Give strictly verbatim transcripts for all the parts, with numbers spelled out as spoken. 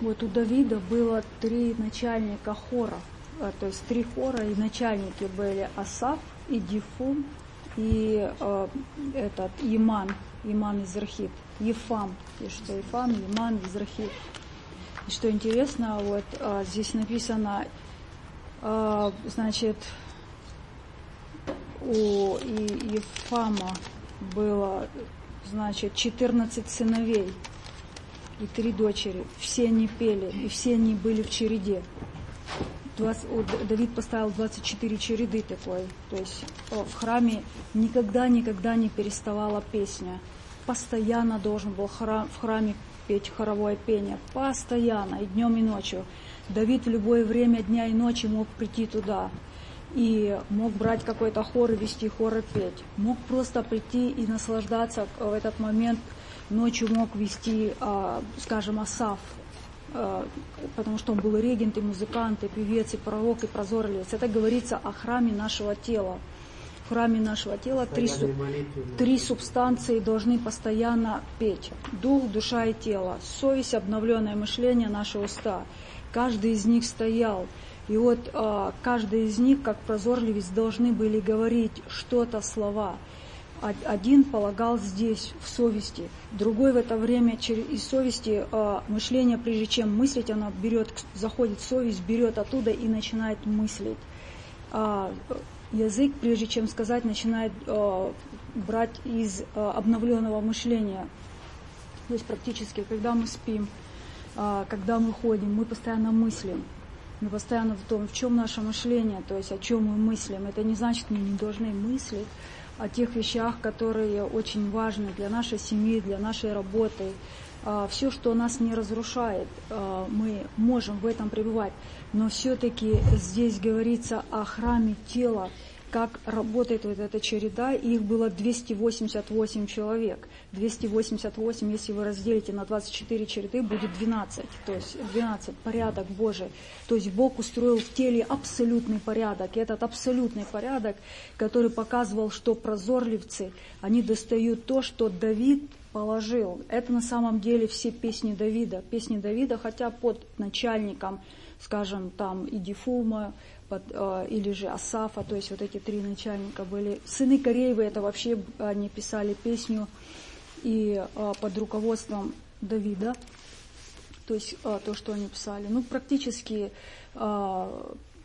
Вот у Давида было три начальника хора, то есть три хора, и начальники были Асаф, и Дифум, и э, этот Иман, Иман из Рахит, Ефам, и что Ефам, Иман из Рахит. И что интересно, вот э, здесь написано, э, значит, у Ефама было, значит, четырнадцать сыновей и три дочери. Все они пели, и все они были в череде. двадцать, Давид поставил двадцать четыре череды такой. То есть в храме никогда-никогда не переставала песня. Постоянно должен был храм, в храме петь хоровое пение. Постоянно, и днем, и ночью. Давид в любое время дня и ночи мог прийти туда. И мог брать какой-то хор и вести хор и петь. Мог просто прийти и наслаждаться в этот момент. Ночью мог вести, скажем, Асаф, потому что он был регент, и музыкант, и певец, и пророк, и прозорливец. Это говорится о храме нашего тела. В храме нашего тела три, суб... три субстанции должны постоянно петь. Дух, душа и тело. Совесть, обновленное мышление, наши уста. Каждый из них стоял. И вот каждый из них, как прозорливец, должны были говорить что-то, слова. Один полагал здесь, в совести, другой в это время из совести мышление, прежде чем мыслить, она берет, заходит в совесть, берет оттуда и начинает мыслить. Язык, прежде чем сказать, начинает брать из обновленного мышления. То есть практически, когда мы спим, когда мы ходим, мы постоянно мыслим. Мы постоянно в том, в чем наше мышление, то есть о чем мы мыслим. Это не значит, мы не должны мыслить о тех вещах, которые очень важны для нашей семьи, для нашей работы. Все, что нас не разрушает, мы можем в этом пребывать. Но все-таки здесь говорится о храме тела, как работает вот эта череда. Их было двести восемьдесят восемь человек. двести восемьдесят восемь, если вы разделите на двадцать четыре череды, будет двенадцать. То есть двенадцать, порядок Божий. То есть Бог устроил в теле абсолютный порядок. И этот абсолютный порядок, который показывал, что прозорливцы, они достают то, что Давид положил. Это на самом деле все песни Давида. Песни Давида, хотя под начальником, скажем, там и Дифума, под, э, или же Асафа, то есть вот эти три начальника были. Сыны Кореевы, это вообще они писали песню и э, под руководством Давида, то есть э, то, что они писали. Ну, практически э,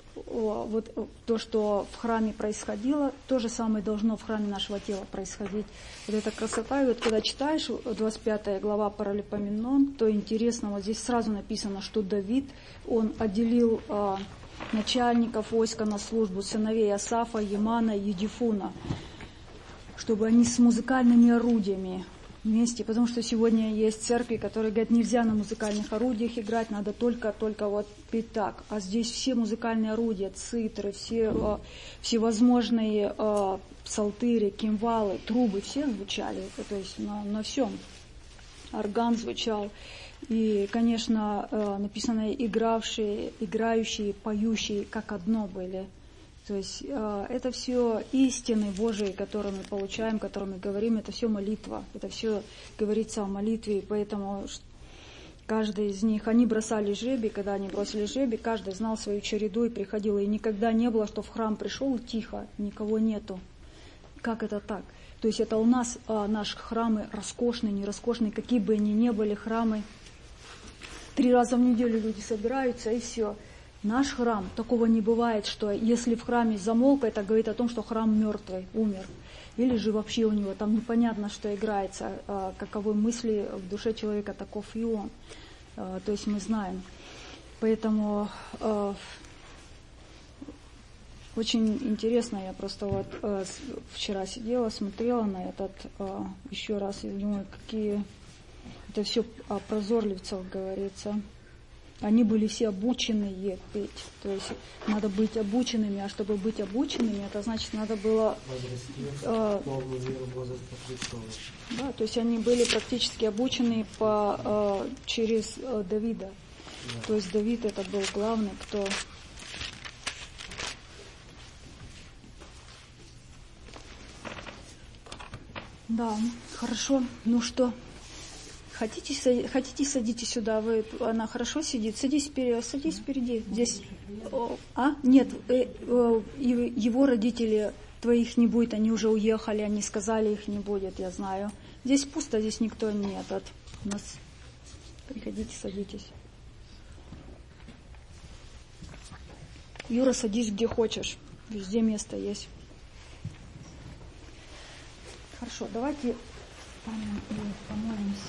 вот то, что в храме происходило, то же самое должно в храме нашего тела происходить. Вот эта красота, и вот когда читаешь двадцать пятая глава Паралипоменон, то интересно, вот здесь сразу написано, что Давид, он отделил э, начальников войска на службу, сыновей Асафа, Емана и Едифуна, чтобы они с музыкальными орудиями вместе, потому что сегодня есть церкви, которые говорят, нельзя на музыкальных орудиях играть, надо только, только вот петь так. А здесь все музыкальные орудия, цитры, все э, всевозможные э, псалтыри, кимвалы, трубы, все звучали, то есть на, на всем. Орган звучал. И, конечно, э, написано игравшие, играющие, поющие, как одно были. То есть э, это все истины Божии, которые мы получаем, которые мы говорим, это все молитва, это все говорится о молитве, и поэтому каждый из них, они бросали жребий, когда они бросили жребий, каждый знал свою череду и приходил, и никогда не было, что в храм пришел тихо, никого нету. Как это так? То есть это у нас э, наши храмы роскошные, не роскошные, какие бы они ни были храмы. Три раза в неделю люди собираются, и все. Наш храм, такого не бывает, что если в храме замолк, это говорит о том, что храм мертвый, умер. Или же вообще у него там непонятно, что играется, а, каковы мысли в душе человека, таков и он. А, то есть мы знаем. Поэтому а, очень интересно, я просто вот а, вчера сидела, смотрела на этот а, еще раз и думаю, какие... Это все о прозорливцах говорится. Они были все обученные петь. То есть надо быть обученными, а чтобы быть обученными, это значит, надо было... Э, да, то есть они были практически обучены по, э, через э, Давида. Да. То есть Давид это был главный, кто... Да, хорошо. Ну что, Хотите, хотите, садитесь сюда. Вы, она хорошо сидит. Садись вперед, садись впереди. Здесь. А? Нет, его родители, твоих не будет, они уже уехали, они сказали, их не будет, я знаю. Здесь пусто, здесь никто нет. У нас. Приходите, садитесь. Юра, садись где хочешь. Везде место есть. Хорошо, давайте помолимся.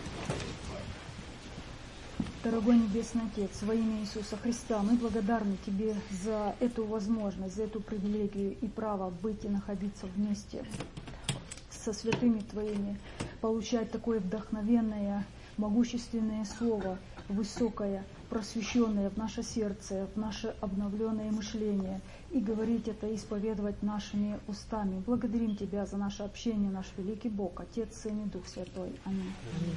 Дорогой Небесный Отец, во имя Иисуса Христа, мы благодарны Тебе за эту возможность, за эту привилегию и право быть и находиться вместе со святыми Твоими, получать такое вдохновенное, могущественное Слово, высокое, просвещенное в наше сердце, в наше обновленное мышление, и говорить это, исповедовать нашими устами. Благодарим Тебя за наше общение, наш великий Бог, Отец, Сын и Дух Святой. Аминь.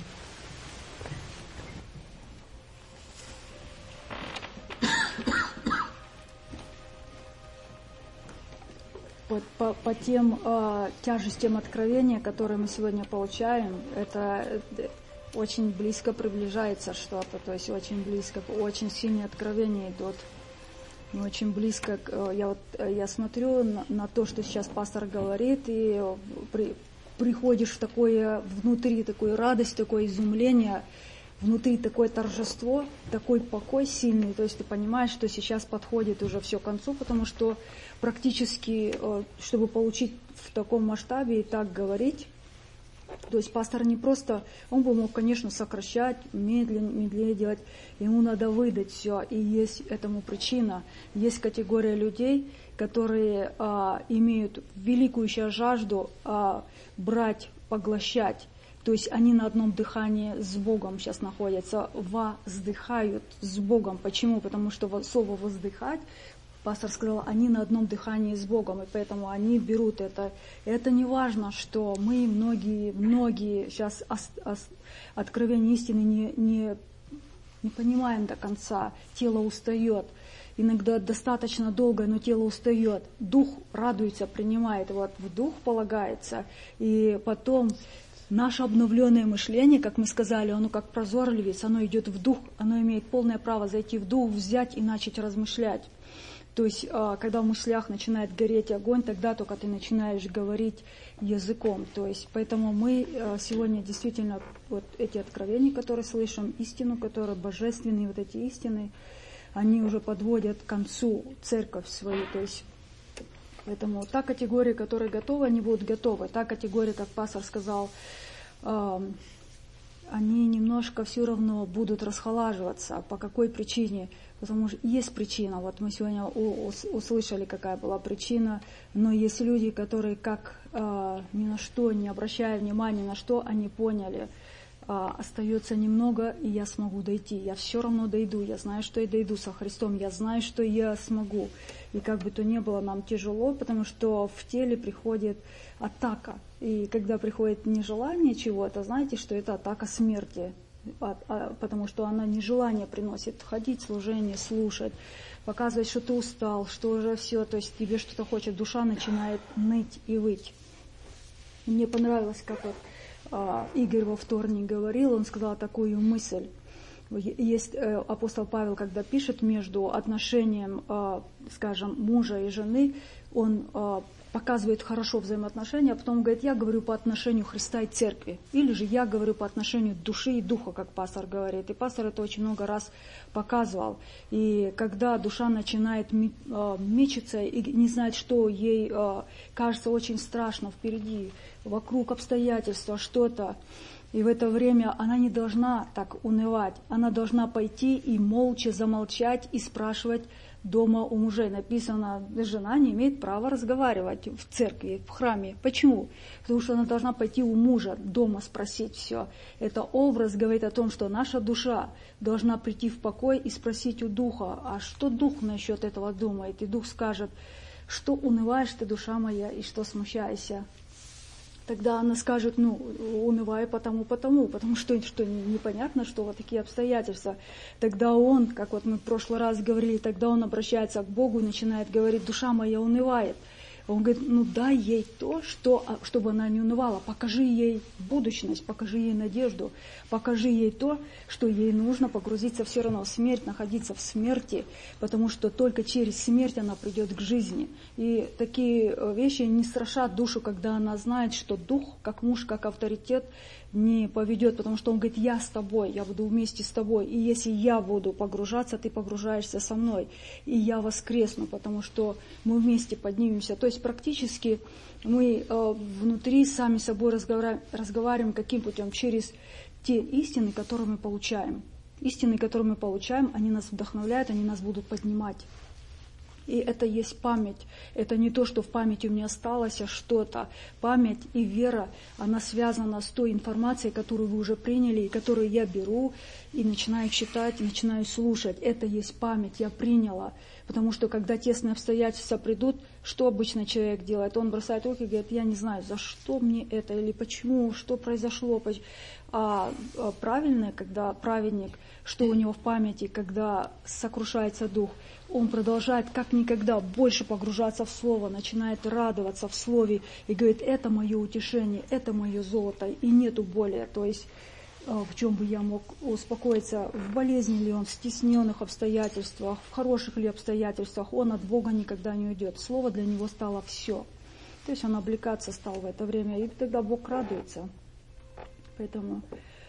По, по, по тем э, тяжестям откровения, которые мы сегодня получаем, это очень близко приближается что-то, то есть очень близко, очень сильные откровения идут. И очень близко, я вот я смотрю на, на то, что сейчас пастор говорит, и при, приходишь в такое, внутри такую радость, такое изумление, внутри такое торжество, такой покой сильный, то есть ты понимаешь, что сейчас подходит уже все к концу, потому что практически, чтобы получить в таком масштабе и так говорить, то есть пастор не просто, он бы мог, конечно, сокращать, медленно, медленнее делать, ему надо выдать все, и есть этому причина. Есть категория людей, которые а, имеют великую сейчас жажду а, брать, поглощать, то есть они на одном дыхании с Богом сейчас находятся, воздыхают с Богом. Почему? Потому что слово «воздыхать», пастор сказал, они на одном дыхании с Богом, и поэтому они берут это. Это не важно, что мы, многие, многие сейчас ос, ос, откровение истины не, не, не понимаем до конца. Тело устает. Иногда достаточно долго, но тело устает. Дух радуется, принимает. Вот в дух полагается. И потом наше обновленное мышление, как мы сказали, оно как прозорливец, оно идет в дух, оно имеет полное право зайти в дух, взять и начать размышлять. То есть, когда в мыслях начинает гореть огонь, тогда только ты начинаешь говорить языком. То есть, поэтому мы сегодня действительно вот эти откровения, которые слышим, истину, которые божественные, вот эти истины, они уже подводят к концу церковь свою. То есть, поэтому та категория, которая готова, они будут готовы. Та категория, как пастор сказал, они немножко все равно будут расхолаживаться. По какой причине? Потому что есть причина. Вот мы сегодня услышали, какая была причина. Но есть люди, которые как э, ни на что, не обращая внимания на что, они поняли. Э, остается немного, и я смогу дойти. Я все равно дойду. Я знаю, что я дойду со Христом. Я знаю, что я смогу. И как бы то ни было, нам тяжело, потому что в теле приходит атака. И когда приходит нежелание чего-то, знаете, что это атака смерти. Потому что она нежелание приносит ходить в служение, слушать, показывать, что ты устал, что уже все, то есть тебе что-то хочет, душа начинает ныть и выть. И мне понравилось, как вот а, Игорь во вторник говорил, он сказал такую мысль. Есть э, апостол Павел, когда пишет между отношением, э, скажем, мужа и жены, он э, показывает хорошо взаимоотношения, а потом говорит, я говорю по отношению Христа и церкви. Или же я говорю по отношению души и духа, как пастор говорит. И пастор это очень много раз показывал. И когда душа начинает мечиться и не знает, что ей кажется очень страшно впереди, вокруг обстоятельства, что-то, и в это время она не должна так унывать. Она должна пойти и молча замолчать и спрашивать дома у мужей. Написано, жена не имеет права разговаривать в церкви, в храме. Почему? Потому что она должна пойти у мужа дома спросить все. Это образ говорит о том, что наша душа должна прийти в покой и спросить у духа, а что дух насчет этого думает? И дух скажет, что унываешь ты, душа моя, и что смущаешься. Тогда она скажет, ну, унывай потому, потому, потому что, что непонятно, что вот такие обстоятельства. Тогда он, как вот мы в прошлый раз говорили, тогда он обращается к Богу и начинает говорить, душа моя унывает. Он говорит, ну дай ей то, что, чтобы она не унывала, покажи ей будущность, покажи ей надежду, покажи ей то, что ей нужно погрузиться все равно в смерть, находиться в смерти, потому что только через смерть она придет к жизни. И такие вещи не страшат душу, когда она знает, что дух, как муж, как авторитет, не поведет, потому что он говорит, я с тобой, я буду вместе с тобой, и если я буду погружаться, ты погружаешься со мной, и я воскресну, потому что мы вместе поднимемся. То есть практически мы э, внутри сами с собой разговариваем, разговариваем каким путем? Через те истины, которые мы получаем. Истины, которые мы получаем, они нас вдохновляют, они нас будут поднимать. И это есть память. Это не то, что в памяти у меня осталось, а что-то. Память и вера, она связана с той информацией, которую вы уже приняли, и которую я беру, и начинаю читать, и начинаю слушать. Это есть память, я приняла. Потому что, когда тесные обстоятельства придут, что обычно человек делает? Он бросает руки и говорит, я не знаю, за что мне это, или почему, что произошло. А правильное, когда праведник, что у него в памяти, когда сокрушается дух, он продолжает как никогда больше погружаться в Слово, начинает радоваться в Слове и говорит, это мое утешение, это мое золото, и нету более. То есть в чем бы я мог успокоиться, в болезни ли он, в стесненных обстоятельствах, в хороших ли обстоятельствах, он от Бога никогда не уйдет. Слово для него стало все. То есть он облекаться стал в это время, и тогда Бог радуется. Поэтому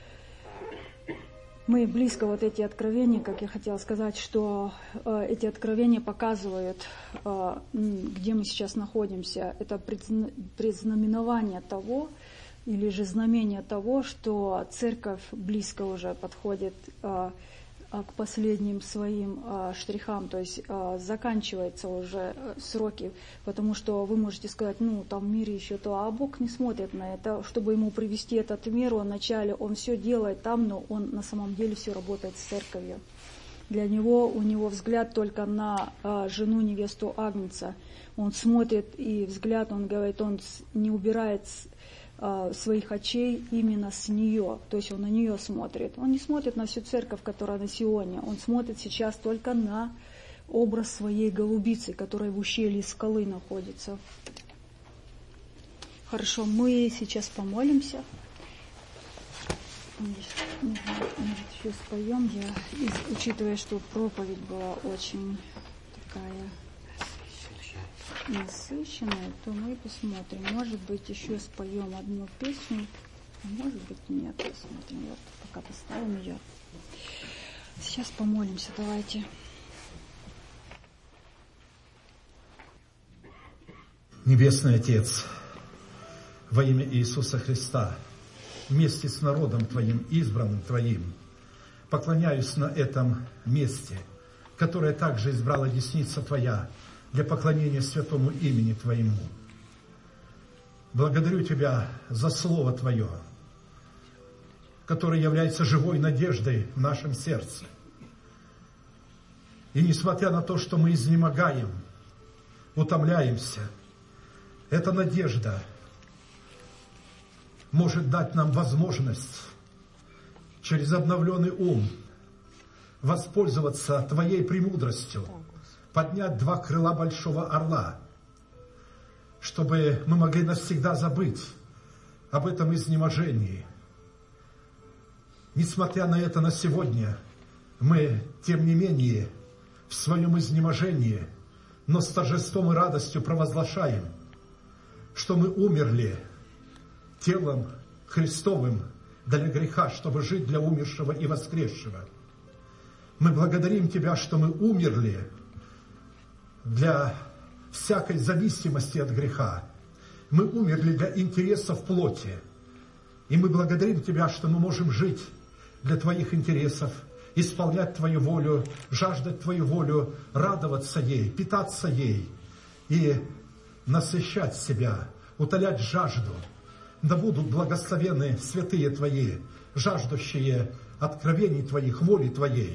мы близко вот эти откровения, как я хотела сказать, что э, эти откровения показывают, э, где мы сейчас находимся. Это предзнаменование того, или же знамение того, что церковь близко уже подходит э, к последним своим э, штрихам, то есть э, заканчиваются уже сроки, потому что вы можете сказать, ну, там в мире еще то, а Бог не смотрит на это, чтобы ему привести этот мир, он вначале, он все делает там, но он на самом деле все работает с церковью. Для него, у него взгляд только на э, жену, невесту Агнца, он смотрит, и взгляд, он говорит, он не убирает своих очей именно с нее, то есть он на нее смотрит. Он не смотрит на всю церковь, которая на Сионе, он смотрит сейчас только на образ своей голубицы, которая в ущелье скалы находится. Хорошо, мы сейчас помолимся. Может, еще споем, я, учитывая, что проповедь была очень такая насыщенная, то мы посмотрим. Может быть, еще споем одну песню, а может быть, нет. Посмотрим. Вот, пока поставим ее. Сейчас помолимся, давайте. Небесный Отец, во имя Иисуса Христа, вместе с народом Твоим, избранным Твоим, поклоняюсь на этом месте, которое также избрала десница Твоя, для поклонения святому имени Твоему. Благодарю Тебя за Слово Твое, которое является живой надеждой в нашем сердце. И несмотря на то, что мы изнемогаем, утомляемся, эта надежда может дать нам возможность через обновленный ум воспользоваться Твоей премудростью, поднять два крыла большого орла, чтобы мы могли навсегда забыть об этом изнеможении. Несмотря на это, на сегодня мы, тем не менее, в своем изнеможении, но с торжеством и радостью провозглашаем, что мы умерли телом Христовым для греха, чтобы жить для умершего и воскресшего. Мы благодарим Тебя, что мы умерли для всякой зависимости от греха. Мы умерли для интересов плоти. И мы благодарим Тебя, что мы можем жить для Твоих интересов, исполнять Твою волю, жаждать Твою волю, радоваться ей, питаться ей и насыщать себя, утолять жажду. Да будут благословены святые Твои, жаждущие откровений Твоих, воли Твоей,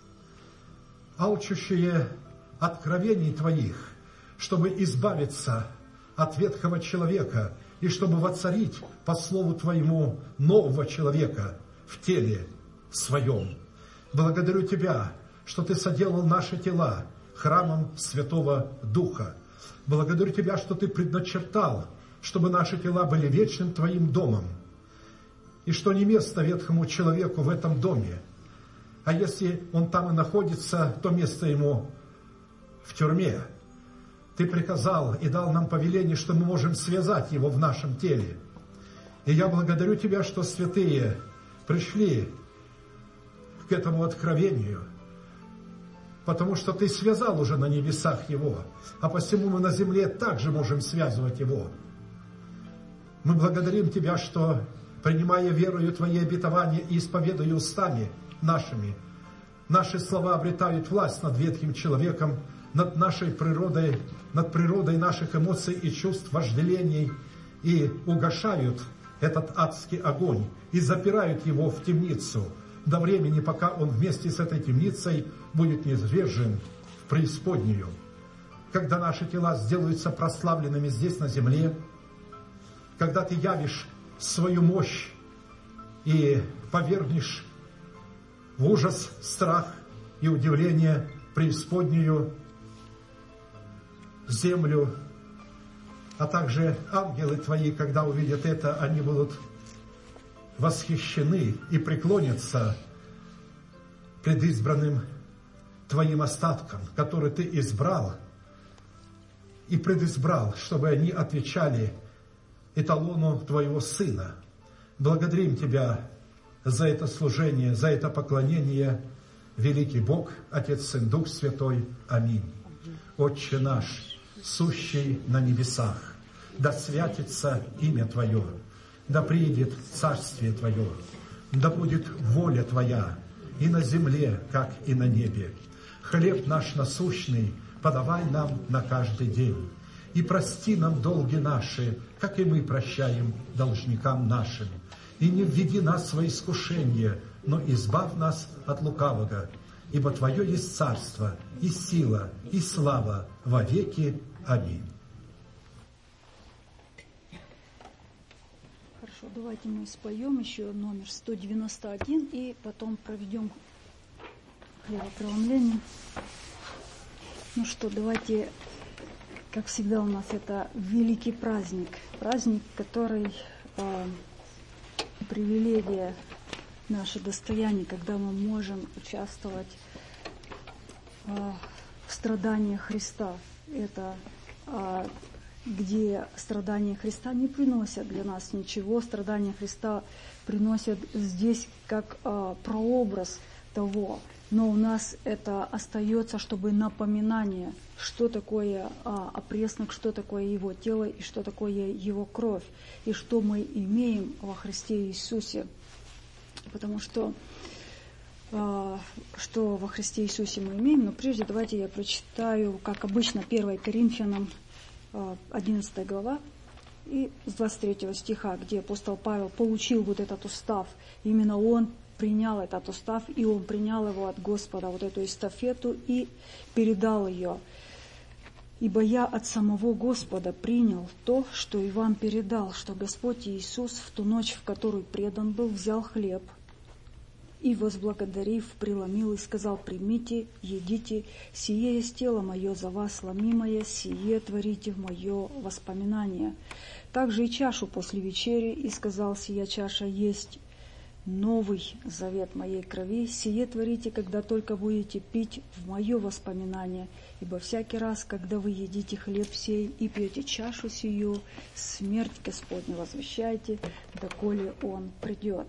алчущие откровений Твоих, чтобы избавиться от ветхого человека и чтобы воцарить по слову Твоему нового человека в теле своем. Благодарю Тебя, что Ты соделал наши тела храмом Святого Духа. Благодарю Тебя, что Ты предначертал, чтобы наши тела были вечным Твоим домом, и что не место ветхому человеку в этом доме, а если он там и находится, то место ему в тюрьме. Ты приказал и дал нам повеление, что мы можем связать его в нашем теле. И я благодарю Тебя, что святые пришли к этому откровению, потому что Ты связал уже на небесах его, а посему мы на земле также можем связывать его. Мы благодарим Тебя, что, принимая верою Твои обетования и исповедуя устами нашими, наши слова обретают власть над ветхим человеком, над нашей природой, над природой наших эмоций и чувств, вожделений, и угашают этот адский огонь, и запирают его в темницу до времени, пока он вместе с этой темницей будет низвержен в преисподнюю. Когда наши тела сделаются прославленными здесь на земле, когда Ты явишь свою мощь и повергнешь в ужас, страх и удивление преисподнюю, землю, а также ангелы Твои, когда увидят это, они будут восхищены и преклонятся пред избранным Твоим остатком, который Ты избрал и предизбрал, чтобы они отвечали эталону Твоего Сына. Благодарим Тебя за это служение, за это поклонение, великий Бог, Отец, Сын, Дух Святой. Аминь. Отче наш, сущий на небесах, да святится имя Твое, да приидет царствие Твое, да будет воля Твоя и на земле, как и на небе. Хлеб наш насущный подавай нам на каждый день, и прости нам долги наши, как и мы прощаем должникам нашим. И не введи нас во искушение, но избавь нас от лукавого, ибо Твое есть царство, и сила, и слава во веки. Аминь. Хорошо, давайте мы споем еще номер сто девяносто один и потом проведем хлебопреломление. Ну что, давайте, как всегда у нас это великий праздник, праздник, который э, привилегия, наше достояние, когда мы можем участвовать э, в страданиях Христа. Это э, где страдания Христа не приносят для нас ничего, страдания Христа приносят здесь как э, прообраз того, но у нас это остается, чтобы напоминание, что такое а, опреснок, что такое Его тело и что такое Его кровь, и что мы имеем во Христе Иисусе. Потому что, а, что во Христе Иисусе мы имеем, но прежде давайте я прочитаю, как обычно, первое Коринфянам, одиннадцатая глава, и с двадцать третьего стиха, где апостол Павел получил вот этот устав, именно он принял этот устав, и он принял его от Господа, вот эту эстафету, и передал ее. «Ибо я от самого Господа принял то, что и вам передал, что Господь Иисус в ту ночь, в которую предан был, взял хлеб, и, возблагодарив, преломил и сказал: примите, едите, сие есть тело мое за вас ломимое, сие творите в мое воспоминание. Также и чашу после вечери, и сказал: сия чаша есть новый завет моей крови, сие творите, когда только будете пить в мое воспоминание. Ибо всякий раз, когда вы едите хлеб сей и пьете чашу сию, смерть Господню возвещайте, доколе Он придет».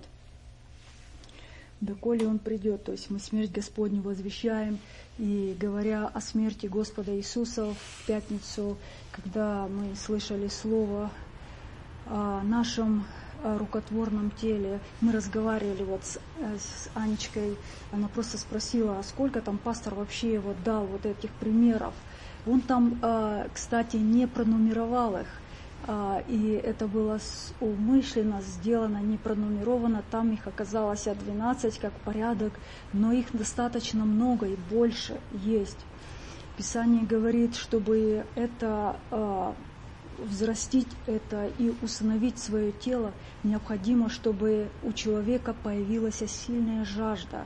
Доколе Он придет, то есть мы смерть Господню возвещаем, и говоря о смерти Господа Иисуса в пятницу, когда мы слышали слово о нашем рукотворном теле, мы разговаривали вот с, с Анечкой, она просто спросила, а сколько там пастор вообще вот дал вот этих примеров. Он там, кстати, не пронумеровал их, и это было умышленно сделано, не пронумеровано, там их оказалось двенадцать как порядок, но их достаточно много и больше есть. Писание говорит, чтобы это взрастить это и усыновить свое тело, необходимо, чтобы у человека появилась сильная жажда.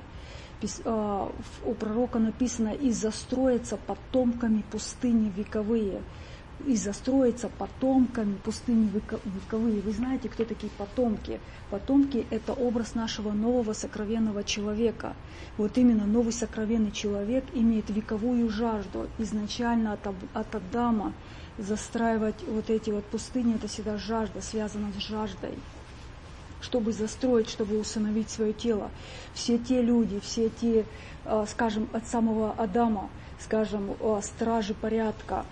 У пророка написано: «И застроятся потомками пустыни вековые». и застроиться потомками пустыни вековые. Вы знаете, кто такие потомки? Потомки – это образ нашего нового сокровенного человека. Вот именно новый сокровенный человек имеет вековую жажду. Изначально от, от Адама застраивать вот эти вот пустыни – это всегда жажда, связана с жаждой. Чтобы застроить, чтобы усыновить свое тело. Все те люди, все те, скажем, от самого Адама, скажем, стражи порядка,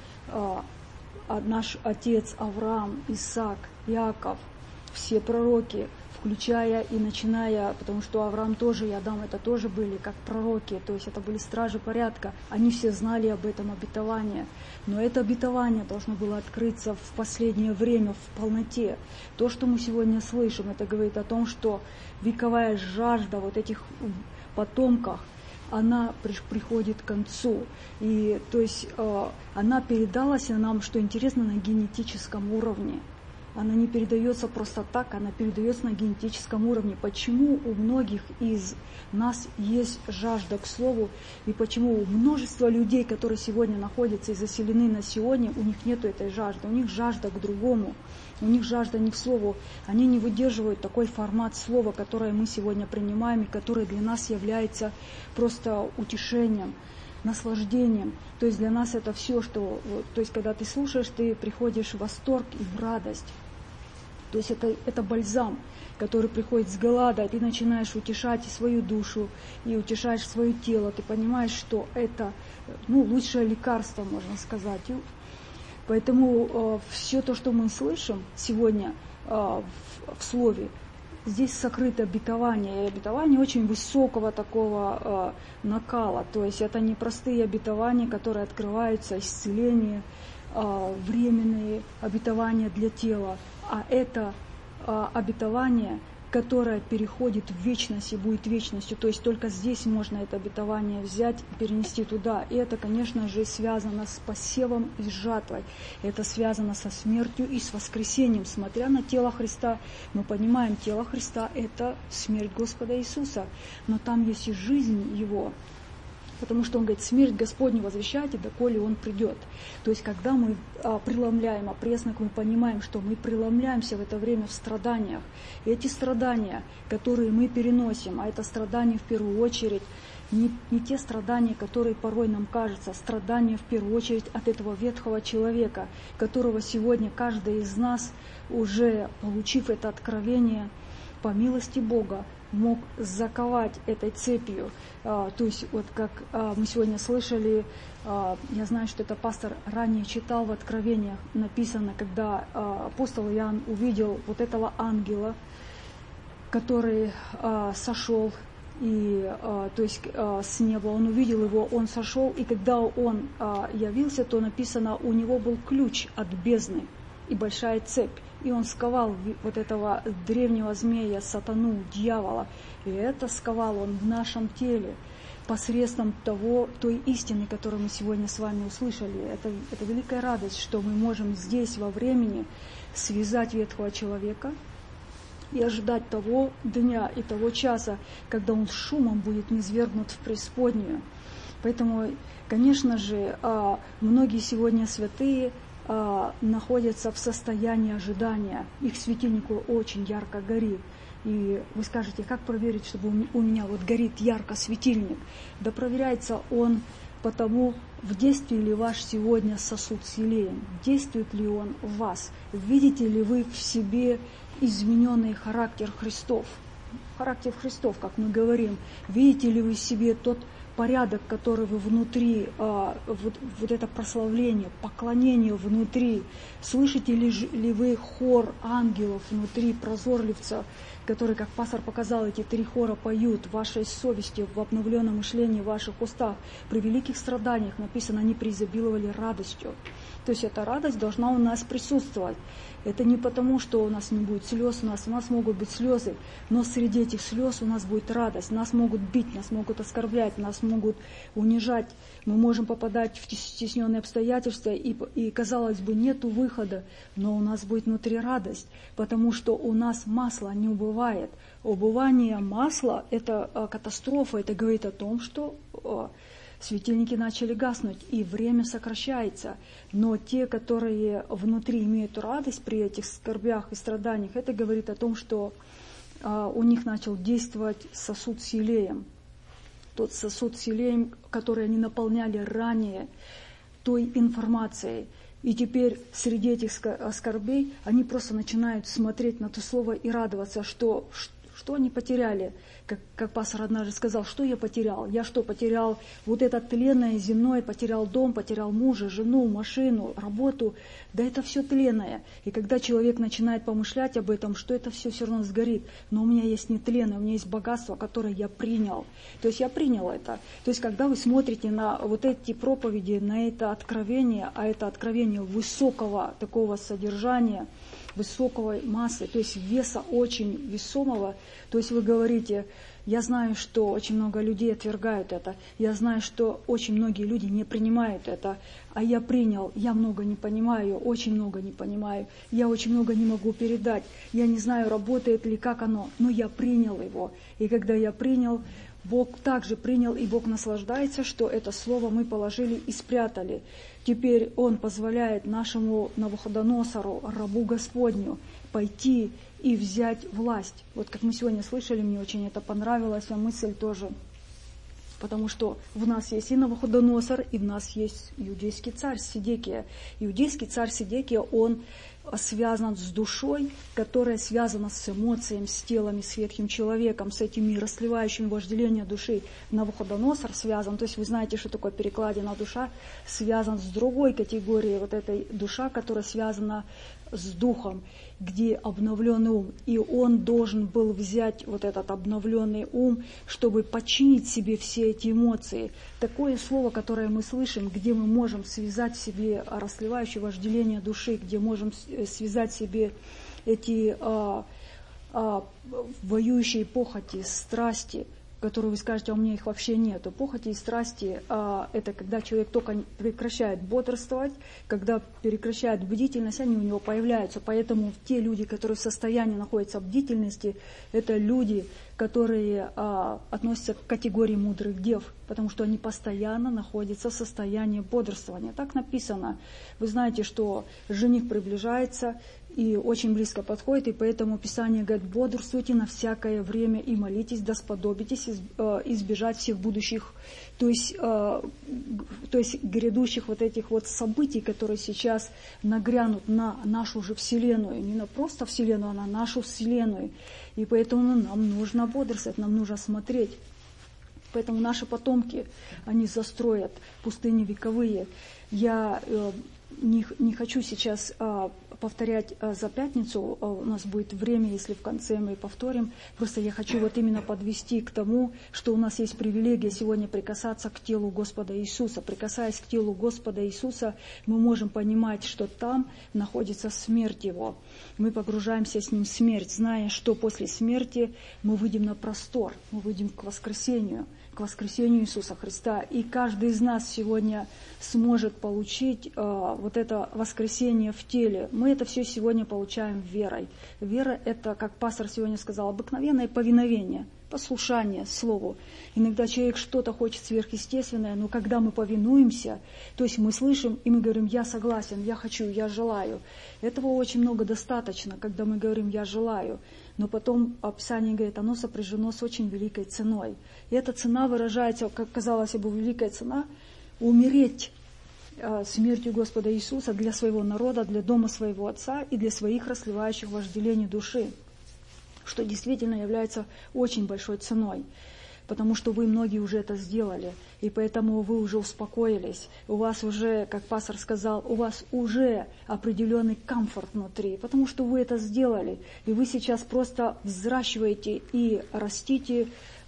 наш отец Авраам, Исаак, Иаков, все пророки, включая и начиная, потому что Авраам тоже и Адам это тоже были как пророки, то есть это были стражи порядка, они все знали об этом обетовании, но это обетование должно было открыться в последнее время в полноте. То, что мы сегодня слышим, это говорит о том, что вековая жажда вот этих потомков, она приходит к концу. И, то есть э, она передалась нам, что интересно, на генетическом уровне. Она не передается просто так, она передается на генетическом уровне. Почему у многих из нас есть жажда к слову, и почему у множества людей, которые сегодня находятся и заселены на сегодня, у них нет этой жажды, у них жажда к другому. У них жажда не к слову, они не выдерживают такой формат слова, которое мы сегодня принимаем, и которое для нас является просто утешением, наслаждением. То есть для нас это все, что... То есть когда ты слушаешь, ты приходишь в восторг и в радость. То есть это, это бальзам, который приходит с голода, и ты начинаешь утешать и свою душу, и утешаешь свое тело. Ты понимаешь, что это ну, лучшее лекарство, можно сказать. Поэтому э, все то, что мы слышим сегодня э, в, в слове, здесь сокрыто обетование. И обетование очень высокого такого э, накала. То есть это не простые обетования, которые открываются, исцеление, э, временные обетования для тела, а это э, обетование, которое переходит в вечность и будет вечностью. То есть только здесь можно это обетование взять и перенести туда. И это, конечно же, связано с посевом и с жатвой. Это связано со смертью и с воскресением. Смотря на тело Христа, мы понимаем, тело Христа – это смерть Господа Иисуса. Но там есть и жизнь Его. Потому что он говорит, смерть Господню возвещайте, доколе он придет. То есть, когда мы а, преломляем опреснок, мы понимаем, что мы преломляемся в это время в страданиях. И эти страдания, которые мы переносим, а это страдания в первую очередь, не, не те страдания, которые порой нам кажутся, страдания в первую очередь от этого ветхого человека, которого сегодня каждый из нас, уже получив это откровение, по милости Бога, мог заковать этой цепью. А, то есть, вот как а, мы сегодня слышали, а, я знаю, что это пастор ранее читал в Откровениях, написано, когда а, апостол Иоанн увидел вот этого ангела, который а, сошел, и, а, то есть а, с неба, он увидел его, он сошел, и когда он а, явился, то написано, у него был ключ от бездны и большая цепь. И он сковал вот этого древнего змея, сатану, дьявола. И это сковал он в нашем теле посредством того, той истины, которую мы сегодня с вами услышали. Это, это великая радость, что мы можем здесь во времени связать ветхого человека и ожидать того дня и того часа, когда он шумом будет низвергнут в преисподнюю. Поэтому, конечно же, многие сегодня святые находятся в состоянии ожидания. Их светильник очень ярко горит. И вы скажете, как проверить, чтобы у меня вот горит ярко светильник? Да проверяется он потому, в действии ли ваш сегодня сосуд с елеем, действует ли он в вас, видите ли вы в себе измененный характер Христов. Характер Христов, как мы говорим, видите ли вы в себе тот порядок, который вы внутри, а, вот, вот это прославление, поклонение внутри. Слышите ли, ли вы хор ангелов внутри, прозорливцев, которые, как пастор показал, эти три хора поют в вашей совести, в обновленном мышлении, в ваших устах. При великих страданиях написано, они преизобиловали радостью. То есть эта радость должна у нас присутствовать. Это не потому, что у нас не будет слез, у нас, у нас могут быть слезы, но среди этих слез у нас будет радость. Нас могут бить, нас могут оскорблять, нас могут унижать. Мы можем попадать в стесненные обстоятельства, и, и казалось бы, нету выхода, но у нас будет внутри радость, потому что у нас масло не убывает. Убывание масла – это катастрофа, это говорит о том, что светильники начали гаснуть, и время сокращается. Но те, которые внутри имеют радость при этих скорбях и страданиях, это говорит о том, что а, у них начал действовать сосуд с елеем. Тот сосуд с елеем, который они наполняли ранее той информацией. И теперь среди этих скорбей они просто начинают смотреть на то слово и радоваться, что, что они потеряли. Как, как пастор однажды сказал, что я потерял? Я что, потерял вот это тленное, земное, потерял дом, потерял мужа, жену, машину, работу? Да это все тленное. И когда человек начинает помышлять об этом, что это все все равно сгорит. Но у меня есть не тленное, у меня есть богатство, которое я принял. То есть я принял это. То есть когда вы смотрите на вот эти проповеди, на это откровение, а это откровение высокого такого содержания, высокой массы, то есть веса очень весомого, то есть вы говорите, я знаю, что очень много людей отвергают это, я знаю, что очень многие люди не принимают это, а я принял, я много не понимаю, очень много не понимаю, я очень много не могу передать, я не знаю, работает ли, как оно, но я принял его, и когда я принял, Бог также принял, и Бог наслаждается, что это слово мы положили и спрятали. Теперь Он позволяет нашему Навуходоносору, рабу Господню, пойти и взять власть. Вот как мы сегодня слышали, мне очень это понравилось, а мысль тоже. Потому что в нас есть и Навуходоносор, и в нас есть иудейский царь Седекия. Иудейский царь Седекия, он связан с душой, которая связана с эмоциями, с телом, с ветхим человеком, с этими расливающими вожделения души. Навуходоносор связан, то есть вы знаете, что такое перекладина душа, связан с другой категорией, вот этой душа, которая связана с духом, где обновленный ум. И он должен был взять вот этот обновленный ум, чтобы подчинить себе все эти эмоции. Такое слово, которое мы слышим, где мы можем связать в себе расливающее вожделение души, где можем связать в себе эти а, а, воюющие похоти, страсти, которые вы скажете, а у меня их вообще нету. Похоти и страсти а, – это когда человек только прекращает бодрствовать, когда прекращает бдительность, они у него появляются. Поэтому те люди, которые в состоянии находятся в бдительности, это люди, которые а, относятся к категории мудрых дев, потому что они постоянно находятся в состоянии бодрствования. Так написано. Вы знаете, что жених приближается и очень близко подходит, и поэтому Писание говорит, бодрствуйте на всякое время и молитесь, да сподобитесь избежать всех будущих, то есть, то есть грядущих вот этих вот событий, которые сейчас нагрянут на нашу же Вселенную, не на просто Вселенную, а на нашу Вселенную. И поэтому нам нужно бодрствовать, нам нужно смотреть. Поэтому наши потомки, они застроят пустыни вековые. Я не, не хочу сейчас а, повторять а, за пятницу, а, у нас будет время, если в конце мы повторим. Просто я хочу вот именно подвести к тому, что у нас есть привилегия сегодня прикасаться к телу Господа Иисуса. Прикасаясь к телу Господа Иисуса, мы можем понимать, что там находится смерть Его. Мы погружаемся с Ним в смерть, зная, что после смерти мы выйдем на простор, мы выйдем к воскресению. К воскресению Иисуса Христа. И каждый из нас сегодня сможет получить э, вот это воскресение в теле. Мы это все сегодня получаем верой. Вера – это, как пастор сегодня сказал, обыкновенное повиновение, послушание Слову. Иногда человек что-то хочет сверхъестественное, но когда мы повинуемся, то есть мы слышим, и мы говорим, я согласен, я хочу, я желаю. Этого очень много достаточно, когда мы говорим, я желаю. Но потом Писание говорит, оно сопряжено с очень великой ценой. И эта цена выражается, как казалось бы, великая цена, умереть э, смертью Господа Иисуса для своего народа, для дома своего Отца и для своих расливающих вожделений души, что действительно является очень большой ценой. Потому что вы многие уже это сделали, и поэтому вы уже успокоились, у вас уже, как пастор сказал, у вас уже определенный комфорт внутри, потому что вы это сделали, и вы сейчас просто взращиваете и растите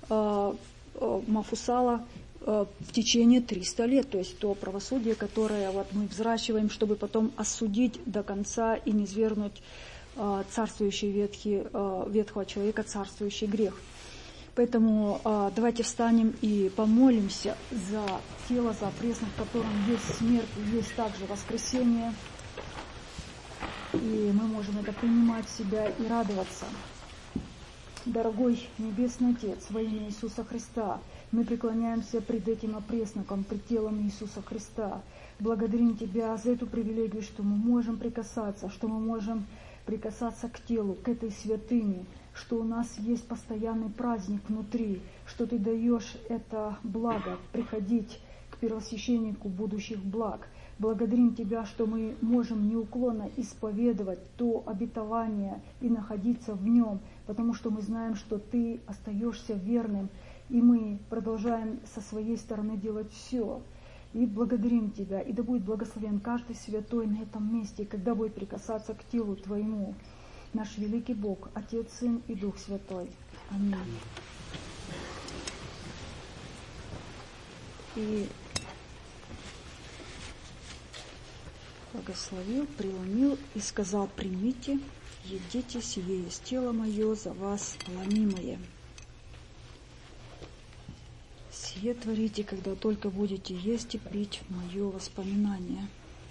э, э, Мафусала э, в течение триста лет, то есть то правосудие, которое вот мы взращиваем, чтобы потом осудить до конца и низвергнуть э, царствующий ветхий, э, ветхого человека, царствующий грех. Поэтому э, давайте встанем и помолимся за тело, за пресно, в котором есть смерть, есть также воскресение. И мы можем это принимать в себя и радоваться. Дорогой Небесный Отец, во имя Иисуса Христа, Мы преклоняемся пред этим опресноком, пред телом Иисуса Христа. Благодарим Тебя за эту привилегию, что мы можем прикасаться, что мы можем прикасаться к телу, к этой святыне, что у нас есть постоянный праздник внутри, что Ты даешь это благо приходить к первосвященнику будущих благ. Благодарим Тебя, что мы можем неуклонно исповедовать то обетование и находиться в нем, потому что мы знаем, что Ты остаешься верным, и мы продолжаем со своей стороны делать все. И благодарим Тебя, и да будет благословен каждый святой на этом месте, когда будет прикасаться к телу Твоему. Наш великий Бог, Отец, Сын и Дух Святой. Аминь. И благословил, преломил и сказал: примите, едите, сие есть тело мое за вас ломимое. Сие творите, когда только будете есть и пить в мое воспоминание.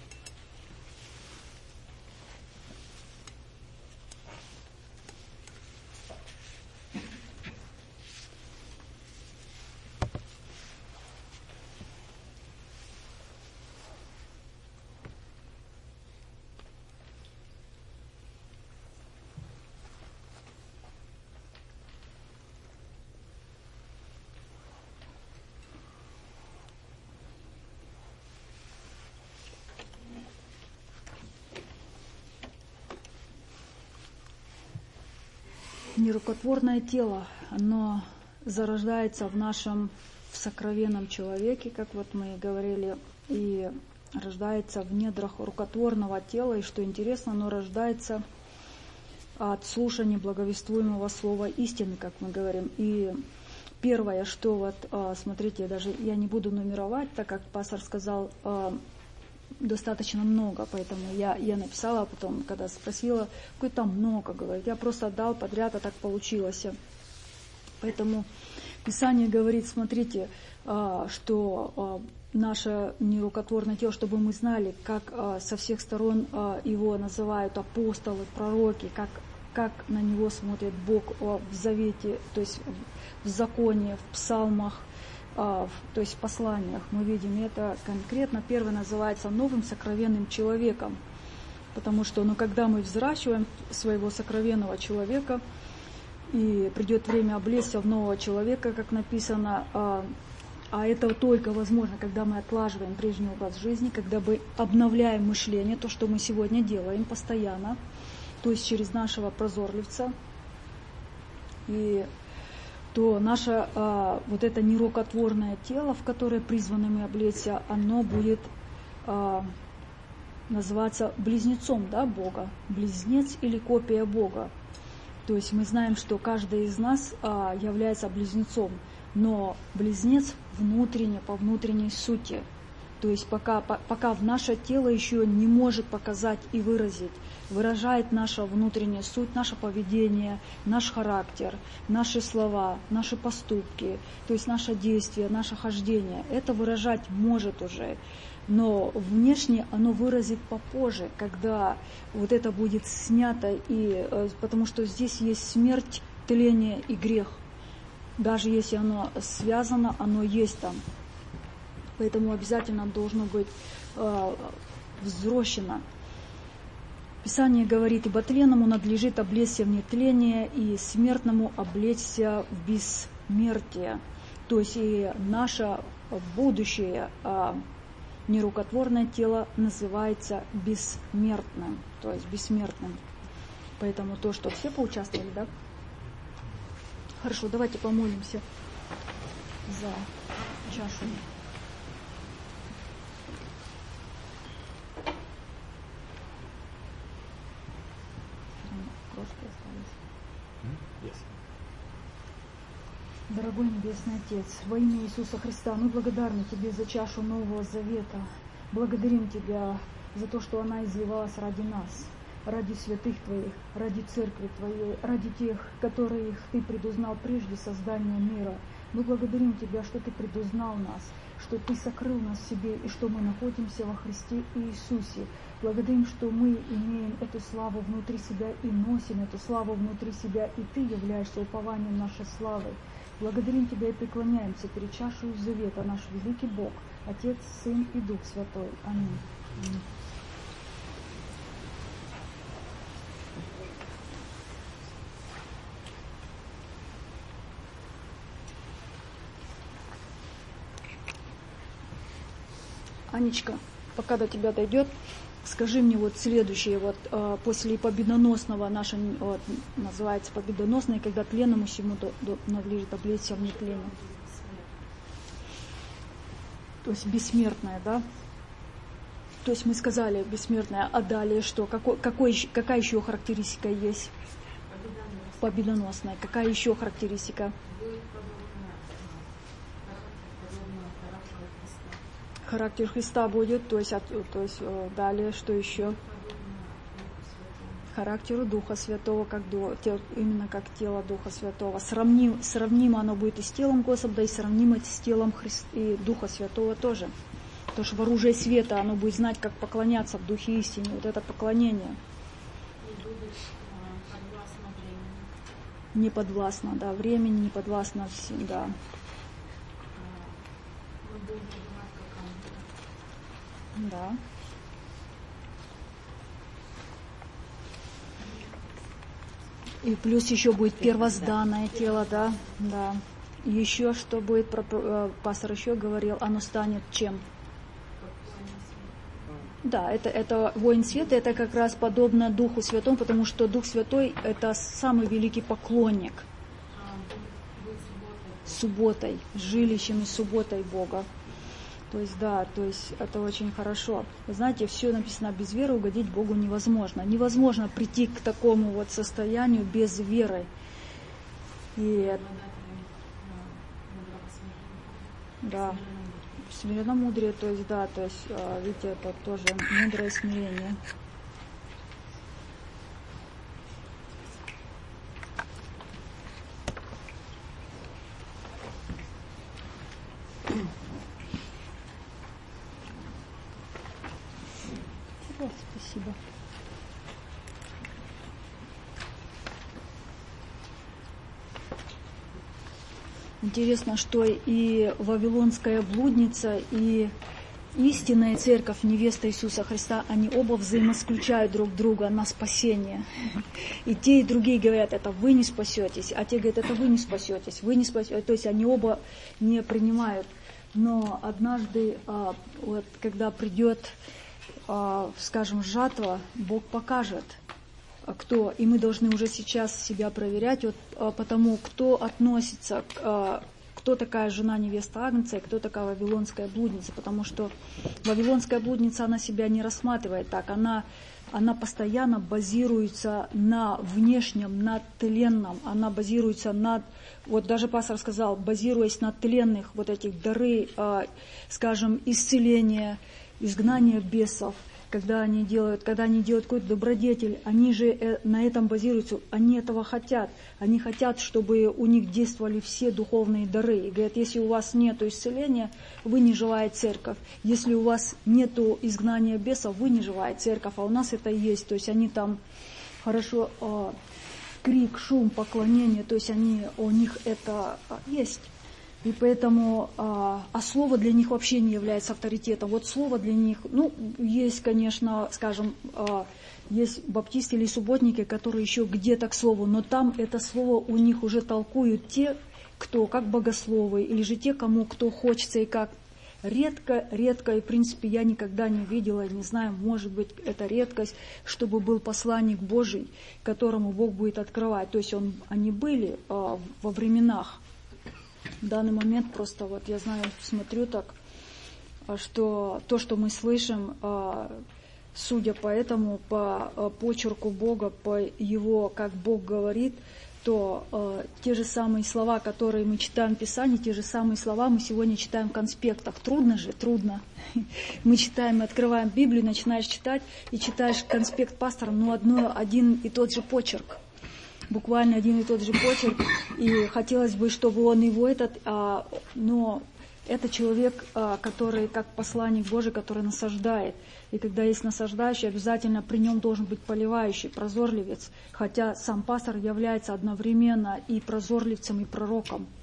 Нерукотворное тело, оно зарождается в нашем в сокровенном человеке, как вот мы говорили, и рождается в недрах рукотворного тела, и что интересно, оно рождается от слушания благовествуемого слова истины, как мы говорим. И первое, что вот, смотрите, даже я не буду нумеровать, так как пастор сказал, достаточно много, поэтому я, я написала, а потом, когда спросила, какой там много, говорит, я просто отдал подряд, а так получилось. Поэтому Писание говорит, смотрите, что наше нерукотворное тело, чтобы мы знали, как со всех сторон его называют апостолы, пророки, как, как на него смотрит Бог в завете, то есть в законе, в псалмах, то есть в посланиях мы видим это конкретно. Первый называется новым сокровенным человеком, потому что, ну, когда мы взращиваем своего сокровенного человека, и придет время облечься в нового человека, как написано, а, а это только возможно, когда мы отлаживаем прежний образ жизни, когда мы обновляем мышление, то, что мы сегодня делаем постоянно, то есть через нашего прозорливца, и то наше а, вот это нерукотворное тело, в которое призваны мы облечься, оно будет а, называться близнецом, да, Бога, близнец или копия Бога. То есть мы знаем, что каждый из нас а, является близнецом, но близнец внутренне, по внутренней сути. То есть пока, по, пока в наше тело еще не может показать и выразить, выражает наша внутренняя суть, наше поведение, наш характер, наши слова, наши поступки, то есть наше действие, наше хождение. Это выражать может уже, но внешне оно выразит попозже, когда вот это будет снято, и, потому что здесь есть смерть, тление и грех. Даже если оно связано, оно есть там. Поэтому обязательно должно быть э, взрощено. Писание говорит, ибо тленному надлежит облечься в нетление, и смертному облечься в бессмертие. То есть и наше будущее э, нерукотворное тело называется бессмертным, то есть бессмертным. Поэтому то, что все поучаствовали, да? Хорошо, давайте помолимся за чашу. Дорогой Небесный Отец, во имя Иисуса Христа, мы благодарны Тебе за чашу Нового Завета. Благодарим Тебя за то, что она изливалась ради нас, ради святых Твоих, ради Церкви Твоей, ради тех, которых Ты предузнал прежде создания мира. Мы благодарим Тебя, что Ты предузнал нас, что Ты сокрыл нас в себе, и что мы находимся во Христе Иисусе. Благодарим, что мы имеем эту славу внутри себя и носим эту славу внутри себя, и Ты являешься упованием нашей славы. Благодарим Тебя и преклоняемся перед чашей завета, наш великий Бог, Отец, Сын и Дух Святой. Аминь. Аминь. Анечка, пока до тебя дойдет, скажи мне вот следующее, вот э, после победоносного, наше вот, называется победоносное, когда тленному всему до, до, надлежит облечься в нетление. То есть бессмертное, да? То есть мы сказали бессмертное, а далее что? Какой, какой, какая еще характеристика есть? Победоносная. Какая еще характеристика? Характер Христа будет, то есть, то есть далее что еще? Характеру Духа Святого, как до, именно как тело Духа Святого. Сравним, сравнимо оно будет и с телом Господа, и сравнимо с телом Христа, и Духа Святого тоже. Потому что в оружии света оно будет знать, как поклоняться в Духе истине. Вот это поклонение. И будет подвластно времени. Не подвластно, да, времени, не подвластно всем, да. Мы будем пребывать как ангелы. Да. И плюс еще будет первозданное тело, да, да. И еще что будет, пастор еще говорил, оно станет чем? Да, это, это воин света, это как раз подобно Духу Святому, потому что Дух Святой – это самый великий поклонник. Субботой, жилищем и субботой Бога. То есть, да, то есть это очень хорошо. Вы знаете, все написано, без веры угодить Богу невозможно. Невозможно прийти к такому вот состоянию без веры. И, да, смиренно-мудрее, то есть, да, то есть, видите, это тоже мудрое смирение. Спасибо. Интересно, что и вавилонская блудница, и истинная церковь, невеста Иисуса Христа, они оба взаимоисключают друг друга на спасение. И те, и другие говорят, это вы не спасетесь, а те говорят, это вы не спасетесь, вы не спасетесь. То есть они оба не принимают. Но однажды, вот, когда придет, скажем, жатва, Бог покажет, кто, и мы должны уже сейчас себя проверять, вот, потому кто относится к, кто такая жена невеста Агнца, и кто такая вавилонская блудница, потому что вавилонская блудница, она себя не рассматривает так, она, она постоянно базируется на внешнем, на тленном, она базируется над, вот даже пастор сказал, базируясь на тленных вот этих дары, скажем, исцеления, изгнание бесов, когда они делают, когда они делают какой-то добродетель, они же на этом базируются, они этого хотят. Они хотят, чтобы у них действовали все духовные дары. И говорят, если у вас нет исцеления, вы не живая церковь. Если у вас нет изгнания бесов, вы не живая церковь. А у нас это есть. То есть они там хорошо, э, крик, шум, поклонение, то есть они, у них это есть. И поэтому, а, а слово для них вообще не является авторитетом. Вот слово для них, ну, есть, конечно, скажем, а, есть баптисты или субботники, которые еще где-то к слову, но там это слово у них уже толкуют те, кто как богословы, или же те, кому кто хочется и как. Редко, редко, и в принципе я никогда не видела, не знаю, может быть это редкость, чтобы был посланник Божий, которому Бог будет открывать. То есть он, они были а, во временах. В данный момент просто вот я знаю, смотрю так, что то, что мы слышим, судя по этому, по почерку Бога, по Его, как Бог говорит, то те же самые слова, которые мы читаем в Писании, те же самые слова мы сегодня читаем в конспектах. Трудно же, трудно. Мы читаем, открываем Библию, начинаешь читать, и читаешь конспект пастора, ну, одно, один и тот же почерк. Буквально один и тот же почерк, и хотелось бы, чтобы он его этот, а, но это человек, а, который как посланник Божий, который насаждает. И когда есть насаждающий, обязательно при нем должен быть поливающий, прозорливец, хотя сам пастор является одновременно и прозорливцем, и пророком.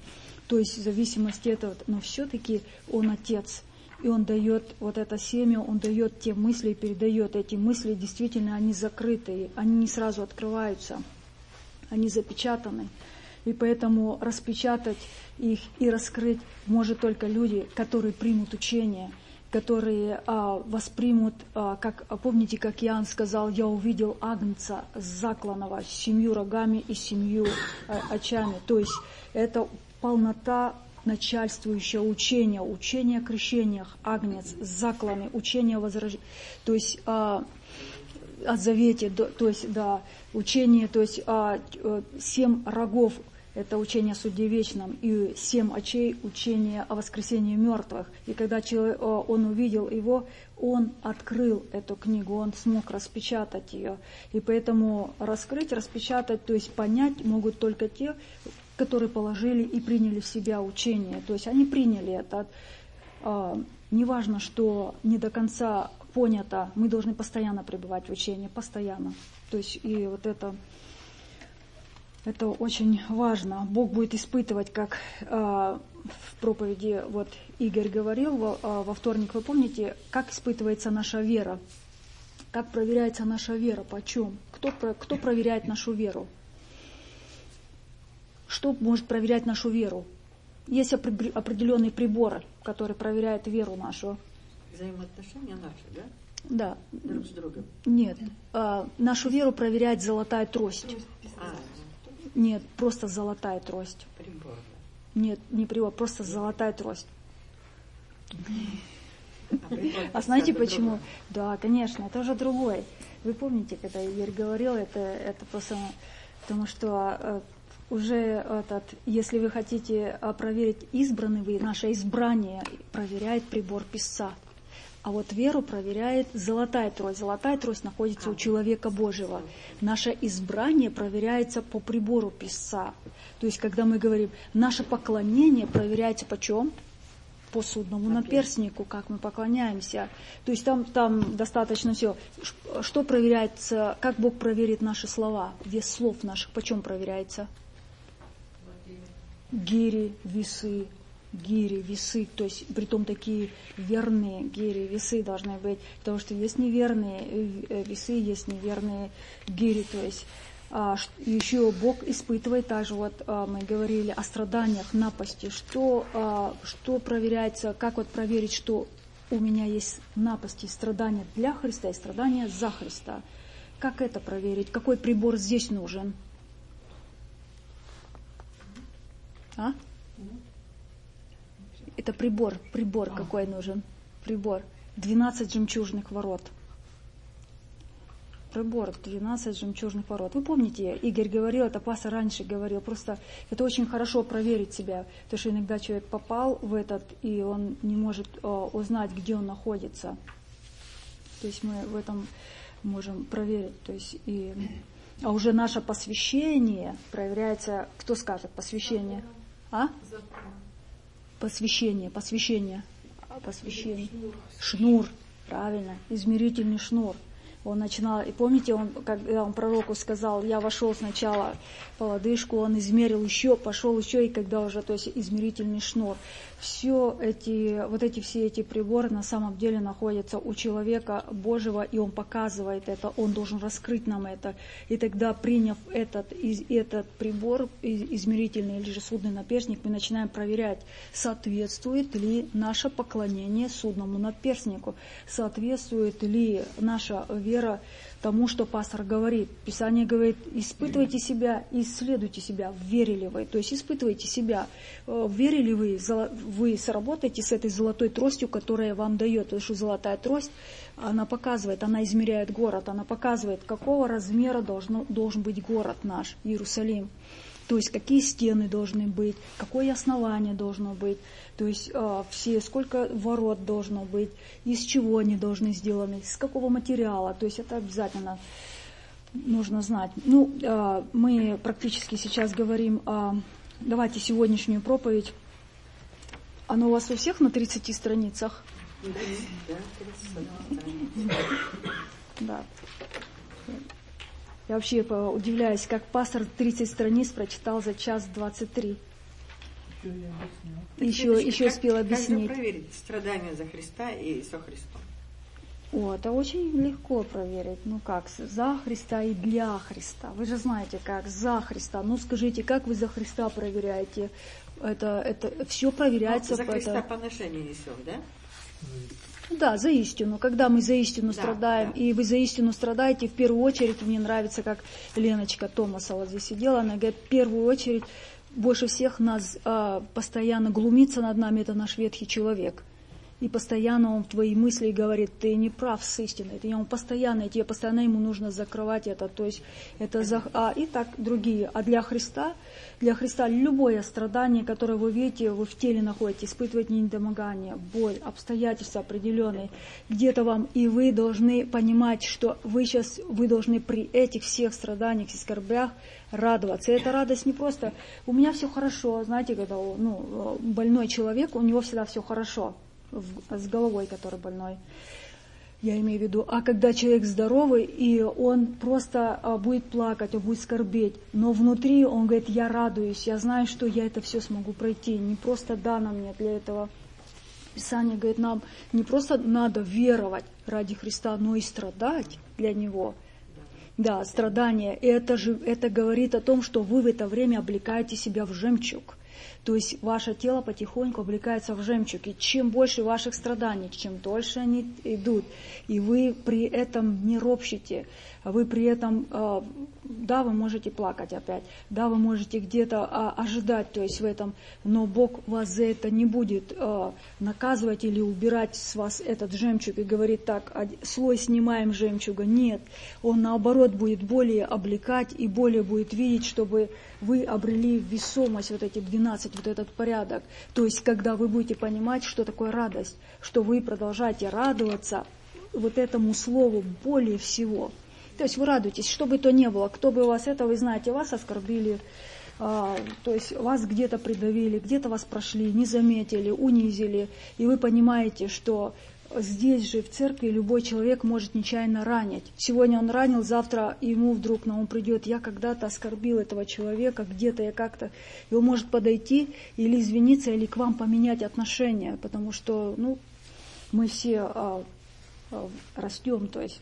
То есть в зависимости от этого, но все-таки Он Отец. И Он дает вот это семя, Он дает те мысли, передает эти мысли, действительно, они закрытые, они не сразу открываются, они запечатаны. И поэтому распечатать их и раскрыть может только люди, которые примут учение, которые а, воспримут, а, как, помните, как Иоанн сказал, я увидел агнца закланного с семью рогами и семью а, очами. То есть это полнота начальствующее учение, учение о крещениях, агнец, закланный, учение о возрождении, то есть а, о завете, до, то есть да, учение, то есть а, семь рогов, это учение о суде вечном, и семь очей, учение о воскресении мертвых. И когда человек, он увидел его, он открыл эту книгу, он смог распечатать ее. И поэтому раскрыть, распечатать, то есть понять могут только те, которые положили и приняли в себя учение. То есть они приняли это. А, неважно, что не до конца понято, мы должны постоянно пребывать в учении, постоянно. То есть и вот это, это очень важно. Бог будет испытывать, как а, в проповеди вот Игорь говорил во, а, во вторник, вы помните, как испытывается наша вера, как проверяется наша вера, почем, кто, кто проверяет нашу веру. Что может проверять нашу веру? Есть определенные приборы, которые проверяют веру нашу. Взаимоотношения наши, да? Да. Друг с другом? Нет. А, нашу веру проверяет золотая трость. А, Нет, просто золотая трость. прибор. Нет, не прибор, просто золотая трость. А, А знаете почему? Да, конечно, это уже другой. Вы помните, когда Игорь говорил, это, это просто потому что уже этот, если вы хотите проверить, избранный вы, наше избрание проверяет прибор писца. А вот веру проверяет золотая трость. Золотая трость находится у человека Божьего. Наше избрание проверяется по прибору писца. То есть, когда мы говорим, наше поклонение проверяется по чем? По судному наперстнику, как мы поклоняемся. То есть там, там достаточно все. Что проверяется, как Бог проверит наши слова? Вес слов наших по чем проверяется? Гири, весы, гири, весы, то есть притом такие верные гири, весы должны быть, потому что есть неверные весы, есть неверные гири, то есть а, еще Бог испытывает, также вот а, мы говорили о страданиях, напасти, что, а, что проверяется, как вот проверить, что у меня есть напасти, страдания для Христа и страдания за Христа, как это проверить, какой прибор здесь нужен? А? Это прибор, прибор какой нужен? Прибор. двенадцать жемчужных ворот. Прибор, двенадцать жемчужных ворот. Вы помните, Игорь говорил, это пастор раньше говорил, просто это очень хорошо проверить себя, потому что иногда человек попал в этот, и он не может о, узнать, где он находится. То есть мы в этом можем проверить. То есть и, а уже наше посвящение проверяется, кто скажет, посвящение? А? Посвящение, посвящение, посвящение. Шнур, правильно, измерительный шнур. Он начинал, и помните, он, когда он пророку сказал, я вошел сначала по лодыжку, он измерил еще, пошел еще, и когда уже, то есть измерительный шнур. Все эти, вот эти все эти приборы на самом деле находятся у человека Божьего, и он показывает это, он должен раскрыть нам это. И тогда, приняв этот, этот прибор, измерительный или же судный наперстник, мы начинаем проверять, соответствует ли наше поклонение судному наперстнику, соответствует ли наша вера тому, что пастор говорит. Писание говорит, испытывайте себя, исследуйте себя, верили вы. То есть испытывайте себя, верили вы, вы сработаете с этой золотой тростью, которая вам дает. Потому что золотая трость, она показывает, она измеряет город, она показывает, какого размера должно, должен быть город наш, Иерусалим. То есть какие стены должны быть, какое основание должно быть, то есть э, все, сколько ворот должно быть, из чего они должны сделаны, из какого материала. То есть это обязательно нужно знать. Ну, э, мы практически сейчас говорим, э, давайте сегодняшнюю проповедь. Она у вас у всех на тридцати страницах? Да. Я вообще удивляюсь, как пастор тридцать страниц прочитал за час двадцать три. Еще, еще успел объяснить. Как же проверить страдания за Христа и со Христом? О, это очень легко проверить. Ну как, за Христа и для Христа. Вы же знаете, как за Христа. Ну скажите, как вы за Христа проверяете? Это, это все проверяется. Ну, за Христа это... поношение несем, да? Да, за истину. Когда мы за истину да, страдаем, да. и вы за истину страдаете, в первую очередь, мне нравится, как Леночка Томасова здесь сидела, она говорит, в первую очередь, больше всех нас а, постоянно глумится над нами, это наш ветхий человек. И постоянно он в твои мысли говорит, ты не прав с истиной. Он постоянно, и тебе постоянно ему нужно закрывать это. То есть это за... а, и так другие. А для Христа, для Христа любое страдание, которое вы видите, вы в теле находите, испытываете недомогание, боль, обстоятельства определенные, где-то вам, и вы должны понимать, что вы сейчас, вы должны при этих всех страданиях и скорбях радоваться. И эта радость не просто, у меня все хорошо, знаете, когда ну, больной человек, у него всегда все хорошо. С головой, который больной, я имею в виду. А когда человек здоровый, и он просто а, будет плакать, он будет скорбеть, но внутри он говорит, я радуюсь, я знаю, что я это все смогу пройти, не просто дано мне для этого. Писание говорит, нам не просто надо веровать ради Христа, но и страдать для Него. Да, страдание, это же, это говорит о том, что вы в это время облекаете себя в жемчуг. То есть ваше тело потихоньку облекается в жемчуг. И чем больше ваших страданий, чем дольше они идут, и вы при этом не ропщите, вы при этом, да, вы можете плакать опять, да, вы можете где-то ожидать, то есть в этом, но Бог вас за это не будет наказывать или убирать с вас этот жемчуг и говорит так, слой снимаем жемчуга. Нет, Он наоборот будет более облекать и более будет видеть, чтобы вы обрели весомость, вот эти двенадцать, вот этот порядок. То есть, когда вы будете понимать, что такое радость, что вы продолжаете радоваться вот этому слову более всего. То есть вы радуетесь, что бы то ни было, кто бы вас это, вы знаете, вас оскорбили, а, то есть вас где-то придавили, где-то вас прошли, не заметили, унизили, и вы понимаете, что здесь же в церкви любой человек может нечаянно ранить. Сегодня он ранил, завтра ему вдруг на ум придет, я когда-то оскорбил этого человека, где-то я как-то, и он может подойти или извиниться, или к вам поменять отношения, потому что, ну, мы все а, а, растем, то есть.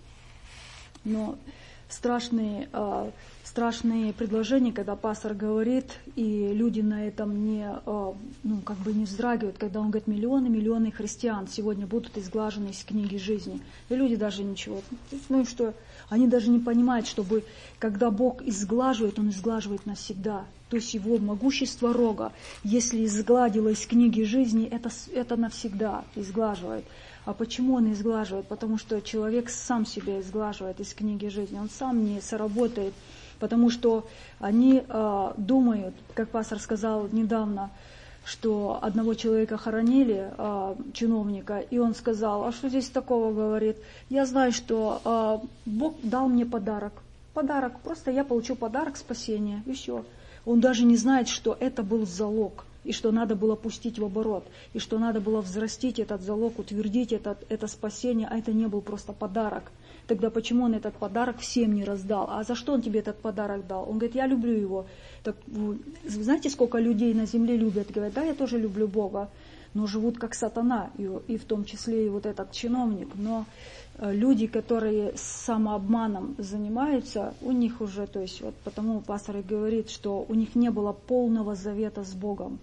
Но страшные, э, страшные предложения, когда пастор говорит, и люди на этом не, э, ну, как бы не вздрагивают, когда он говорит, миллионы, миллионы христиан сегодня будут изглажены из книги жизни. И люди даже ничего, ну и что, они даже не понимают, чтобы, когда Бог изглаживает, Он изглаживает навсегда. То есть Его могущество рога, если изгладило из книги жизни, это, это навсегда изглаживает. А почему он изглаживает? Потому что человек сам себя изглаживает из книги жизни. Он сам не сработает, потому что они э, думают, как пастор сказал недавно, что одного человека хоронили, э, чиновника, и он сказал, а что здесь такого, говорит, я знаю, что э, Бог дал мне подарок. Подарок, просто я получу подарок спасения, и все. Он даже не знает, что это был залог. И что надо было пустить в оборот, и что надо было взрастить этот залог, утвердить этот, это спасение, а это не был просто подарок. Тогда почему он этот подарок всем не раздал? А за что он тебе этот подарок дал? Он говорит, я люблю его. Так, вы знаете, сколько людей на земле любят? Говорят, да, я тоже люблю Бога, но живут как сатана, и, и в том числе и вот этот чиновник. Но люди, которые самообманом занимаются, у них уже, то есть вот потому пастор и говорит, что у них не было полного завета с Богом.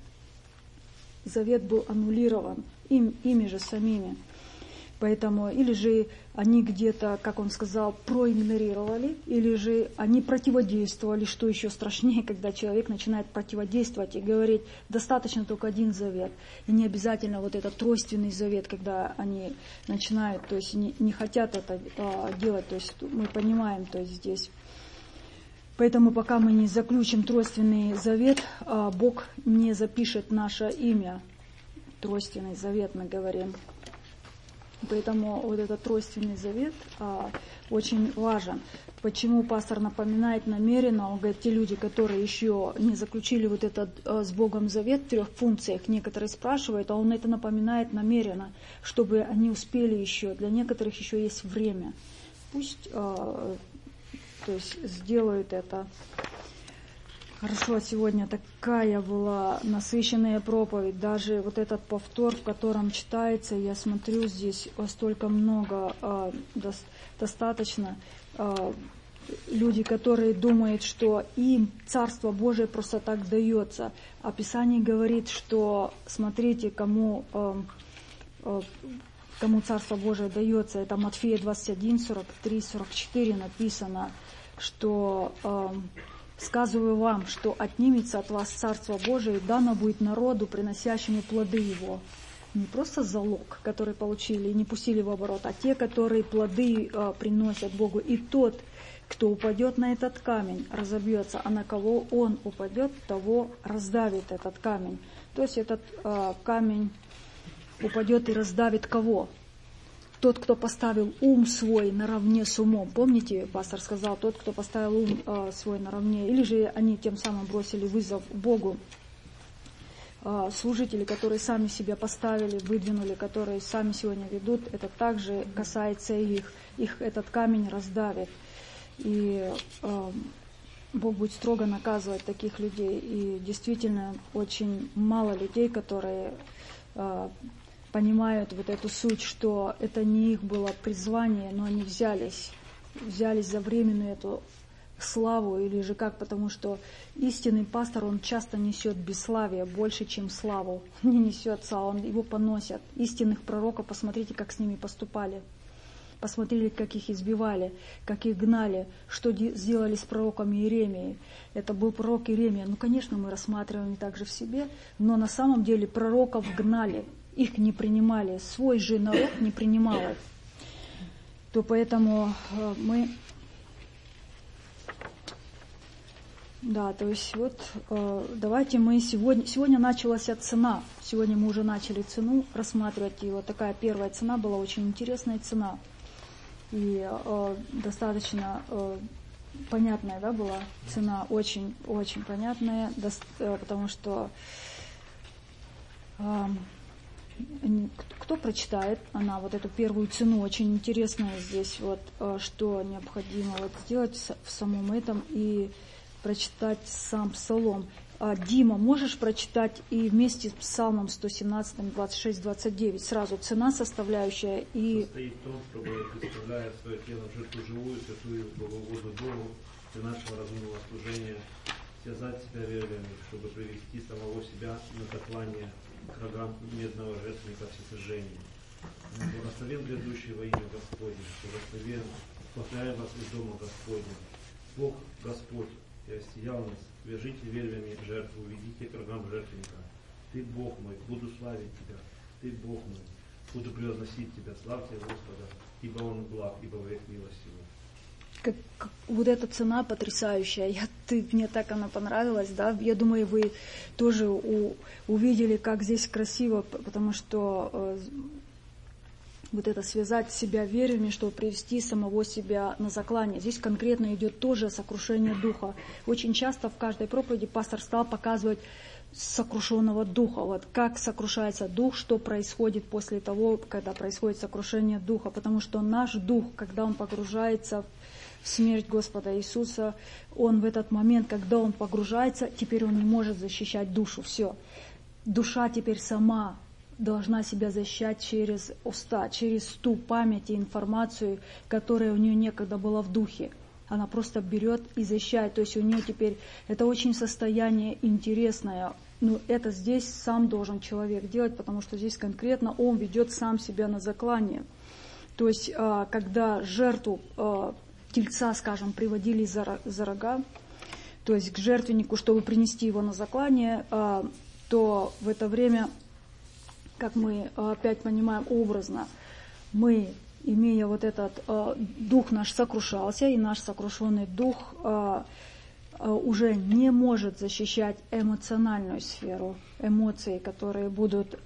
Завет был аннулирован им, ими же самими. Поэтому или же они где-то, как он сказал, проигнорировали, или же они противодействовали, что еще страшнее, когда человек начинает противодействовать и говорить, достаточно только один завет. И не обязательно вот этот тройственный завет, когда они начинают, то есть не, не хотят это а, делать, то есть мы понимаем, то есть здесь. Поэтому пока мы не заключим тройственный завет, а, Бог не запишет наше имя. Тройственный завет мы говорим. Поэтому вот этот тройственный завет а, очень важен. Почему пастор напоминает намеренно? Он говорит, те люди, которые еще не заключили вот этот а, с Богом завет в трех функциях, некоторые спрашивают, а он это напоминает намеренно, чтобы они успели еще. Для некоторых еще есть время. Пусть а, то есть сделают это. Хорошо, сегодня такая была насыщенная проповедь, даже вот этот повтор, в котором читается, я смотрю, здесь столько много, э, до, достаточно, э, люди, которые думают, что им Царство Божие просто так дается, а Писание говорит, что смотрите, кому, э, э, кому Царство Божие дается, это Матфея двадцать один, сорок три, сорок четыре написано, что... Э, «Сказываю вам, что отнимется от вас Царство Божие, и дано будет народу, приносящему плоды его». Не просто залог, который получили и не пустили в оборот, а те, которые плоды э, приносят Богу. И тот, кто упадет на этот камень, разобьется, а на кого он упадет, того раздавит этот камень. То есть этот э, камень упадет и раздавит кого? Тот, кто поставил ум свой наравне с умом. Помните, пастор сказал, тот, кто поставил ум э, свой наравне. Или же они тем самым бросили вызов Богу. Э, служители, которые сами себя поставили, выдвинули, которые сами сегодня ведут, это также касается их. Их этот камень раздавит. И э, Бог будет строго наказывать таких людей. И действительно очень мало людей, которые... Э, понимают вот эту суть, что это не их было призвание, но они взялись, взялись за временную эту славу, или же как, потому что истинный пастор, он часто несет бесславие больше, чем славу. Не несет славу, он его поносят. Истинных пророков, посмотрите, как с ними поступали. Посмотрели, как их избивали, как их гнали, что сделали с пророком Иеремией. Это был пророк Иеремия. Ну, конечно, мы рассматриваем также в себе, но на самом деле пророков гнали. Их не принимали, свой же народ не принимал их. То поэтому мы... Да, то есть вот давайте мы сегодня... Сегодня началась цена. Сегодня мы уже начали цену рассматривать. И вот такая первая цена была, очень интересная цена. И э, достаточно э, понятная, да, была цена. Очень-очень понятная, э, потому что... Э, Кто прочитает, она вот эту первую цену, очень интересная здесь, вот, что необходимо вот сделать в самом этом и прочитать сам псалом. А, Дима, можешь прочитать и вместе с псалмом сто семнадцать, двадцать шесть, двадцать девять, сразу цена составляющая и... Состоит в том, чтобы, представляя свое тело в жертву живую, святую, благоугодную Богу, для нашего разумного служения, связать себя верами, чтобы привести самого себя на заклание к рогам медного жертвенника всесожжения. Благословен грядущий во имя Господне, благословен, спасая вас из дома Господня. Бог Господь, и осиял нас, вяжите вервями жертву, ведите к рогам жертвенника. Ты Бог мой, буду славить Тебя, Ты Бог мой, буду превозносить Тебя, славьте Господа, ибо Он благ, ибо век милостивый. Как, как, вот эта цена потрясающая, я, ты, мне так она понравилась, да, я думаю, вы тоже у, увидели, как здесь красиво, потому что э, вот это связать себя верами, чтобы привести самого себя на заклание. Здесь конкретно идет тоже сокрушение духа. Очень часто в каждой проповеди пастор стал показывать сокрушенного духа, вот как сокрушается дух, что происходит после того, когда происходит сокрушение духа, потому что наш дух, когда он погружается в смерть Господа Иисуса, он в этот момент, когда он погружается, теперь он не может защищать душу. Все. Душа теперь сама должна себя защищать через уста, через ту память и информацию, которая у нее некогда была в духе. Она просто берет и защищает. То есть у нее теперь это очень состояние интересное. Но это здесь сам должен человек делать, потому что здесь конкретно он ведет сам себя на заклание. То есть когда жертву тельца, скажем, приводили за, за рога, то есть к жертвеннику, чтобы принести его на заклание, то в это время, как мы опять понимаем образно, мы, имея вот этот дух наш сокрушался, и наш сокрушенный дух уже не может защищать эмоциональную сферу, эмоции, которые будут,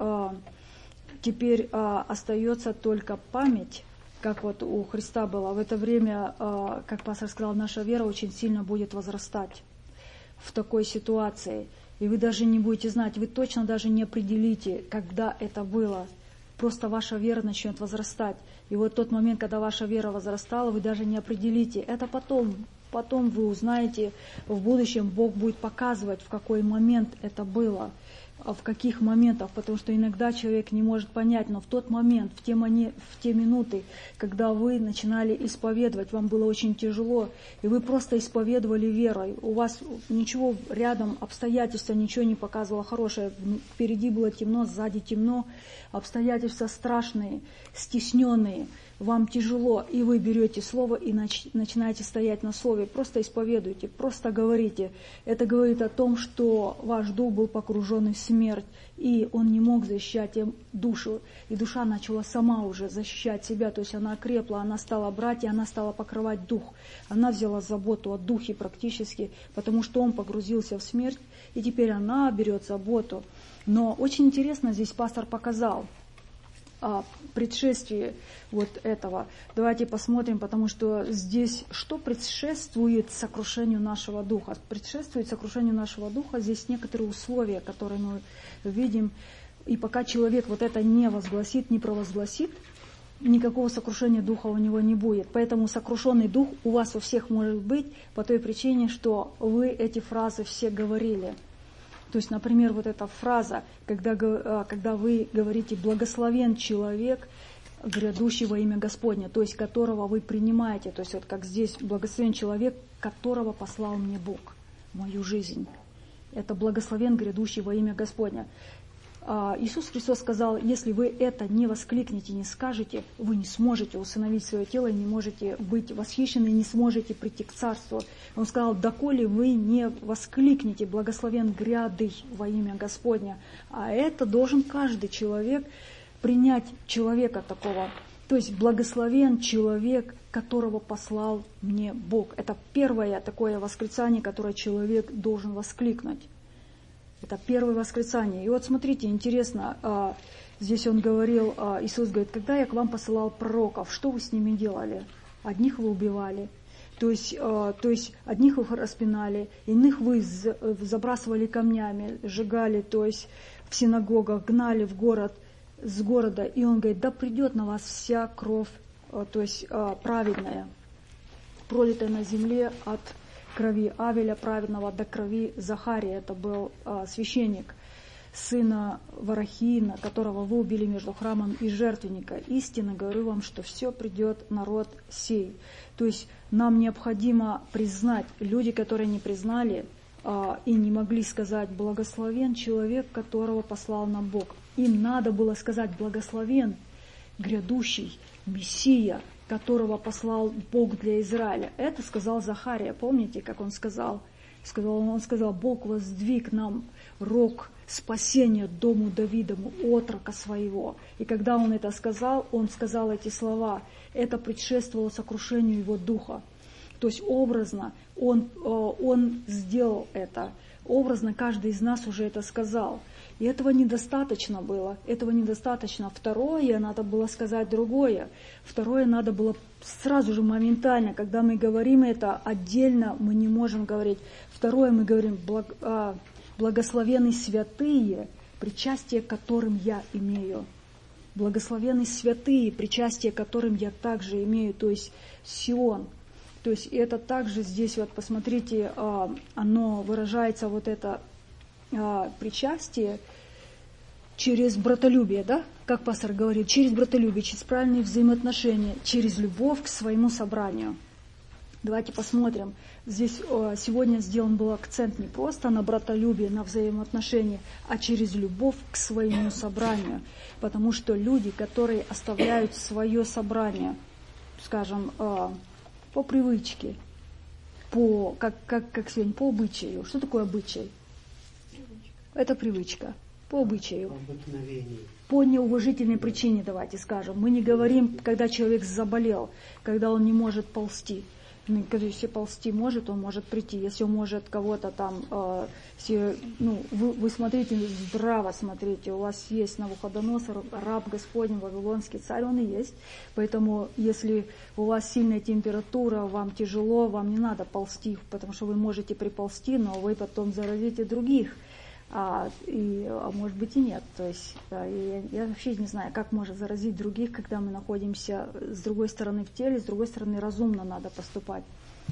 теперь остается только память, как вот у Христа было. В это время, как пастор сказал, наша вера очень сильно будет возрастать в такой ситуации. И вы даже не будете знать, вы точно даже не определите, когда это было. Просто ваша вера начнет возрастать. И вот тот момент, когда ваша вера возрастала, вы даже не определите. Это потом, потом вы узнаете, в будущем Бог будет показывать, в какой момент это было, в каких моментах, потому что иногда человек не может понять, но в тот момент, в те, моне, в те минуты, когда вы начинали исповедовать, вам было очень тяжело, и вы просто исповедовали верой, у вас ничего рядом, обстоятельства, ничего не показывало хорошее, впереди было темно, сзади темно, обстоятельства страшные, стесненные, вам тяжело, и вы берете слово и нач- начинаете стоять на слове, просто исповедуйте, просто говорите. Это говорит о том, что ваш дух был погружен в смерть, и он не мог защищать им душу, и душа начала сама уже защищать себя, то есть она окрепла, она стала брать, и она стала покрывать дух. Она взяла заботу о духе практически, потому что он погрузился в смерть, и теперь она берет заботу. Но очень интересно здесь пастор показал о предшествии вот этого. Давайте посмотрим, потому что здесь что предшествует сокрушению нашего духа? Предшествует сокрушению нашего духа здесь некоторые условия, которые мы видим. И пока человек вот это не возгласит, не провозгласит, никакого сокрушения духа у него не будет. Поэтому сокрушенный дух у вас у всех может быть по той причине, что вы эти фразы все говорили. То есть, например, вот эта фраза, когда, когда вы говорите «благословен человек, грядущий во имя Господне», то есть которого вы принимаете, то есть вот как здесь «благословен человек, которого послал мне Бог в мою жизнь». Это «благословен грядущий во имя Господне». Иисус Христос сказал, если вы это не воскликнете, не скажете, вы не сможете усыновить свое тело и не можете быть восхищены, не сможете прийти к Царству. Он сказал, доколе вы не воскликнете, благословен грядый во имя Господня. А это должен каждый человек принять человека такого. То есть благословен человек, которого послал мне Бог. Это первое такое восклицание, которое человек должен воскликнуть. Это первое восклицание. И вот смотрите, интересно, здесь он говорил, Иисус говорит, когда я к вам посылал пророков, что вы с ними делали? Одних вы убивали, то есть, то есть одних вы распинали, иных вы забрасывали камнями, сжигали, то есть в синагогах, гнали в город, с города. И он говорит, да придет на вас вся кровь, то есть праведная, пролитая на земле от крови Авеля праведного до крови Захария. Это был а, священник, сына Варахиина, которого вы убили между храмом и жертвенника. Истинно говорю вам, что все придет народ сей. То есть нам необходимо признать, люди, которые не признали а, и не могли сказать «благословен человек, которого послал нам Бог». Им надо было сказать «благословен грядущий Мессия, которого послал Бог для Израиля». Это сказал Захария. Помните, как он сказал? сказал он сказал, Бог воздвиг нам рог спасения дому Давидову, отрока своего. И когда он это сказал, он сказал эти слова. Это предшествовало сокрушению его духа. То есть образно он, он сделал это. Образно каждый из нас уже это сказал. И этого недостаточно было, этого недостаточно. Второе, надо было сказать другое. Второе, надо было сразу же, моментально, когда мы говорим это отдельно, мы не можем говорить. Второе, мы говорим, благословенны святые, причастие к которым я имею. Благословенны святые, причастие к которым я также имею, то есть Сион. То есть это также здесь, вот посмотрите, оно выражается, вот это причастие через братолюбие, да, как пастор говорит, через братолюбие, через правильные взаимоотношения, через любовь к своему собранию. Давайте посмотрим. Здесь сегодня сделан был акцент не просто на братолюбие, на взаимоотношения, а через любовь к своему собранию. Потому что люди, которые оставляют свое собрание, скажем, по привычке, по, как, как, как сегодня, по обычаю. Что такое обычай? Это привычка. По обычаю. По неуважительной причине, давайте скажем. Мы не говорим, когда человек заболел, когда он не может ползти. Если ползти может, он может прийти. Если он может кого-то там, э, если, ну, вы, вы смотрите, здраво смотрите, у вас есть Навуходоносор, раб Господень, вавилонский царь, он и есть. Поэтому, если у вас сильная температура, вам тяжело, вам не надо ползти, потому что вы можете приползти, но вы потом заразите других. А, и, а может быть и нет. То есть, да, я, я вообще не знаю, как можно заразить других, когда мы находимся с другой стороны в теле, с другой стороны разумно надо поступать.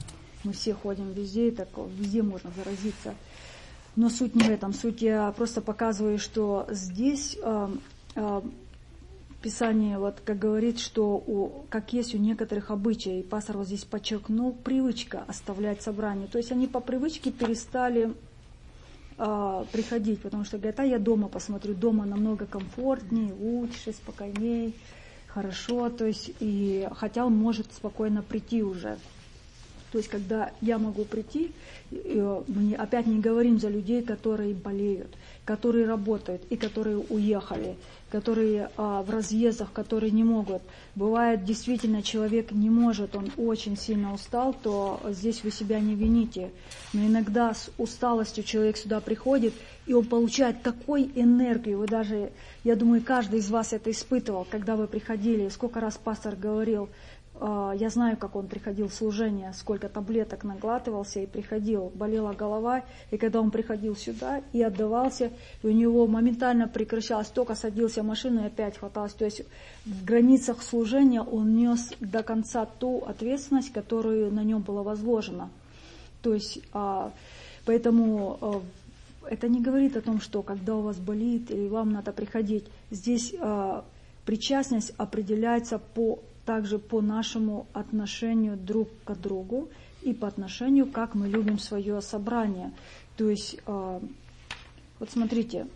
Мы все ходим везде, и так везде можно заразиться. Но суть не в этом. Суть я просто показываю, что здесь э, э, Писание, вот как говорит, что у, как есть у некоторых обычаев, и пастор вот здесь подчеркнул, привычка оставлять собрание. То есть они по привычке перестали э, приходить, потому что говорят, а я дома посмотрю, дома намного комфортнее, лучше, спокойнее, хорошо. То есть, и, хотя он может спокойно прийти уже. То есть, когда я могу прийти, мы опять не говорим за людей, которые болеют, которые работают и которые уехали, которые а, в разъездах, которые не могут. Бывает, действительно, человек не может, он очень сильно устал, то здесь вы себя не вините. Но иногда с усталостью человек сюда приходит, и он получает такой энергию. Вы даже, я думаю, каждый из вас это испытывал, когда вы приходили. Сколько раз пастор говорил, я знаю, как он приходил в служение, сколько таблеток наглатывался и приходил, болела голова, и когда он приходил сюда и отдавался, и у него моментально прекращалось, только садился в машину и опять хваталось. То есть в границах служения он нес до конца ту ответственность, которую на нем была возложена. То есть, поэтому это не говорит о том, что когда у вас болит или вам надо приходить. Здесь причастность определяется по также по нашему отношению друг к другу и по отношению, как мы любим свое собрание. То есть, э, вот смотрите,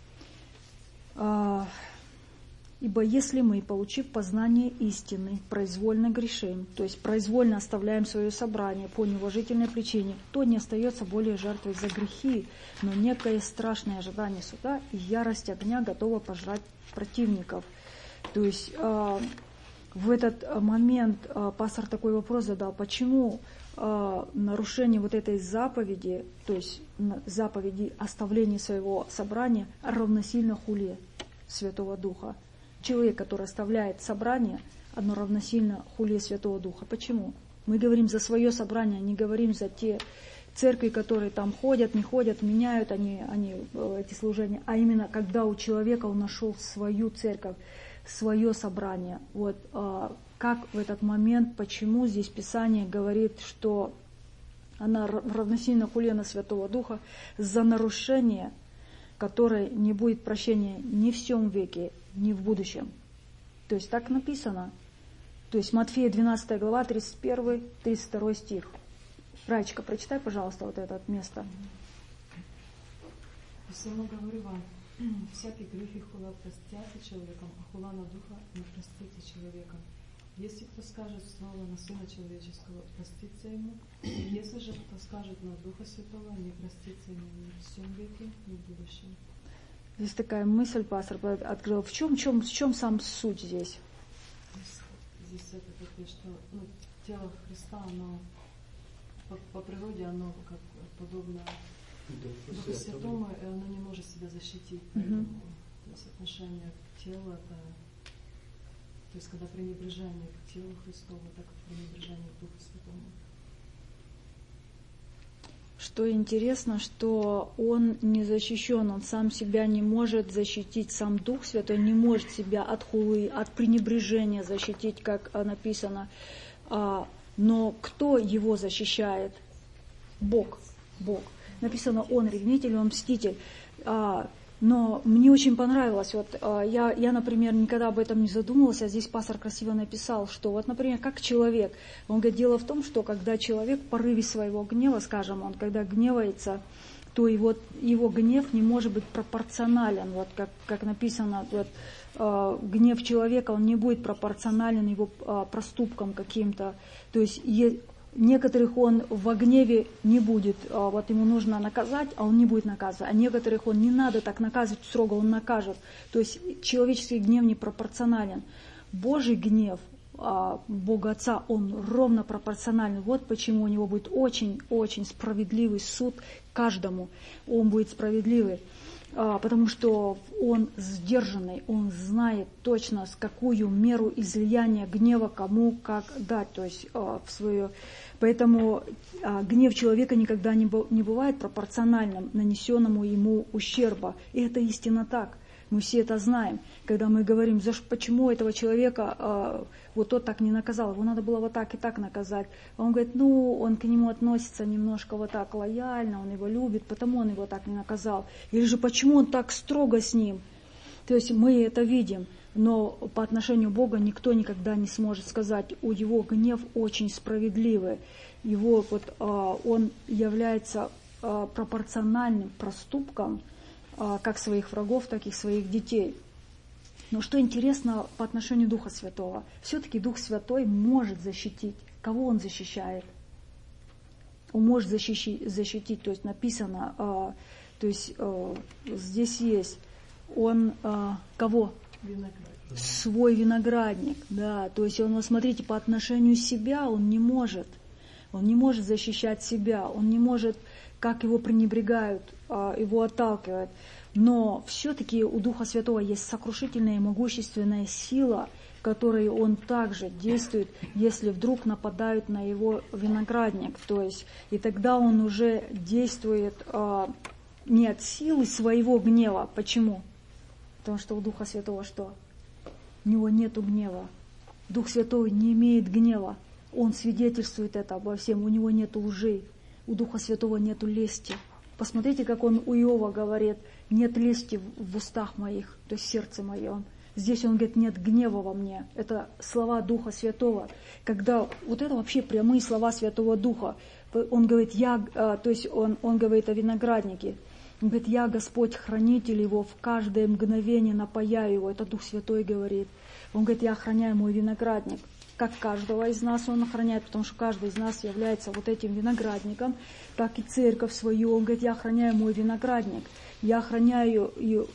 э, ибо если мы, получив познание истины, произвольно грешим, то есть произвольно оставляем свое собрание по неуважительной причине, то не остается более жертвой за грехи, но некое страшное ожидание суда и ярость огня готова пожрать противников. То есть, э, в этот момент э, пастор такой вопрос задал, почему э, нарушение вот этой заповеди, то есть заповеди оставления своего собрания, равносильно хуле Святого Духа. Человек, который оставляет собрание, одно равносильно хуле Святого Духа. Почему? Мы говорим за свое собрание, не говорим за те церкви, которые там ходят, не ходят, меняют они, они эти служения, а именно когда у человека он нашел свою церковь, свое собрание. Вот а, как в этот момент, почему здесь Писание говорит, что она равносильно хуле на Святого Духа за нарушение, которое не будет прощения ни в сем веке, ни в будущем. То есть так написано. То есть Матфея двенадцатая глава, тридцать первый тридцать второй стих. Раечка, прочитай, пожалуйста, вот это место. Посему говорю вам, всякий грех и хула простятся человеком, а хула на духа не простится человеком. Если кто скажет слово на Сына Человеческого, простится ему. Если же кто скажет на Духа Святого, не простится ему ни в всем веке, ни в будущем. Здесь такая мысль, пастор открыл. В чем, в чем, в чем сам суть здесь? Здесь это такое, что ну, тело Христа, оно по, по природе, оно как подобно Духу Святому, и оно не может себя защитить. Поэтому, mm-hmm. то есть отношение к телу, это, то есть когда пренебрежение к телу Христову, так и пренебрежение к Духу Святому. Что интересно, что он не защищен, он сам себя не может защитить, сам Дух Святой не может себя от хулы, от пренебрежения защитить, как написано. Но кто его защищает? Бог. Бог. Написано, он ревнитель, он мститель. Но мне очень понравилось, вот я, я, например, никогда об этом не задумывалась, а здесь пастор красиво написал, что вот, например, как человек, он говорит, дело в том, что когда человек в порыве своего гнева, скажем, он когда гневается, то его, его гнев не может быть пропорционален, вот как, как написано, вот, э, гнев человека, он не будет пропорционален его э, проступкам каким-то, то есть е, некоторых он во гневе не будет, вот ему нужно наказать, а он не будет наказывать. А некоторых он не надо так наказывать строго, он накажет. То есть человеческий гнев не пропорционален. Божий гнев, Бога Отца, он ровно пропорциональный. Вот почему у него будет очень-очень справедливый суд каждому. Он будет справедливый, потому что он сдержанный, он знает точно, с какую меру излияния гнева кому как дать, то есть в свою. Поэтому гнев человека никогда не бывает пропорциональным нанесенному ему ущерба. И это истинно так. Мы все это знаем. Когда мы говорим, за ш- почему этого человека э, вот тот так не наказал, его надо было вот так и так наказать. А он говорит, ну, он к нему относится немножко вот так лояльно, он его любит, потому он его так не наказал. Или же почему он так строго с ним? То есть мы это видим, но по отношению к Богу никто никогда не сможет сказать, у его гнев очень справедливый. Его вот, э, он является э, пропорциональным проступком э, как своих врагов, так и своих детей. Но что интересно по отношению Духа Святого, все-таки Дух Святой может защитить. Кого Он защищает? Он может защитить, защитить то есть написано, э, то есть э, здесь есть, Он э, кого? Виноградник. Свой виноградник, да, то есть он, вот смотрите, по отношению себя он не может, он не может защищать себя, он не может, как его пренебрегают, его отталкивают, но все-таки у Духа Святого есть сокрушительная и могущественная сила, которой он также действует, если вдруг нападают на его виноградник, то есть, и тогда он уже действует а, не от силы своего гнева. Почему? Потому что у Духа Святого что? У него нету гнева. Дух Святой не имеет гнева. Он свидетельствует это обо всем. У него нету лжи. У Духа Святого нету лести. Посмотрите, как он у Иова говорит, нет лести в устах моих, то есть в сердце моем. Здесь он говорит, нет гнева во мне. Это слова Духа Святого. Когда вот это вообще прямые слова Святого Духа. Он говорит, я, то есть он, он говорит о винограднике. Он говорит, я, Господь, хранитель его, в каждое мгновение напояю его. Это Дух Святой говорит. Он говорит, я охраняю мой виноградник. Как каждого из нас он охраняет, потому что каждый из нас является вот этим виноградником, так и церковь свою. Он говорит, я охраняю мой виноградник. Я охраняю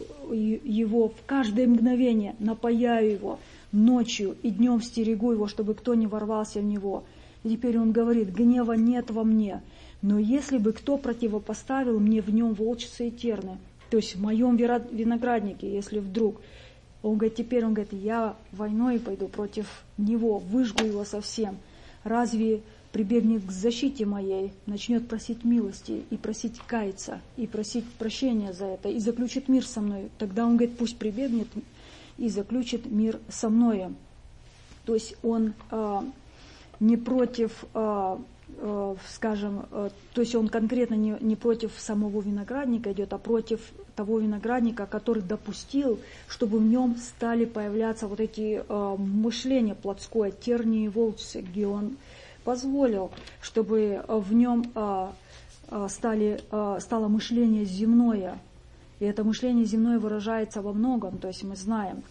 его в каждое мгновение, напояю его ночью и днем стерегу его, чтобы кто не ворвался в него. И теперь он говорит, гнева нет во мне. Но если бы кто противопоставил мне в нем волчица и терны, то есть в моем винограднике, если вдруг, он говорит, теперь он говорит, я войной пойду против него, выжгу его совсем. Разве прибегнет к защите моей, начнет просить милости и просить каяться, и просить прощения за это, и заключит мир со мной? Тогда он говорит, пусть прибегнет и заключит мир со мною. То есть он э, не против... Э, скажем, то есть он конкретно не, не против самого виноградника идет, а против того виноградника, который допустил, чтобы в нем стали появляться вот эти э, мышления плотское, тернии и волчцы, где он позволил, чтобы в нем э, э, стали, э, стало мышление земное. И это мышление земное выражается во многом, то есть мы знаем.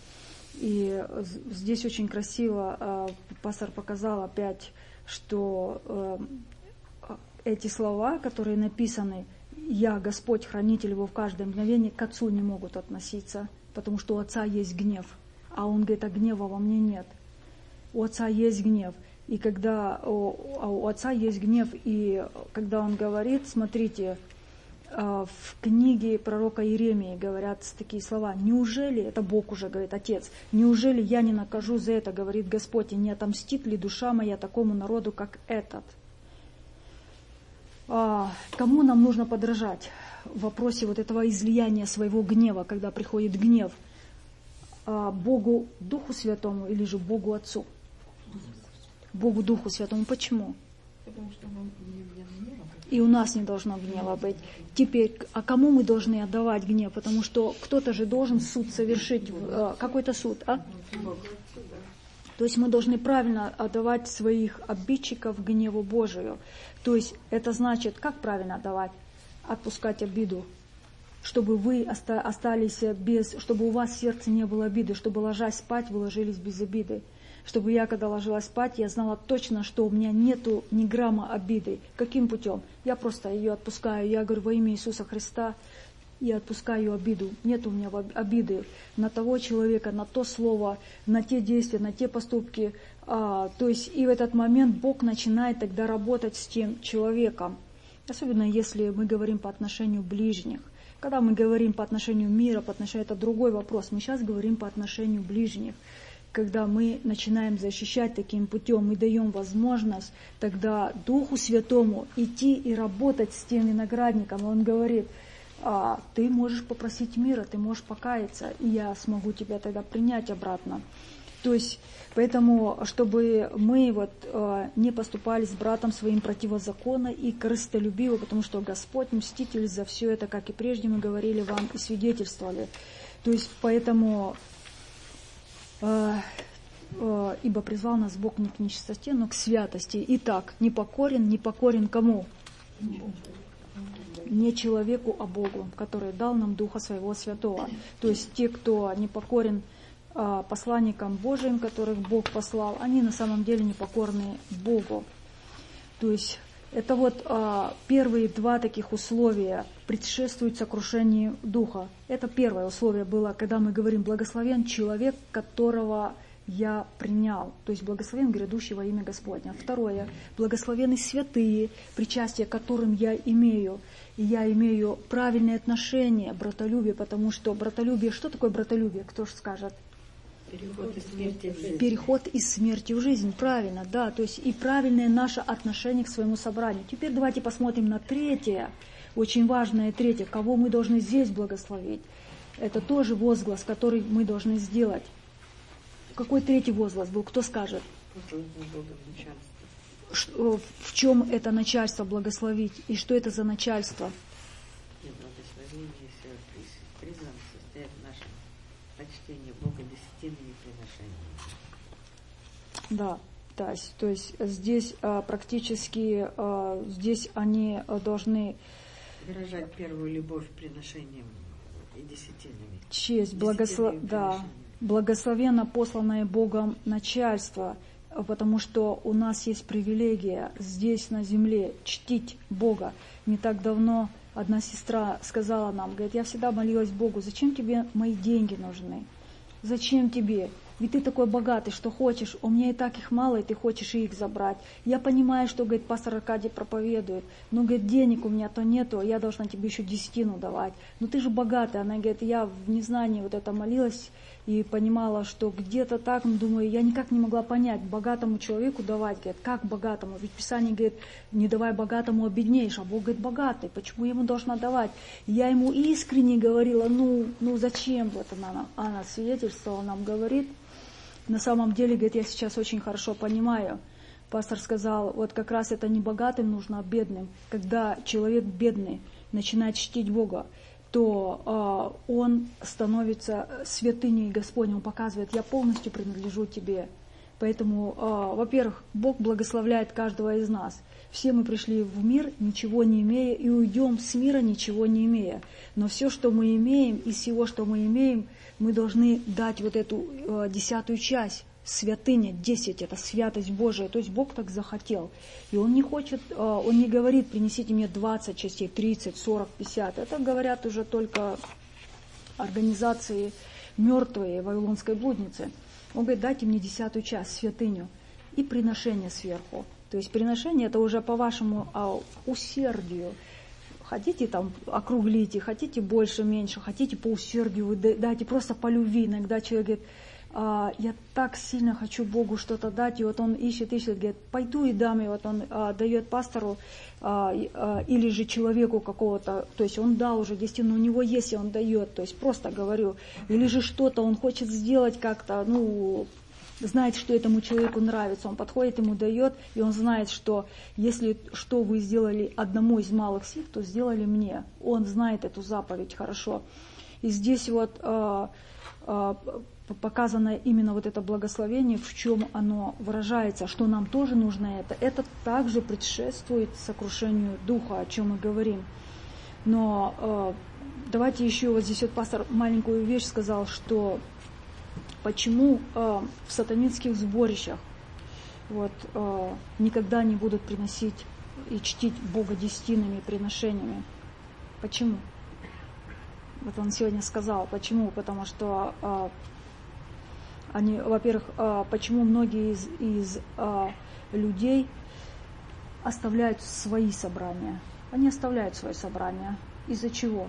И здесь очень красиво э, пастор показал опять, что э, эти слова, которые написаны, «Я, Господь, хранитель его в каждое мгновение», к Отцу не могут относиться, потому что у Отца есть гнев, а Он говорит, а гнева во мне нет. У Отца есть гнев, и когда у, у Отца есть гнев, и когда Он говорит, смотрите, в книге пророка Иеремии говорят такие слова, «Неужели, это Бог уже говорит, Отец, неужели я не накажу за это, говорит Господь, и не отомстит ли душа моя такому народу, как этот?» А, кому нам нужно подражать в вопросе вот этого излияния своего гнева, когда приходит гнев? А, Богу Духу Святому или же Богу Отцу? Богу Духу Святому. Почему? Потому что он не гнева. И у нас не должно гнева быть. Теперь, а кому мы должны отдавать гнев? Потому что кто-то же должен суд совершить, э, какой-то суд, а? То есть мы должны правильно отдавать своих обидчиков гневу Божию. То есть это значит, как правильно отдавать? Отпускать обиду. Чтобы вы оста- остались без, чтобы у вас в сердце не было обиды, чтобы, ложась спать, вы ложились без обиды. Чтобы я, когда ложилась спать, я знала точно, что у меня нету ни грамма обиды. Каким путем? Я просто ее отпускаю. Я говорю, во имя Иисуса Христа, я отпускаю обиду. Нет у меня обиды на того человека, на то слово, на те действия, на те поступки. А, то есть и в этот момент Бог начинает тогда работать с тем человеком. Особенно если мы говорим по отношению ближних. Когда мы говорим по отношению мира, по отношению, это другой вопрос. Мы сейчас говорим по отношению ближних. Когда мы начинаем защищать таким путем, мы даем возможность тогда Духу Святому идти и работать с тем виноградником. Он говорит, а, ты можешь попросить мира, ты можешь покаяться, и я смогу тебя тогда принять обратно. То есть, поэтому, чтобы мы вот а, не поступали с братом своим противозаконно и корыстолюбиво, потому что Господь мститель за все это, как и прежде мы говорили вам и свидетельствовали. То есть, поэтому, а, а, ибо призвал нас Бог не к нечистоте, но к святости. Итак, непокорен, непокорен кому? Не человеку, а Богу, который дал нам Духа Своего Святого. То есть те, кто непокорен а, посланникам Божиим, которых Бог послал, они на самом деле непокорны Богу. То есть это вот а, первые два таких условия предшествуют сокрушению Духа. Это первое условие было, когда мы говорим «благословен человек, которого я принял», то есть благословен грядущий во имя Господня. Второе, благословены святые, причастие к которым я имею. И я имею правильное отношение, братолюбие, потому что братолюбие, что такое братолюбие, кто же скажет? Переход из смерти в жизнь. Переход из смерти в жизнь, правильно, да, то есть и правильное наше отношение к своему собранию. Теперь давайте посмотрим на третье, очень важное третье, кого мы должны здесь благословить. Это тоже возглас, который мы должны сделать. Какой третий возглас был? Кто скажет? В чем это начальство благословить? И что это за начальство? Благословение призвано состоять в нашем почтении Бога десятинными приношениями. Да, то есть, то есть здесь а, практически а, здесь они должны выражать первую любовь приношением и десятинами. Честь, благослов... да. Благословенно посланное Богом начальство, потому что у нас есть привилегия здесь на земле чтить Бога. Не так давно одна сестра сказала нам, говорит, я всегда молилась Богу, зачем тебе мои деньги нужны? Зачем тебе? Ведь ты такой богатый, что хочешь, у меня и так их мало, и ты хочешь их забрать. Я понимаю, что, говорит, пастор Аркадий проповедует, но, говорит, денег у меня то нету, я должна тебе еще десятину давать. Но ты же богатый. Она говорит, я в незнании вот это молилась и понимала, что где-то так, ну, думаю, я никак не могла понять, богатому человеку давать, говорит, как богатому? Ведь Писание говорит, не давай богатому, обеднеешь, а Бог говорит, богатый, почему ему должна давать? Я ему искренне говорила, ну, ну зачем? Вот она, она свидетельствовала, нам говорит. На самом деле, говорит, я сейчас очень хорошо понимаю. Пастор сказал, вот как раз это не богатым нужно, а бедным. Когда человек бедный начинает чтить Бога, то э, он становится святыней Господней. Он показывает, я полностью принадлежу тебе. Поэтому, э, во-первых, Бог благословляет каждого из нас. Все мы пришли в мир, ничего не имея, и уйдем с мира, ничего не имея. Но все, что мы имеем, из всего, что мы имеем, мы должны дать вот эту э, десятую часть. Святыня, десять, это святость Божия. То есть Бог так захотел. И Он не хочет, э, Он не говорит, принесите мне двадцать частей, тридцать, сорок, пятьдесят. Это говорят уже только организации мертвые Вавилонской блудницы. Он говорит, дайте мне десятую часть, святыню, и приношение сверху. То есть приношение это уже по вашему а, усердию. Хотите там округлите, хотите больше, меньше, хотите по усердию, вы дайте просто по любви. Иногда человек говорит, а, я так сильно хочу Богу что-то дать, и вот он ищет, ищет, говорит, пойду и дам, и вот он а, дает пастору а, а, или же человеку какого-то, то есть он дал уже десятину, у него есть, и он дает, то есть просто говорю, или же что-то он хочет сделать как-то, ну, знает, что этому человеку нравится, он подходит, ему дает, и он знает, что если что вы сделали одному из малых сих, то сделали мне. Он знает эту заповедь хорошо. И здесь вот э, э, показано именно вот это благословение, в чем оно выражается, что нам тоже нужно это. Это также предшествует сокрушению духа, о чем мы говорим. Но э, давайте еще вот здесь вот пастор маленькую вещь сказал, что почему э, в сатанинских сборищах вот, э, никогда не будут приносить и чтить Бога десятинными приношениями. Почему? Вот он сегодня сказал. Почему? Потому что э, они, во-первых, э, почему многие из, из э, людей оставляют свои собрания? Они оставляют свои собрания. Из-за чего?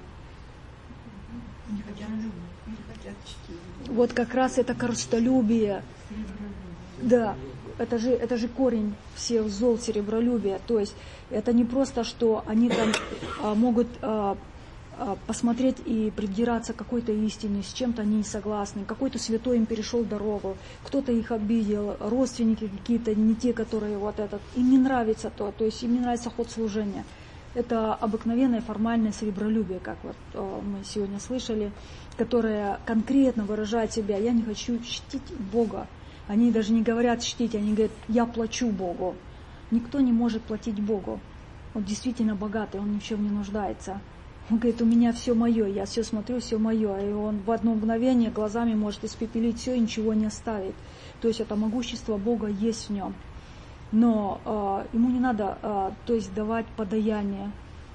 Не хотят, не хотят чтить. Вот как раз это корыстолюбие. Да, это же, это же корень всех зол серебролюбия. То есть это не просто, что они там а, могут а, посмотреть и придираться к какой-то истине, с чем-то они не согласны, какой-то святой им перешел дорогу, кто-то их обидел, родственники какие-то не те, которые вот этот, им не нравится то, то есть им не нравится ход служения. Это обыкновенное формальное сребролюбие, как вот мы сегодня слышали, которое конкретно выражает себя. Я не хочу чтить Бога. Они даже не говорят чтить, они говорят, я плачу Богу. Никто не может платить Богу. Он действительно богатый, он ни в чем не нуждается. Он говорит, у меня все мое, я все смотрю, все мое. И он в одно мгновение глазами может испепелить все и ничего не оставит. То есть это могущество Бога есть в нем. Но э, ему не надо э, то есть давать подаяние,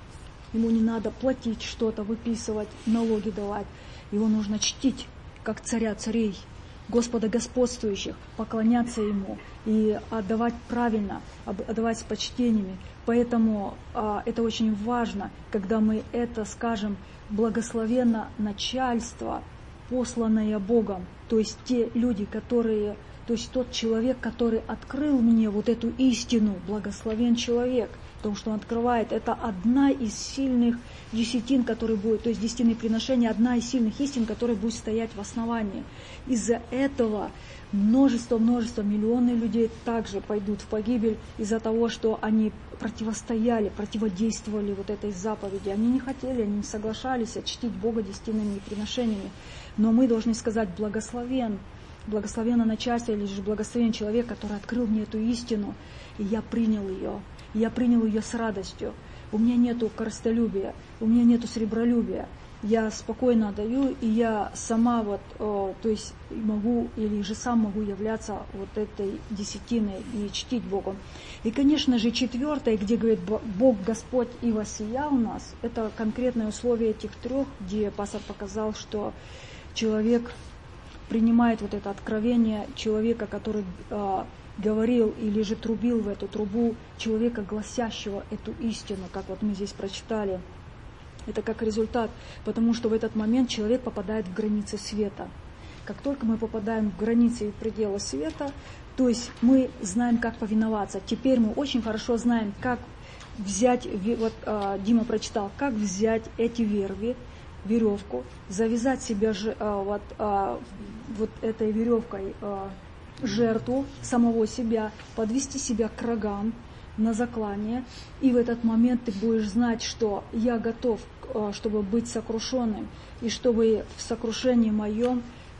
ему не надо платить что-то, выписывать, налоги давать. Его нужно чтить, как царя царей, Господа господствующих, поклоняться Ему и отдавать правильно, отдавать с почтениями. Поэтому а, это очень важно, когда мы это скажем, благословенно начальство, посланное Богом, то есть те люди, которые, то есть тот человек, который открыл мне вот эту истину, благословен человек, потому что он открывает, это одна из сильных десятин, которые будет, то есть десятины приношения, одна из сильных истин, которая будет стоять в основании. Из-за этого множество-множество, миллионы людей также пойдут в погибель из-за того, что они противостояли, противодействовали вот этой заповеди. Они не хотели, они не соглашались чтить Бога десятинными приношениями. Но мы должны сказать благословен, благословенно начальство или же благословен человек, который открыл мне эту истину, и я принял ее. Я принял ее с радостью. У меня нету корыстолюбия, у меня нету сребролюбия. Я спокойно даю, и я сама вот, о, то есть могу, или же сам могу являться вот этой десятиной и чтить Богом. И, конечно же, четвертое, где говорит Бог Господь и воссиял нас, это конкретное условие этих трех, где пастор показал, что человек принимает вот это откровение человека, который а, говорил или же трубил в эту трубу, человека, гласящего эту истину, как вот мы здесь прочитали. Это как результат, потому что в этот момент человек попадает в границы света. Как только мы попадаем в границы и пределы света, то есть мы знаем, как повиноваться. Теперь мы очень хорошо знаем, как взять, вот а, Дима прочитал, как взять эти верви, веревку, завязать себя же, а, вот, а, вот этой веревкой а, жертву самого себя, подвести себя к рогам на заклание, и в этот момент ты будешь знать, что я готов, чтобы быть сокрушенным, и чтобы в сокрушении моем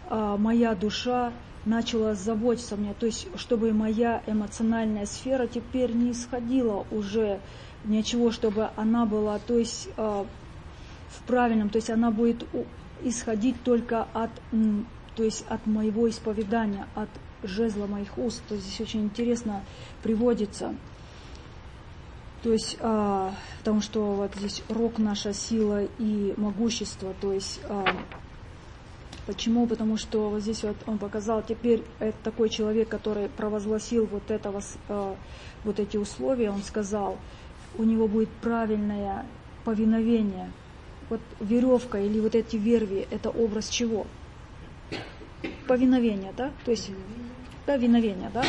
моя душа начала заботиться мне, то есть чтобы моя эмоциональная сфера теперь не исходила уже ничего, чтобы она была, то есть в правильном, то есть она будет исходить только от, то есть от моего исповедания, от жезла моих уст. То есть здесь очень интересно приводится. То есть, а, потому что вот здесь рог наша сила и могущество. То есть, а, почему? Потому что вот здесь вот он показал, теперь это такой человек, который провозгласил вот, этого, а, вот эти условия, он сказал, у него будет правильное повиновение. Вот веревка или вот эти верви, это образ чего? Повиновение, да? То есть, повиновение, да?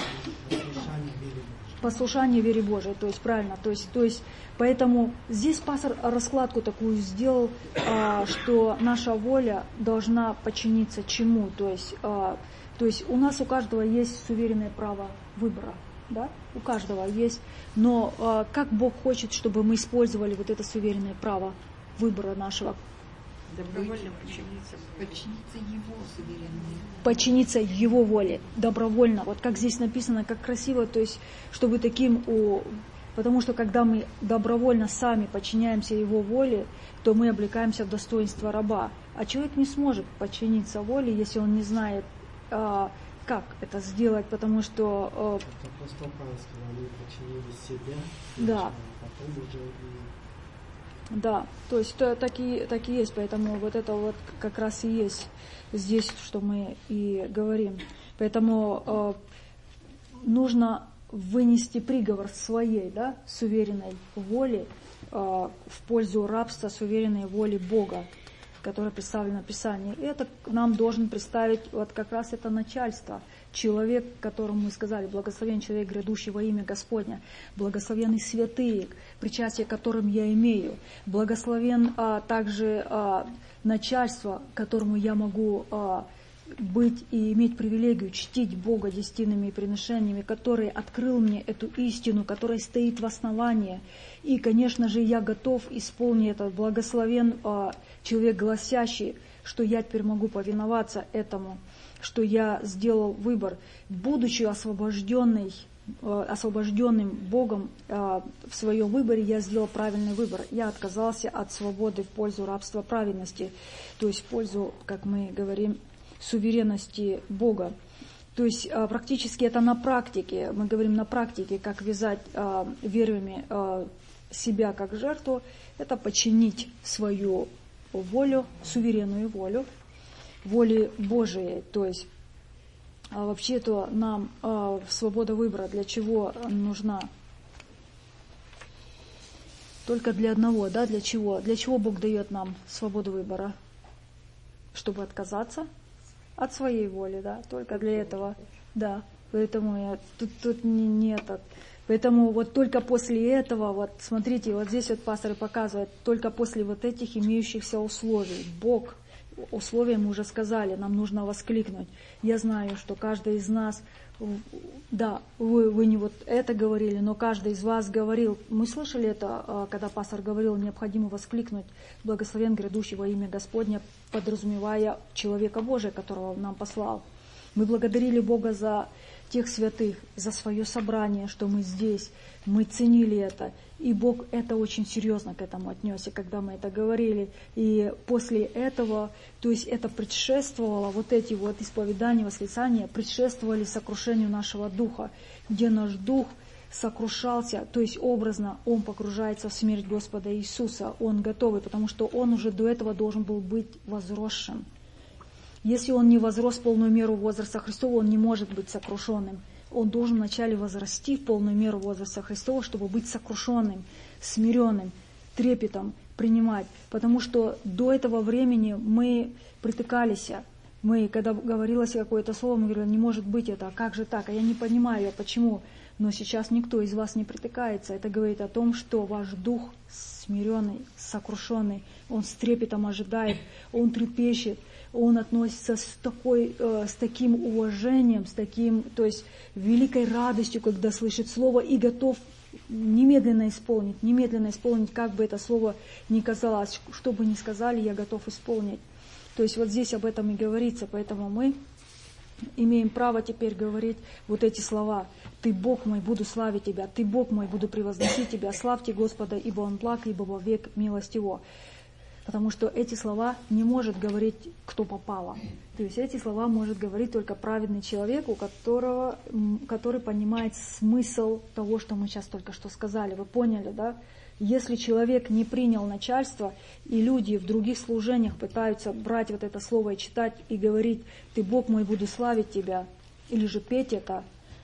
Послушание вере Божией, то есть правильно, то есть, то есть, поэтому здесь пастор раскладку такую сделал, а, что наша воля должна подчиниться чему, то есть, а, то есть у нас у каждого есть суверенное право выбора, да, у каждого есть, но а, как Бог хочет, чтобы мы использовали вот это суверенное право выбора нашего? Добровольно подчиниться. Подчиниться Его суверенной. Подчиниться Его воле, добровольно. Вот как здесь написано, как красиво, то есть, чтобы таким... О, потому что когда мы добровольно сами подчиняемся Его воле, то мы облекаемся в достоинство раба. А человек не сможет подчиниться воле, если он не знает, а, как это сделать, потому что... А, апостол Павел сказал, мы подчинили себя, да. А потом уже... Да, то есть то, так, и, так и есть, поэтому вот это вот как раз и есть здесь, что мы и говорим. Поэтому э, нужно вынести приговор своей, да, суверенной воли э, в пользу рабства суверенной воли Бога, которая представлена в Писании. И это нам должен представить вот как раз это начальство, человек, которому мы сказали, благословен человек, грядущий во имя Господня, благословенны святые, причастие к которым я имею, благословен а, также а, начальство, которому я могу а, быть и иметь привилегию чтить Бога десятинными приношениями, который открыл мне эту истину, которая стоит в основании. И, конечно же, я готов исполнить это. Благословен а, человек, гласящий, что я теперь могу повиноваться этому, что я сделал выбор, будучи освобожденный, а, освобожденным Богом а, в своем выборе, я сделал правильный выбор. Я отказался от свободы в пользу рабства праведности, то есть в пользу, как мы говорим, суверенности Бога. То есть а, практически это на практике, мы говорим на практике, как вязать а, вервями а, себя как жертву, это подчинить свою волю, суверенную волю, воле Божией. То есть а, вообще-то нам а, свобода выбора для чего нужна? Только для одного, да, для чего? Для чего Бог дает нам свободу выбора? Чтобы отказаться от своей воли, да, только для этого, да, поэтому я, тут, тут не, не этот, поэтому вот только после этого, вот смотрите, вот здесь вот пастор показывает, только после вот этих имеющихся условий, Бог, условия мы уже сказали, нам нужно воскликнуть, я знаю, что каждый из нас, да, вы, вы не вот это говорили, но каждый из вас говорил, мы слышали это, когда пастор говорил, необходимо воскликнуть, благословен грядущий во имя Господня, подразумевая человека Божия, которого Он нам послал. Мы благодарили Бога за тех святых, за свое собрание, что мы здесь, мы ценили это. И Бог это очень серьезно к этому отнесся, когда мы это говорили. И после этого, то есть это предшествовало, вот эти вот исповедания, восклицания, предшествовали сокрушению нашего духа, где наш дух сокрушался, то есть образно он погружается в смерть Господа Иисуса, он готовый, потому что он уже до этого должен был быть возросшим. Если он не возрос в полную меру возраста Христова, он не может быть сокрушенным. Он должен вначале возрасти в полную меру возраста Христова, чтобы быть сокрушенным, смиренным, трепетом принимать. Потому что до этого времени мы притыкались. Мы, когда говорилось какое-то слово, мы говорили, не может быть это, а как же так? А я не понимаю, почему. Но сейчас никто из вас не притыкается. Это говорит о том, что ваш дух смиренный, сокрушенный, он с трепетом ожидает, он трепещет, он относится с, такой, э, с таким уважением, с таким, то есть великой радостью, когда слышит слово, и готов немедленно исполнить, немедленно исполнить, как бы это слово ни казалось, что бы ни сказали, я готов исполнить. То есть вот здесь об этом и говорится, поэтому мы имеем право теперь говорить вот эти слова. «Ты, Бог мой, буду славить Тебя, Ты, Бог мой, буду превозносить Тебя, славьте Господа, ибо Он благ, ибо вовек милость Его». Потому что эти слова не может говорить кто попало. То есть эти слова может говорить только праведный человек, у которого, который понимает смысл того, что мы сейчас только что сказали. Вы поняли, да? Если человек не принял начальство, и люди в других служениях пытаются брать вот это слово и читать, и говорить, «Ты, Бог мой, буду славить Тебя», или же петь это,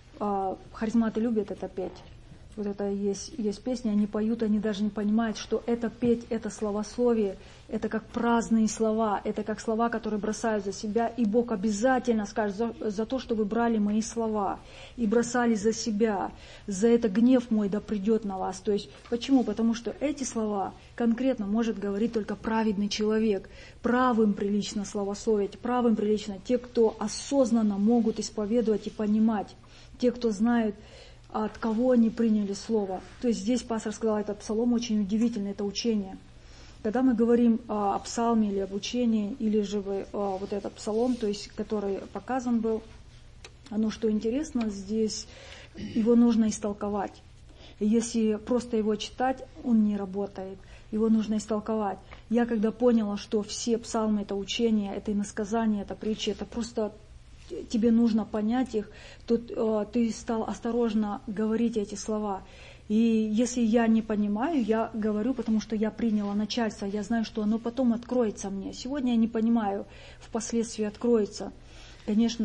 а, харизматы любят это петь. Вот это есть, есть песни, они поют, они даже не понимают, что это петь, это словословие, это как праздные слова, это как слова, которые бросают за себя, и Бог обязательно скажет за, за то, что вы брали мои слова и бросали за себя, за это гнев мой да придет на вас. То есть, почему? Потому что эти слова конкретно может говорить только праведный человек, правым прилично словословить, правым прилично те, кто осознанно могут исповедовать и понимать, те, кто знают, от кого они приняли слово. То есть здесь пастор сказал, этот псалом очень удивительный, это учение. Когда мы говорим о псалме или об учении, или же вы, вот этот псалом, то есть который показан был, оно что интересно, здесь его нужно истолковать. И если просто его читать, он не работает. Его нужно истолковать. Я когда поняла, что все псалмы это учение, это иносказание, это притчи, это просто тебе нужно понять их, то э, ты стал осторожно говорить эти слова. И если я не понимаю, я говорю, потому что я приняла начальство, я знаю, что оно потом откроется мне. Сегодня я не понимаю, впоследствии откроется. Конечно,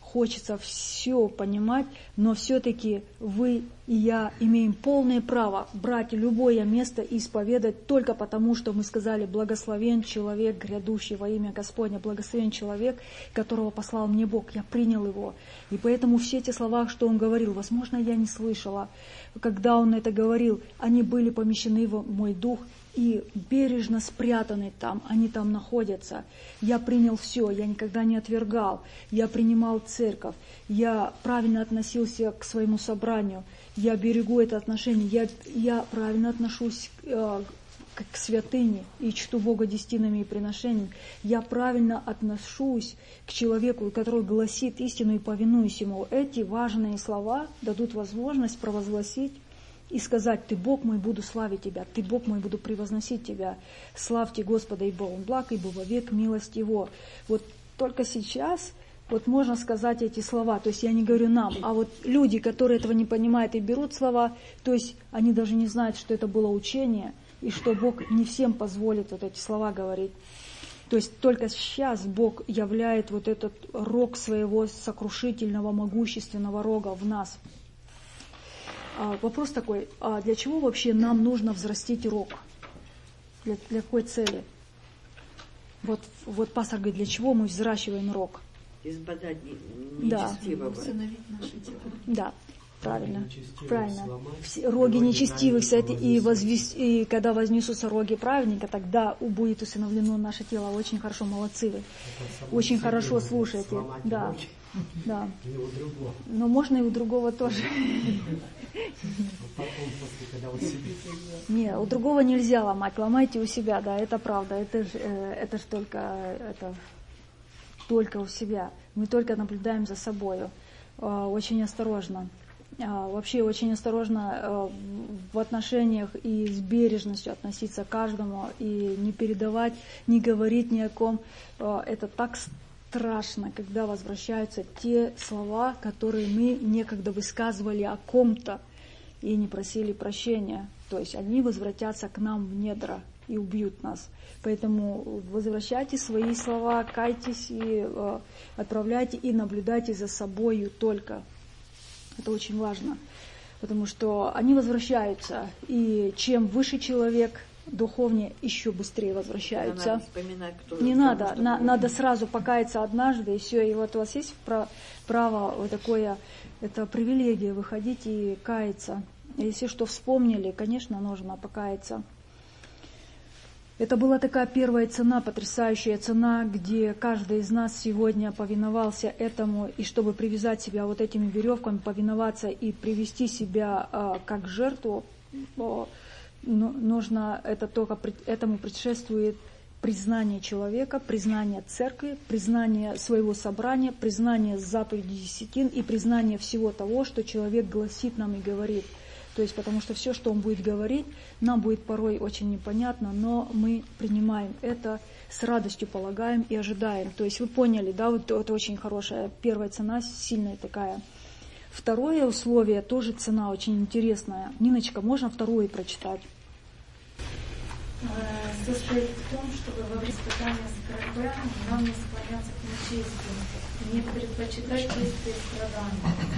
хочется все понимать, но все-таки вы и я имеем полное право брать любое место и исповедать только потому, что мы сказали: благословен человек, грядущий во имя Господня, благословен человек, которого послал мне Бог, я принял его. И поэтому все те слова, что он говорил, возможно, я не слышала, когда он это говорил, они были помещены в мой дух и бережно спрятаны там, они там находятся. Я принял все, я никогда не отвергал, я принимал церковь, я правильно относился к своему собранию, я берегу это отношение, я, я правильно отношусь э, к, к святыне и чту Бога десятинами и приношениями, я правильно отношусь к человеку, который гласит истину и повинуюсь ему. Эти важные слова дадут возможность провозгласить и сказать: ты Бог мой, буду славить Тебя, ты Бог мой, буду превозносить Тебя. Славьте Господа, ибо Он благ, ибо вовек милость Его. Вот только сейчас вот можно сказать эти слова. То есть я не говорю нам, а вот люди, которые этого не понимают и берут слова, то есть они даже не знают, что это было учение, и что Бог не всем позволит вот эти слова говорить. То есть только сейчас Бог являет вот этот рог своего сокрушительного, могущественного рога в нас. Вопрос такой: а для чего вообще нам нужно взрастить рог? Для, для какой цели? Вот, вот пастор говорит, для чего мы взращиваем рог? Избавлять нечестивого. Да. Установить наши тела. Да, правильно. Нечестивых правильно. сломать, Все, роги нечестивых, кстати, и, возвестить. возвес, и когда вознесутся роги праведника, тогда будет усыновлено наше тело. Очень хорошо, молодцы вы. Очень хорошо слушаете. Да. Да. Не у другого. Но можно и у другого тоже. Потом, после, когда у себя. Не, у другого нельзя ломать, ломайте у себя, да, это правда, это ж, э, это ж только, это, только у себя. Мы только наблюдаем за собою, э, очень осторожно. Э, вообще очень осторожно э, в отношениях и с бережностью относиться к каждому, и не передавать, не говорить ни о ком. Э, это так страшно, когда возвращаются те слова, которые мы некогда высказывали о ком-то и не просили прощения. То есть они возвратятся к нам в недра и убьют нас. Поэтому возвращайте свои слова, кайтесь и э, отправляйте, и наблюдайте за собою только. Это очень важно, потому что они возвращаются, и чем выше человек, духовнее, еще быстрее возвращаются. Надо вспоминать, кто Не потому, надо, что на, будет. надо сразу покаяться однажды, и все. И вот у вас есть право, право вот такое, это привилегия выходить и каяться. Если что вспомнили, конечно, нужно покаяться. Это была такая первая цена, потрясающая цена, где каждый из нас сегодня повиновался этому, и чтобы привязать себя вот этими веревками, повиноваться и привести себя а, как жертву, а, ну, нужно, это только этому предшествует признание человека, признание церкви, признание своего собрания, признание заповедей десятин и признание всего того, что человек гласит нам и говорит. То есть, потому что все, что он будет говорить, нам будет порой очень непонятно, но мы принимаем это, с радостью полагаем и ожидаем. То есть вы поняли, да, вот это очень хорошая первая цена, сильная такая. Второе условие, тоже цена очень интересная. Ниночка, можно второе прочитать? Состоит в том, чтобы во время испытания скорбя нам не склоняться к нечестию, не предпочитать честные страдания.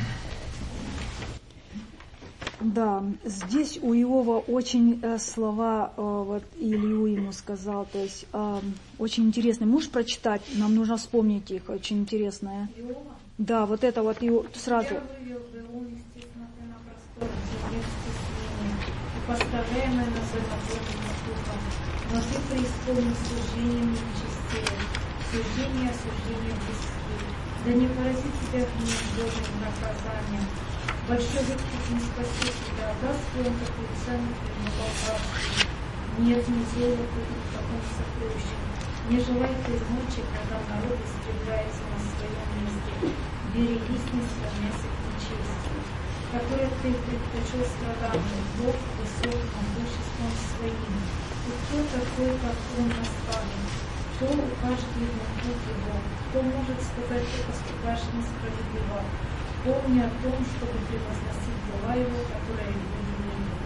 Да, здесь у Иова очень э, слова, э, вот Илью ему сказал, то есть э, очень интересно. Можешь прочитать? Нам нужно вспомнить их, очень интересное. Иова? Да, вот это вот Ио, сразу. Я вывел бы ум из тесноты на простор, земли в стеснении, и поставляемое на законным духом, но ты преисполнен суждением нечестивым, суждение, осуждение близкие, да не поразит тебя гнев Божьим наказанием. Большой выход не спасет тебя, даст ли он такую цену твоему богатству? Нет ни золота и в таком сокровище. Не желай ты ночи, когда народ истребляется на своем месте. Берегись, не склоняйся к нечестию, которое ты предпочел страданию, Бог высок могуществом своим. И кто такой, как он наставлен? Кто укажет ему путь его? Кто может сказать, что поступаешь несправедливо? Помни о том, чтобы превозносить дела его, которые его велели.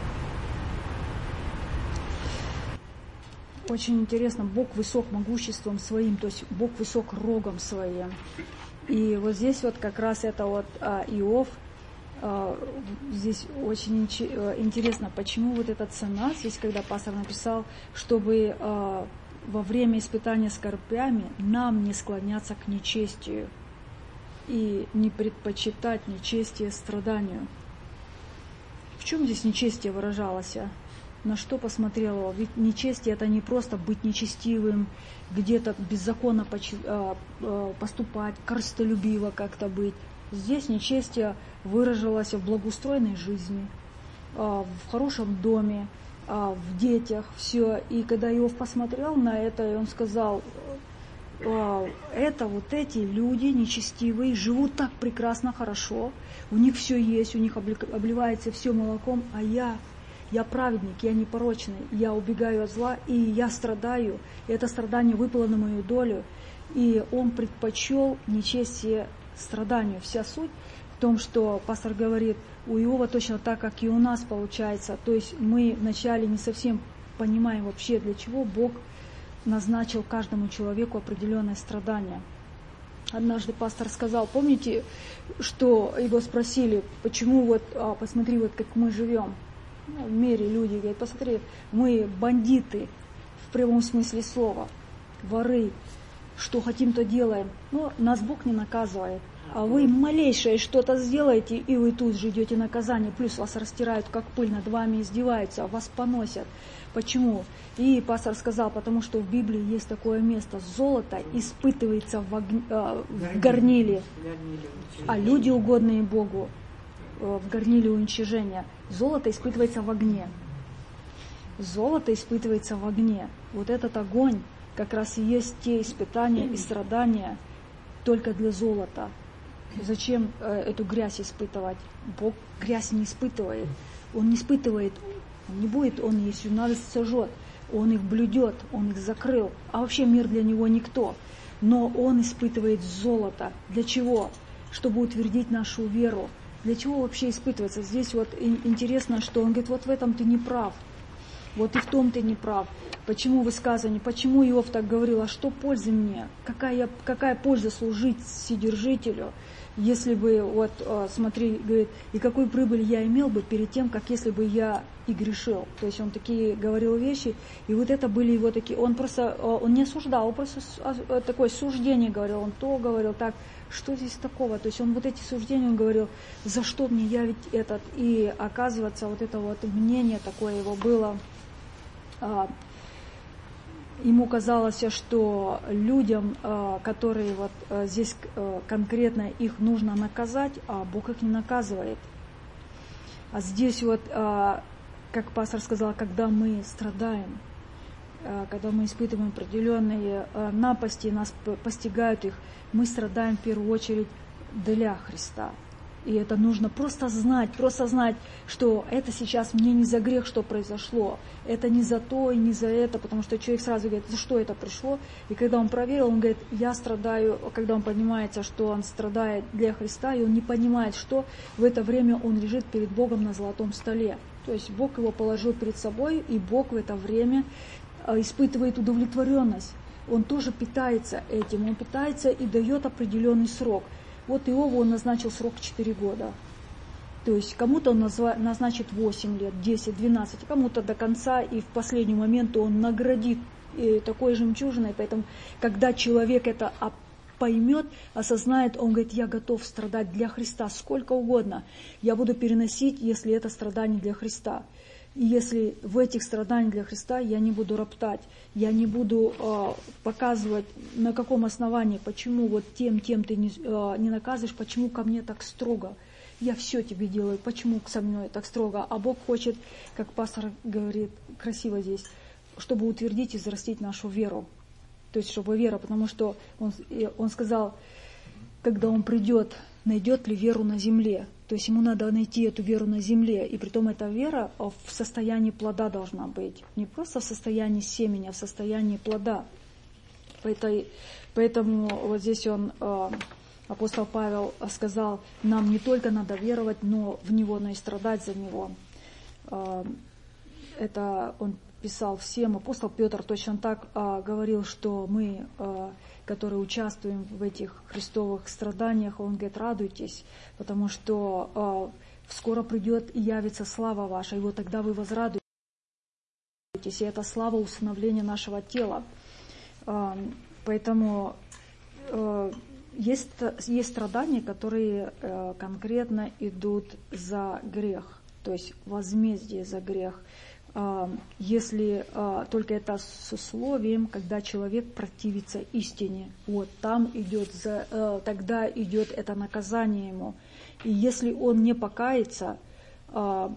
Очень интересно, Бог высок могуществом своим, то есть Бог высок рогом своим. И вот здесь вот как раз это вот а, Иов, а, здесь очень интересно, почему вот эта цена, здесь когда пастор написал, чтобы а, во время испытания скорбями нам не склоняться к нечестию и не предпочитать нечестие страданию. В чем здесь нечестие выражалось? На что посмотрел? Ведь нечестие — это не просто быть нечестивым, где-то беззаконно поступать, корыстолюбиво как-то быть. Здесь нечестие выражалось в благоустроенной жизни, в хорошем доме, в детях, все. И когда Иов посмотрел на это, он сказал: это вот эти люди нечестивые живут так прекрасно, хорошо, у них все есть, у них обливается все молоком, а я, я праведник, я непорочный, я убегаю от зла, и я страдаю, и это страдание выпало на мою долю, и он предпочел нечестие страданию. Вся суть в том, что пастор говорит, у Иова точно так, как и у нас получается, то есть мы вначале не совсем понимаем вообще, для чего Бог назначил каждому человеку определенное страдание. Однажды пастор сказал, помните, что его спросили, почему вот, а, посмотри, вот как мы живем, ну, в мире люди говорят, посмотри, мы бандиты в прямом смысле слова, воры, что хотим, то делаем, но нас Бог не наказывает. А вы малейшее что-то сделаете, и вы тут же идете наказание, плюс вас растирают, как пыль, над вами издеваются, вас поносят. Почему? И пастор сказал, потому что в Библии есть такое место, золото испытывается в, огне, э, в горниле, а люди, угодные Богу, э, в горниле уничижения. Золото испытывается в огне. Золото испытывается в огне. Вот этот огонь как раз и есть те испытания и страдания только для золота. Зачем э, эту грязь испытывать? Бог грязь не испытывает. Он не испытывает, он не будет, он, если надо, сожжет. Он их блюдет, он их закрыл. А вообще мир для него никто. Но он испытывает золото. Для чего? Чтобы утвердить нашу веру. Для чего вообще испытывается? Здесь вот интересно, что он говорит, вот в этом ты не прав. Вот и в том ты не прав. Почему высказывание? Почему Иов так говорил? А что пользы мне? Какая, какая польза служить Вседержителю? Если бы, вот, смотри, говорит, и какую прибыль я имел бы перед тем, как если бы я и грешил. То есть он такие говорил вещи, и вот это были его такие, он просто, он не осуждал, он просто такое суждение говорил, он то говорил, так, что здесь такого? То есть он вот эти суждения, он говорил, за что мне я ведь этот, и оказывается, вот это вот мнение такое его было, ему казалось, что людям, которые вот здесь конкретно их нужно наказать, а Бог их не наказывает. А здесь вот, как пастор сказал, когда мы страдаем, когда мы испытываем определенные напасти, нас постигают их, мы страдаем в первую очередь для Христа. И это нужно просто знать, просто знать, что это сейчас мне не за грех, что произошло. Это не за то и не за это, потому что человек сразу говорит, за что это пришло. И когда он проверил, он говорит, я страдаю, когда он понимается, что он страдает для Христа, и он не понимает, что в это время он лежит перед Богом на золотом столе. То есть Бог его положил перед собой, и Бог в это время испытывает удовлетворенность. Он тоже питается этим, он питается и дает определенный срок. Вот Иову он назначил срок четыре года. То есть кому-то он назва, назначит восемь лет, десять, двенадцать, кому-то до конца, и в последний момент он наградит такой жемчужиной. Поэтому, когда человек это поймет, осознает, он говорит, я готов страдать для Христа сколько угодно. Я буду переносить, если это страдание для Христа. И если в этих страданиях для Христа я не буду роптать, я не буду э, показывать, на каком основании, почему вот тем, тем ты не, э, не наказываешь, почему ко мне так строго. Я все тебе делаю, почему со мной так строго. А Бог хочет, как пастор говорит, красиво здесь, чтобы утвердить и взрастить нашу веру. То есть, чтобы вера, потому что он, он сказал, когда он придет, найдет ли веру на земле. То есть ему надо найти эту веру на земле. И притом эта вера в состоянии плода должна быть. Не просто в состоянии семени, а в состоянии плода. Поэтому, поэтому вот здесь он, апостол Павел, сказал, нам не только надо веровать, но в Него, но и страдать за Него. Это он писал всем, апостол Петр точно так а, говорил, что мы, а, которые участвуем в этих христовых страданиях, он говорит, радуйтесь, потому что а, скоро придет и явится слава ваша, и вот тогда вы возрадуетесь, и это слава усыновления нашего тела. А, поэтому а, есть, есть страдания, которые а, конкретно идут за грех, то есть возмездие за грех. Если а, только это с условием, когда человек противится истине, вот там идет, за, а, тогда идет это наказание ему. И если он не покается, а,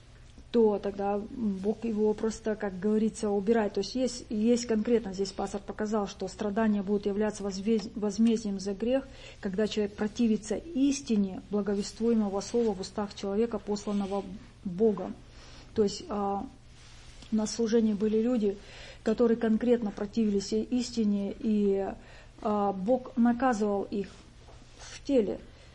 то тогда Бог его просто, как говорится, убирает. То есть есть, есть конкретно, здесь пастор показал, что страдания будут являться возмездием за грех, когда человек противится истине благовествуемого слова в устах человека, посланного Богом. То есть а, у нас в служении были люди, которые конкретно противились истине, и а, Бог наказывал их в теле.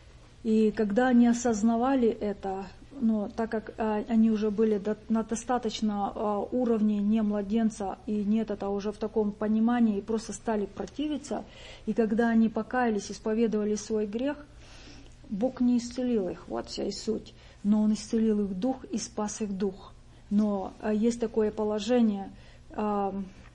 И когда они осознавали это, ну, так как а, они уже были до, на достаточно а, уровне не младенца, и нет, это уже в таком понимании, и просто стали противиться, и когда они покаялись, исповедовали свой грех, Бог не исцелил их, вот вся и суть, но Он исцелил их дух и спас их дух. Но а, есть такое положение, а,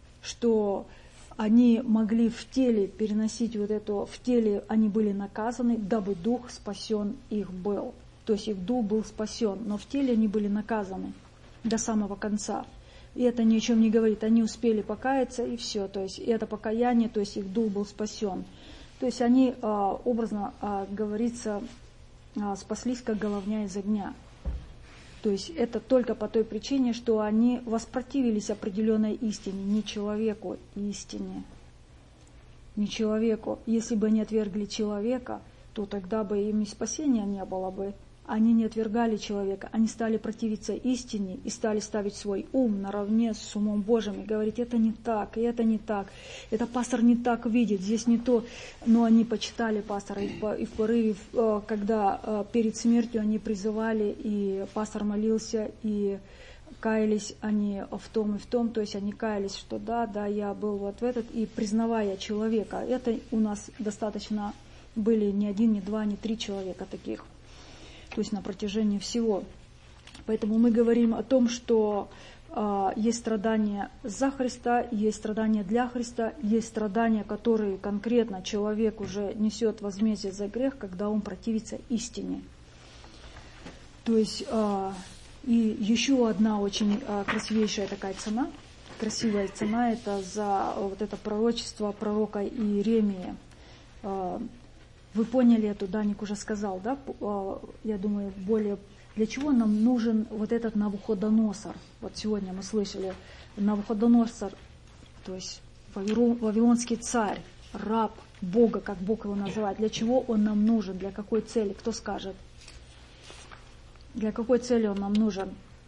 что они могли в теле переносить вот это, в теле они были наказаны, дабы дух спасен их был. То есть их дух был спасен, но в теле они были наказаны до самого конца. И это ни о чем не говорит. Они успели покаяться, и все. То есть это покаяние, то есть их дух был спасен. То есть они, а, образно а, говорится, а, спаслись, как головня из огня. То есть это только по той причине, что они воспротивились определенной истине, не человеку истине. Не человеку. Если бы они отвергли человека, то тогда бы им и спасения не было бы. Они не отвергали человека, они стали противиться истине и стали ставить свой ум наравне с умом Божьим и говорить, это не так, и это не так, это пастор не так видит, здесь не то. Но они почитали пастора, и в порыве, когда перед смертью они призывали, и пастор молился, и каялись они в том и в том, то есть они каялись, что да, да, я был вот в этот, и признавая человека. Это у нас достаточно были не один, не два, не три человека таких. То есть на протяжении всего. Поэтому мы говорим о том, что э, есть страдания за Христа, есть страдания для Христа, есть страдания, которые конкретно человек уже несет возмездие за грех, когда он противится истине. То есть э, и еще одна очень э, красивейшая такая цена, красивая цена, это за вот это пророчество пророка Иеремии. Э, Вы поняли эту, Даник уже сказал, да? Я думаю, более... Для чего нам нужен вот этот Навуходоносор? Вот сегодня мы слышали, Навуходоносор, то есть вавилонский царь, раб Бога, как Бог его называет. Для чего он нам нужен? Для какой цели? Кто скажет? Для какой цели он нам нужен?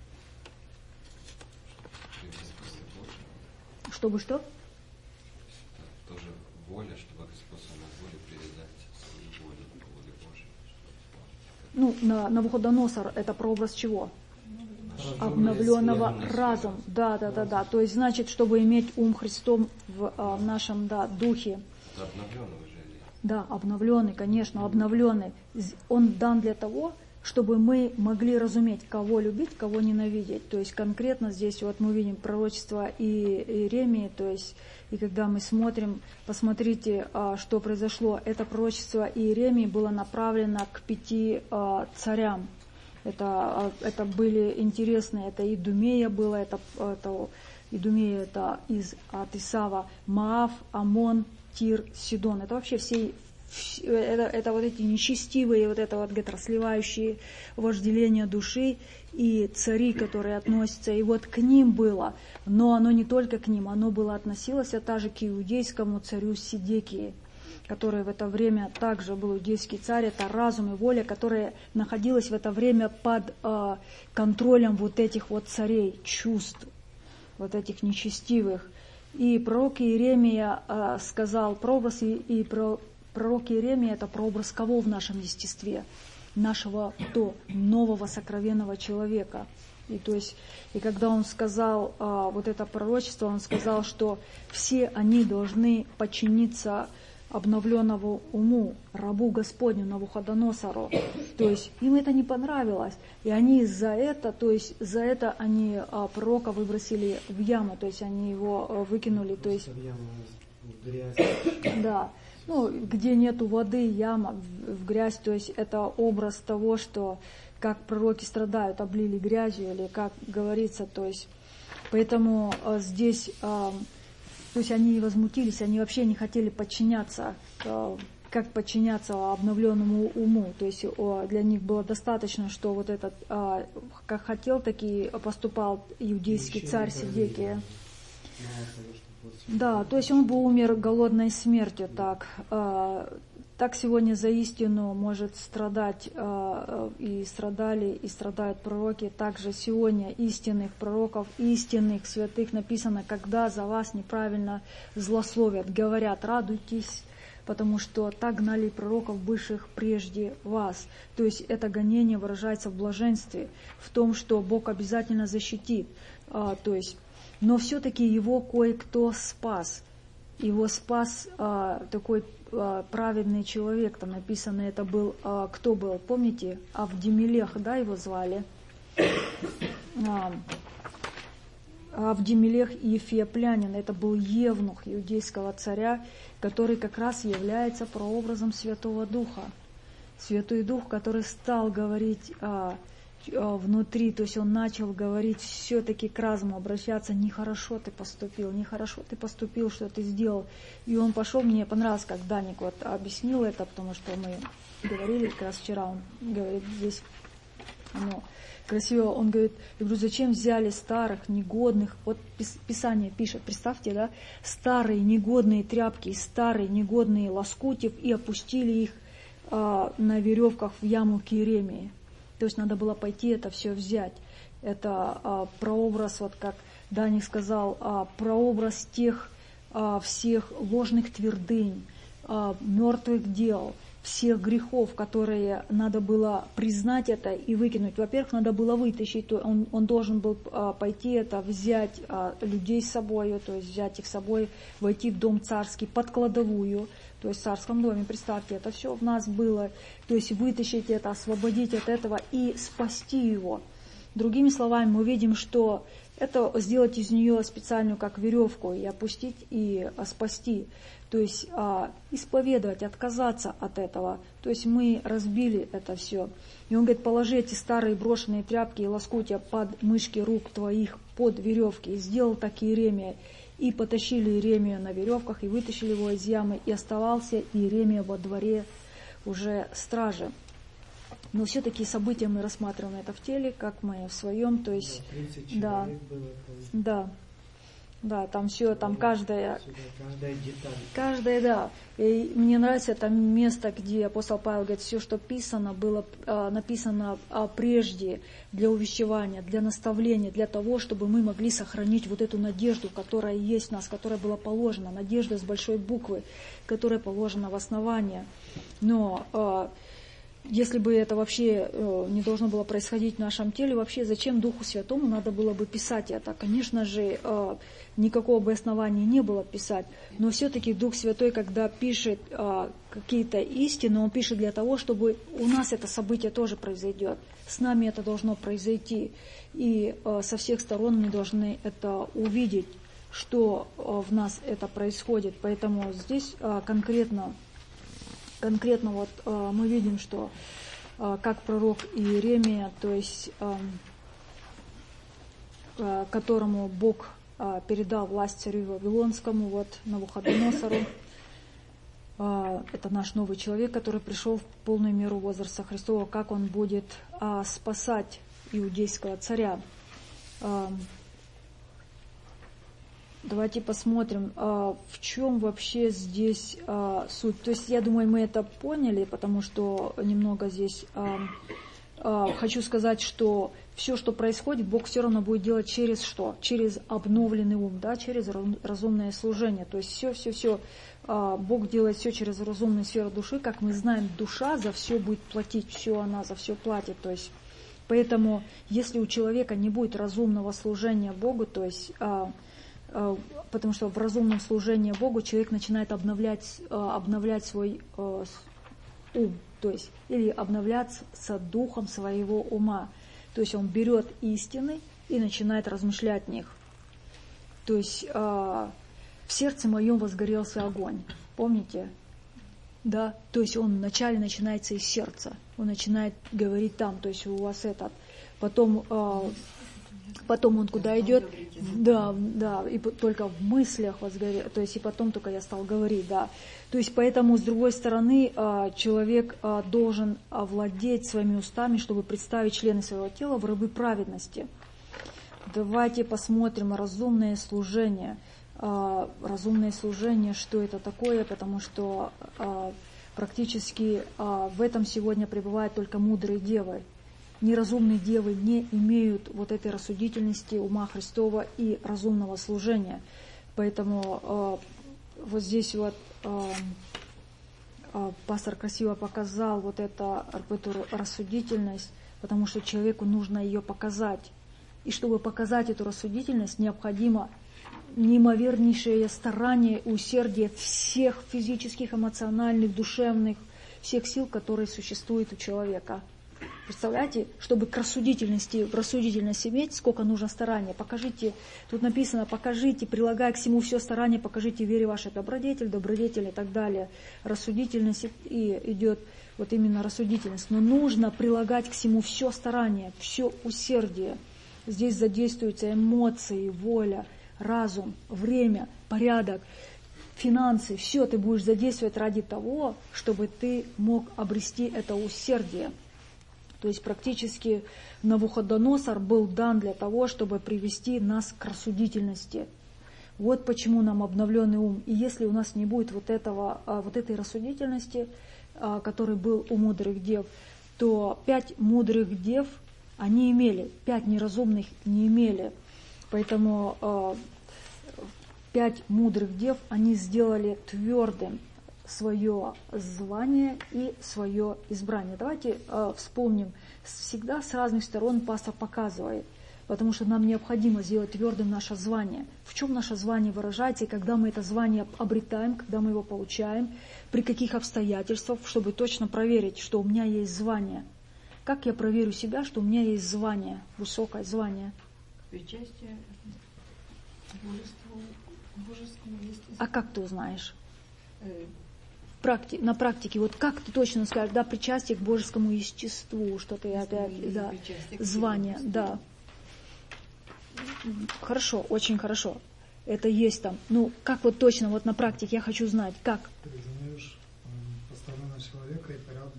Чтобы что? Тоже воля, чтобы способна воле передать свою волю по воле Божьей. Ну, на, Навуходоносор это прообраз чего? Обновленного разума. Да, да, да, да. То есть, значит, чтобы иметь ум Христом в, а, в нашем, да, духе. Это обновленный уже. Да, обновленный, конечно, обновленный. Он дан для того, чтобы мы могли разуметь, кого любить, кого ненавидеть. То есть конкретно здесь вот мы видим пророчество Иеремии, то есть и когда мы смотрим, посмотрите, что произошло. Это пророчество Иеремии было направлено к пяти царям. Это, это были интересные, это Идумея было, это, это Идумея это из от Исава, Моав, Амон, Тир, Сидон. Это вообще все, это, это вот эти нечестивые, вот это вот, говорит, расливающие вожделение души и цари, которые относятся, и вот к ним было, но оно не только к ним, оно было относилось а также к иудейскому царю Сидекии, который в это время также был иудейский царь, это разум и воля, которая находилась в это время под э, контролем вот этих вот царей, чувств, вот этих нечестивых. И пророк Иеремия э, сказал, прообраз, и, и про, пророк Иеремия это прообраз кого в нашем естестве? Нашего то нового сокровенного человека. И, то есть, и когда он сказал а, вот это пророчество, он сказал, что все они должны подчиниться обновленному уму, рабу Господню Навуходоносору. То есть им это не понравилось. И они за это, то есть за это они а, пророка выбросили в яму, то есть они его а, выкинули. То есть, да, ну, где нету воды, яма, в, в грязь, то есть это образ того, что как пророки страдают, облили грязью, или как говорится, то есть, поэтому а, здесь, а, то есть они возмутились, они вообще не хотели подчиняться, а, как подчиняться обновленному уму, то есть а, для них было достаточно, что вот этот, а, как хотел, так и поступал иудейский царь Седекия. Да, то есть он бы умер голодной смертью, так. А, Так сегодня за истину может страдать э, и страдали, и страдают пророки. Также сегодня истинных пророков, истинных святых написано, когда за вас неправильно злословят, говорят, радуйтесь, потому что так гнали пророков бывших прежде вас. То есть это гонение выражается в блаженстве, в том, что Бог обязательно защитит. Э, то есть, но все-таки его кое-кто спас. Его спас э, такой праведный человек, там написано, это был, кто был, помните, Авдемелех, да, его звали? Авдемелех Ефиоплянин, это был евнух иудейского царя, который как раз является прообразом Святого Духа. Святой Дух, который стал говорить внутри, то есть он начал говорить все-таки к разуму, обращаться, нехорошо ты поступил, нехорошо ты поступил, что ты сделал. И он пошел, мне понравилось, как Даник вот объяснил это, потому что мы говорили как раз вчера, он говорит здесь, ну, красиво, он говорит, я говорю, зачем взяли старых, негодных, вот Писание пишет, представьте, да, старые негодные тряпки, старые негодные лоскутьев и опустили их а, на веревках в яму Киеремии. То есть надо было пойти это все взять. Это а, прообраз, вот как Даник сказал, а, прообраз тех а, всех ложных твердынь, а, мертвых дел, всех грехов, которые надо было признать это и выкинуть. Во-первых, надо было вытащить, то он, он должен был а, пойти это, взять а, людей с собой, то есть взять их с собой, войти в дом царский, под кладовую, то есть в царском доме, представьте, это все в нас было, то есть вытащить это, освободить от этого и спасти его. Другими словами, мы видим, что это сделать из нее специальную как веревку и опустить и а, спасти. То есть а, исповедовать, отказаться от этого. То есть мы разбили это все. И он говорит, положи эти старые брошенные тряпки и лоскутья под мышки рук твоих, под веревки. И сделал так Иеремия. И потащили Иеремию на веревках, и вытащили его из ямы. И оставался Иеремия во дворе уже стражи. Но все такие события мы рассматриваем это в теле, как мы в своем. То есть, да, да. Да, там все, там каждая, каждая деталь. Каждая, да. И мне нравится это место, где апостол Павел говорит, все, что писано, было а, написано а, прежде для увещевания, для наставления, для того, чтобы мы могли сохранить вот эту надежду, которая есть в нас, которая была положена, надежда с большой буквы, которая положена в основание. Но а, если бы это вообще э, не должно было происходить в нашем теле, вообще зачем Духу Святому надо было бы писать это? Конечно же, э, никакого бы основания не было писать, но все-таки Дух Святой, когда пишет э, какие-то истины, Он пишет для того, чтобы у нас это событие тоже произойдет. С нами это должно произойти. И э, со всех сторон мы должны это увидеть, что э, в нас это происходит. Поэтому здесь э, конкретно... Конкретно вот э, мы видим, что э, как пророк Иеремия, то есть э, э, которому Бог э, передал власть царю Вавилонскому, вот Навуходоносору, э, это наш новый человек, который пришел в полную меру возраста Христова, как он будет э, спасать иудейского царя. Э, Давайте посмотрим, в чем вообще здесь суть. То есть, я думаю, мы это поняли, потому что немного здесь хочу сказать, что все, что происходит, Бог все равно будет делать через что? Через обновленный ум, да, через разумное служение. То есть все, все, все. Бог делает все через разумную сферу души. Как мы знаем, душа за все будет платить, все она за все платит. То есть, поэтому, если у человека не будет разумного служения Богу, то есть, а, а, потому что в разумном служении Богу человек начинает обновлять, а, обновлять свой а, ум, то есть, или обновляться духом своего ума. То есть он берет истины и начинает размышлять в них. То есть а, в сердце моем возгорелся огонь. Помните? Да, то есть он вначале начинается из сердца, он начинает говорить там, то есть у вас этот, потом, э, потом он куда идет, да, да, и только в мыслях возгорел, то есть и потом только я стал говорить, да, то есть поэтому с другой стороны э, человек э, должен овладеть своими устами, чтобы представить члены своего тела в рабы праведности. Давайте посмотрим разумное служение. Разумное служение, что это такое, потому что а, практически а, в этом сегодня пребывают только мудрые девы. Неразумные девы не имеют вот этой рассудительности ума Христова и разумного служения. Поэтому а, вот здесь вот а, а, пастор красиво показал вот, это, вот эту рассудительность, потому что человеку нужно ее показать. И чтобы показать эту рассудительность, необходимо неимовернейшее старание, усердие всех физических, эмоциональных, душевных, всех сил, которые существуют у человека. Представляете, чтобы к рассудительности, в рассудительность иметь, сколько нужно старания. Покажите, тут написано, покажите, прилагая к всему все старание, покажите вере вашей добродетель, добродетель и так далее. Рассудительность и идет вот именно рассудительность. Но нужно прилагать к всему все старание, все усердие. Здесь задействуются эмоции, воля, разум, время, порядок, финансы, все ты будешь задействовать ради того, чтобы ты мог обрести это усердие. То есть практически Навуходоносор был дан для того, чтобы привести нас к рассудительности. Вот почему нам обновленный ум. И если у нас не будет вот, этого, вот этой рассудительности, который был у мудрых дев, то пять мудрых дев они имели, пять неразумных не имели. Поэтому э, пять мудрых дев, они сделали твердым свое звание и свое избрание. Давайте э, вспомним, всегда с разных сторон пастор показывает, потому что нам необходимо сделать твердым наше звание. В чем наше звание выражается, и когда мы это звание обретаем, когда мы его получаем, при каких обстоятельствах, чтобы точно проверить, что у меня есть звание. Как я проверю себя, что у меня есть звание, высокое звание? Причастие божеству, божескому естеству. А как ты узнаешь? Практи, на практике, вот как ты точно скажешь, да, причастие к божескому естеству, что ты опять, да, звание, да. Хорошо, очень хорошо. Это есть там. Ну, как вот точно, вот на практике я хочу знать, как? Ты признаешь постороннего человека и порядок.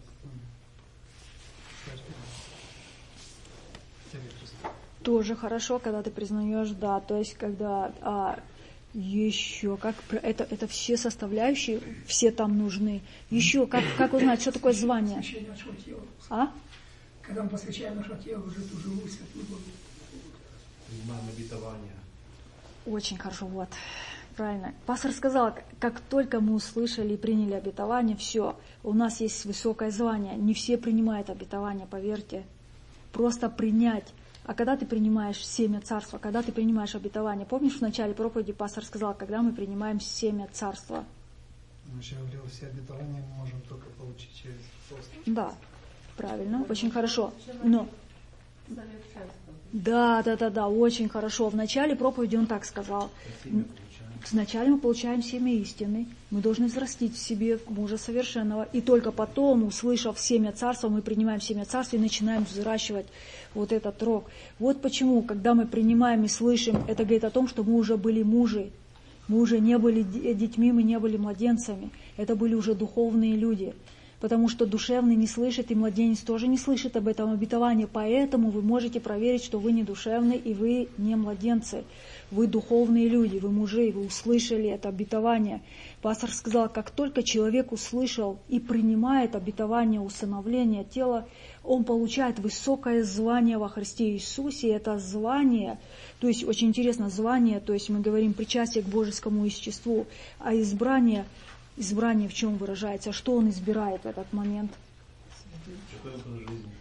Тоже хорошо, когда ты признаешь, да, то есть когда а, еще, как это, это все составляющие, все там нужны. Еще, как, как узнать, что такое звание? А? Когда мы посвящаем наше тело, уже ту живую святую Богу. Принимаем обетование. Очень хорошо, вот, правильно. Пастор сказал, как только мы услышали и приняли обетование, все, у нас есть высокое звание. Не все принимают обетование, поверьте. Просто принять. А когда ты принимаешь семя царства, когда ты принимаешь обетование, помнишь, в начале проповеди пастор сказал, когда мы принимаем семя царства? Он еще говорил, все обетования мы можем только получить через пост. Да, правильно, очень хорошо. Но да, да, да, да, очень хорошо. В начале проповеди он так сказал. Вначале мы получаем семя истины, мы должны взрастить в себе мужа совершенного, и только потом, услышав семя царства, мы принимаем семя царства и начинаем взращивать вот этот рог. Вот почему, когда мы принимаем и слышим, это говорит о том, что мы уже были мужи, мы уже не были детьми, мы не были младенцами, это были уже духовные люди. Потому что душевный не слышит, и младенец тоже не слышит об этом обетовании. Поэтому вы можете проверить, что вы не душевны, и вы не младенцы. Вы духовные люди, вы мужи, вы услышали это обетование. Пастор сказал, как только человек услышал и принимает обетование усыновления тела, он получает высокое звание во Христе Иисусе. И это звание, то есть очень интересно, звание, то есть мы говорим причастие к божескому естеству, а избрание... Избрание в чем выражается? Что он избирает в этот момент?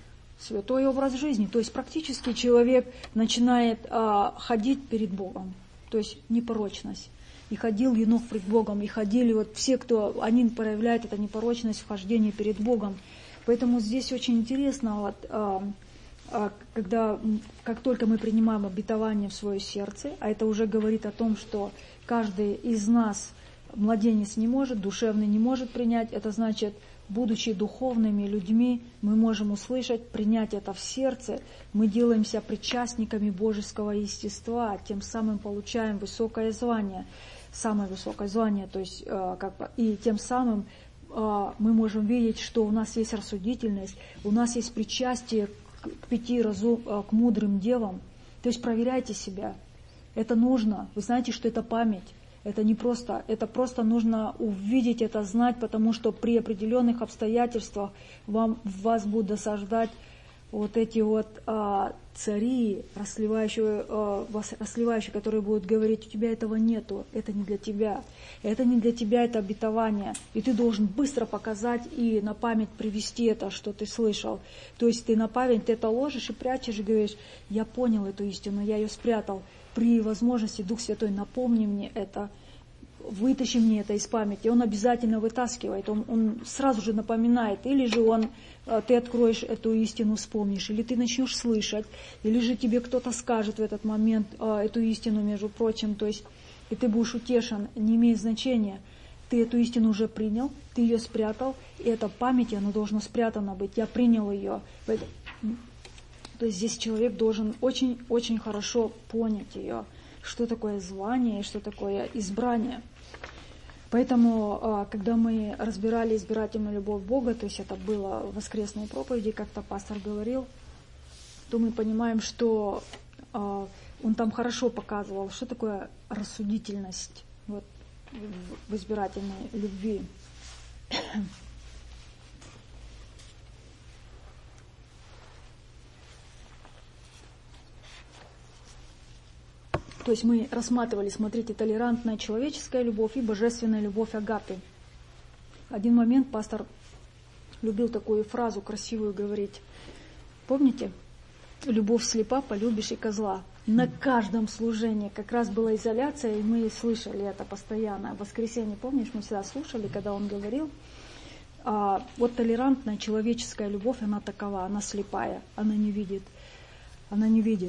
святой образ жизни. То есть практически человек начинает а, ходить перед Богом. То есть непорочность. И ходил Енох пред Богом, и ходили вот все, кто, они проявляют эту непорочность в хождении перед Богом. Поэтому здесь очень интересно, вот, а, а, когда, как только мы принимаем обетование в свое сердце, а это уже говорит о том, что каждый из нас, младенец не может, душевный не может принять, это значит, будучи духовными людьми, мы можем услышать, принять это в сердце, мы делаемся причастниками божеского естества, тем самым получаем высокое звание, самое высокое звание, то есть, э, как бы, и тем самым э, мы можем видеть, что у нас есть рассудительность, у нас есть причастие к, к пяти разум, э, к мудрым девам, то есть проверяйте себя, это нужно, вы знаете, что это память. Это не просто, это просто нужно увидеть, это знать, потому что при определенных обстоятельствах вам, вас будут досаждать вот эти вот а, цари, расливающие, а, расливающие, которые будут говорить, у тебя этого нету, это не для тебя, это не для тебя, это обетование. И ты должен быстро показать и на память привести это, что ты слышал. То есть ты на память ты это ложишь и прячешь, и говоришь, я понял эту истину, я ее спрятал. При возможности Дух Святой, напомни мне это, вытащи мне это из памяти. Он обязательно вытаскивает, он, он сразу же напоминает. Или же он, ты откроешь эту истину, вспомнишь, или ты начнешь слышать, или же тебе кто-то скажет в этот момент эту истину, между прочим. То есть, и ты будешь утешен, не имеет значения. Ты эту истину уже принял, ты ее спрятал, и эта память, она должна спрятана быть. Я принял ее. То есть здесь человек должен очень-очень хорошо понять ее, что такое звание и что такое избрание. Поэтому, когда мы разбирали избирательную любовь Бога, то есть это было в воскресной проповеди, как-то пастор говорил, то мы понимаем, что он там хорошо показывал, что такое рассудительность вот, в избирательной любви. То есть мы рассматривали, смотрите, толерантная человеческая любовь и божественная любовь агапы. Один момент пастор любил такую фразу красивую говорить. Помните? Любовь слепа, полюбишь и козла. На каждом служении как раз была изоляция, и мы слышали это постоянно. В воскресенье, помнишь, мы всегда слушали, когда он говорил. А, вот толерантная человеческая любовь, она такова, она слепая, она не видит. Она не видит.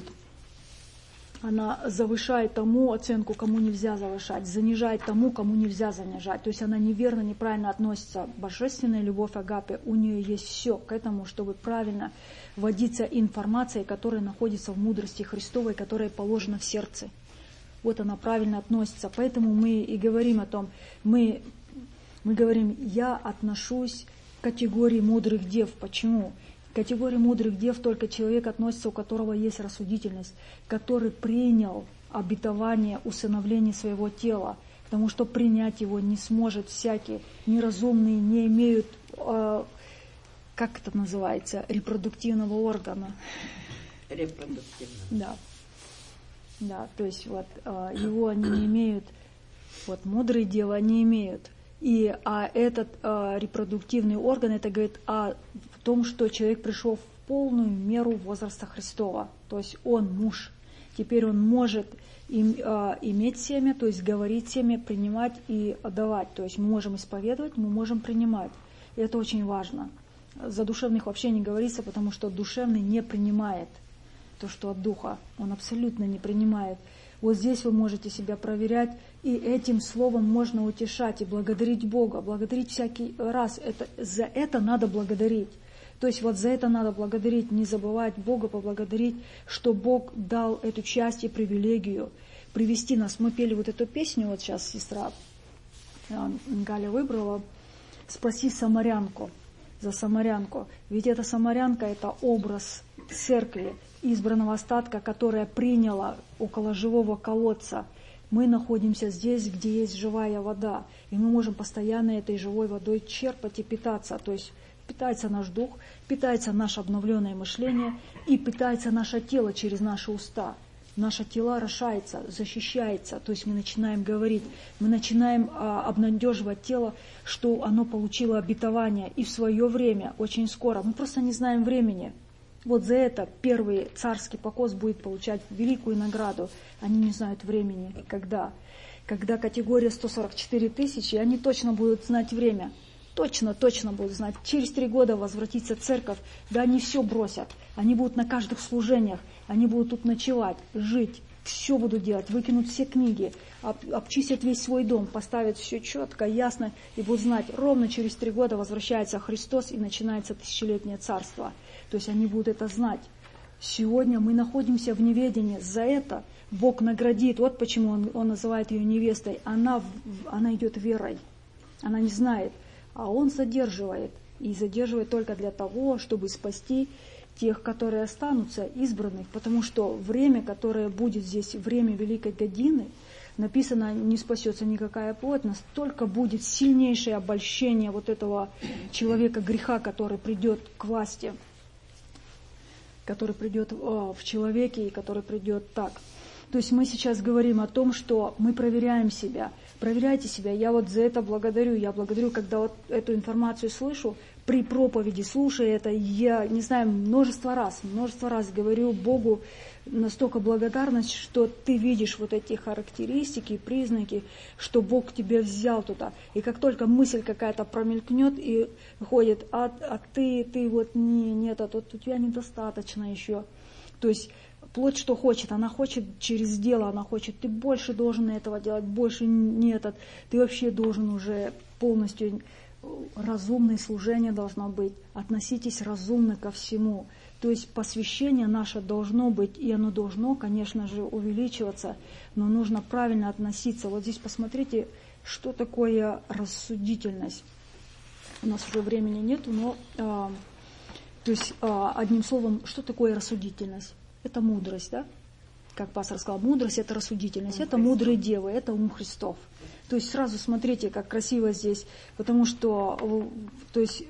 Она завышает тому оценку, кому нельзя завышать, занижает тому, кому нельзя занижать. То есть она неверно, неправильно относится. Божественная любовь агапы, у нее есть все к этому, чтобы правильно вводиться информацией, которая находится в мудрости Христовой, которая положена в сердце. Вот она правильно относится. Поэтому мы и говорим о том, мы, мы говорим, я отношусь к категории мудрых дев. Почему? К категории мудрых дев только человек относится, у которого есть рассудительность, который принял обетование усыновления своего тела, потому что принять его не сможет всякий. Неразумные не имеют, э, как это называется, репродуктивного органа. Репродуктивного. Да. Да, то есть вот э, его они не имеют, вот мудрые девы они имеют. И а этот э, репродуктивный орган, это говорит о том, что человек пришел в полную меру возраста Христова. То есть он муж. Теперь он может им, э, иметь семя, то есть говорить семя, принимать и отдавать. То есть мы можем исповедовать, мы можем принимать. И это очень важно. За душевных вообще не говорится, потому что душевный не принимает то, что от духа. Он абсолютно не принимает. Вот здесь вы можете себя проверять, и этим словом можно утешать и благодарить Бога, благодарить всякий раз. Это, за это надо благодарить. То есть вот за это надо благодарить, не забывать Бога, поблагодарить, что Бог дал эту часть и привилегию привести нас. Мы пели вот эту песню, вот сейчас сестра Галя выбрала, «Спаси самарянку», за самарянку. Ведь эта самарянка – это образ церкви, избранного остатка, которая приняла около живого колодца. Мы находимся здесь, где есть живая вода, и мы можем постоянно этой живой водой черпать и питаться. То есть питается наш дух, питается наше обновленное мышление и питается наше тело через наши уста. Наше тело орошается, защищается, то есть мы начинаем говорить, мы начинаем а, обнадеживать тело, что оно получило обетование и в свое время, очень скоро. Мы просто не знаем времени. Вот за это первый царский покос будет получать великую награду. Они не знают времени, когда. Когда категория сто сорок четыре тысячи, они точно будут знать время. Точно, точно будут знать. Через три года возвратится церковь. Да они все бросят. Они будут на каждых служениях. Они будут тут ночевать, жить. Все будут делать. Выкинут все книги. Об, обчистят весь свой дом. Поставят все четко, ясно. И будут знать, ровно через три года возвращается Христос и начинается тысячелетнее царство. То есть они будут это знать. Сегодня мы находимся в неведении. За это Бог наградит. Вот почему Он, он называет ее невестой. Она, она идет верой. Она не знает. А Он задерживает. И задерживает только для того, чтобы спасти тех, которые останутся, избранных. Потому что время, которое будет здесь, время Великой Годины, написано, не спасется никакая плоть, настолько будет сильнейшее обольщение вот этого человека греха, который придет к власти, который придет в человеке и который придет так. То есть мы сейчас говорим о том, что мы проверяем себя. Проверяйте себя. Я вот за это благодарю. Я благодарю, когда вот эту информацию слышу, при проповеди, слушая это, я, не знаю, множество раз, множество раз говорю Богу настолько благодарность, что ты видишь вот эти характеристики, признаки, что Бог тебя взял туда. И как только мысль какая-то промелькнет и ходит, а, а ты, ты вот не, нет, а тут у тебя недостаточно еще. То есть плоть что хочет, она хочет через дело, она хочет, ты больше должен этого делать, больше не этот, ты вообще должен уже полностью, разумное служение должно быть, относитесь разумно ко всему. То есть посвящение наше должно быть, и оно должно, конечно же, увеличиваться, но нужно правильно относиться. Вот здесь посмотрите, что такое рассудительность. У нас уже времени нету, но, а, то есть, а, одним словом, что такое рассудительность? Это мудрость, да? Как пастор сказал, мудрость – это рассудительность, ум это Христов. Мудрые девы, это ум Христов. То есть сразу смотрите, как красиво здесь, потому что, то есть,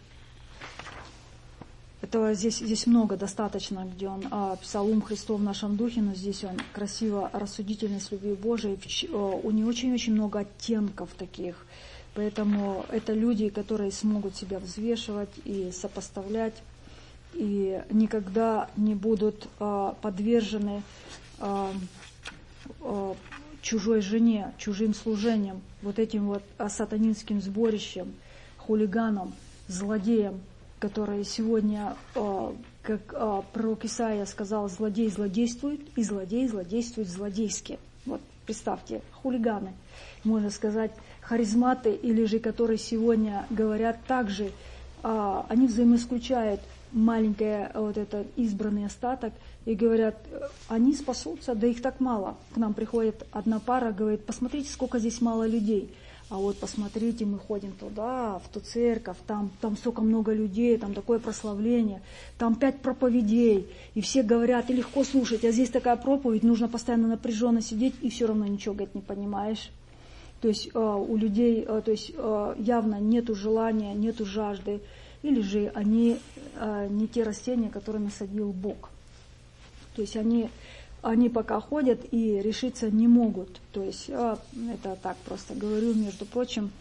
этого здесь, здесь много достаточно, где он а, писал ум Христов в нашем духе, но здесь он красиво, рассудительность любви Божией, у него очень-очень много оттенков таких, поэтому это люди, которые смогут себя взвешивать и сопоставлять, и никогда не будут а, подвержены а, а, чужой жене, чужим служением, вот этим вот сатанинским сборищем, хулиганам, злодеям, которые сегодня, а, как а, пророк Исаия сказал, злодей злодействует, и злодей злодействует злодейски. Вот представьте, хулиганы, можно сказать, харизматы, или же которые сегодня говорят также, а, они взаимоисключают маленький вот этот избранный остаток и говорят, они спасутся, да их так мало. К нам приходит одна пара, говорит, посмотрите, сколько здесь мало людей. А вот посмотрите, мы ходим туда, в ту церковь, там, там столько много людей, там такое прославление, там пять проповедей, и все говорят, и легко слушать, а здесь такая проповедь, нужно постоянно напряженно сидеть, и все равно ничего, говорит, не понимаешь. То есть э, у людей э, то есть, э, явно нету желания, нету жажды, или же они э, не те растения, которые насадил Бог. То есть они, они пока ходят и решиться не могут. То есть э, это так просто говорю, между прочим.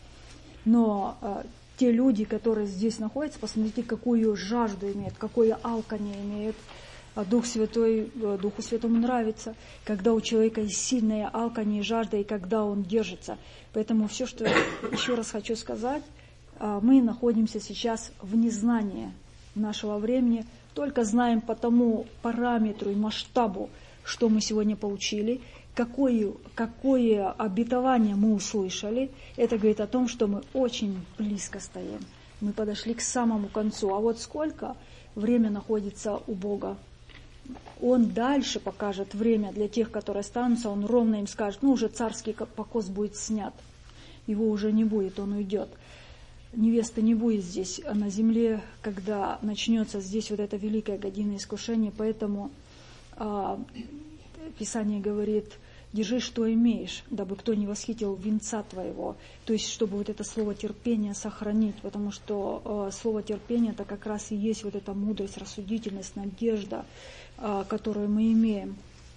Но э, те люди, которые здесь находятся, посмотрите, какую жажду имеют, какое алканье имеют. Дух Святой, Духу Святому нравится, когда у человека есть сильная алканье и жажда, и когда он держится. Поэтому все, что еще раз хочу сказать, мы находимся сейчас в незнании нашего времени, только знаем по тому параметру и масштабу, что мы сегодня получили, какое, какое обетование мы услышали. Это говорит о том, что мы очень близко стоим. Мы подошли к самому концу. А вот сколько время находится у Бога? Он дальше покажет время для тех, которые останутся, он ровно им скажет, ну уже царский покос будет снят. Его уже не будет, он уйдет. Невесты не будет здесь на земле, когда начнется здесь вот эта великая година искушения. Поэтому а, Писание говорит, держи, что имеешь, дабы кто не восхитил венца твоего. То есть, чтобы вот это слово терпения сохранить, потому что а, слово терпения это как раз и есть вот эта мудрость, рассудительность, надежда, а, которую мы имеем.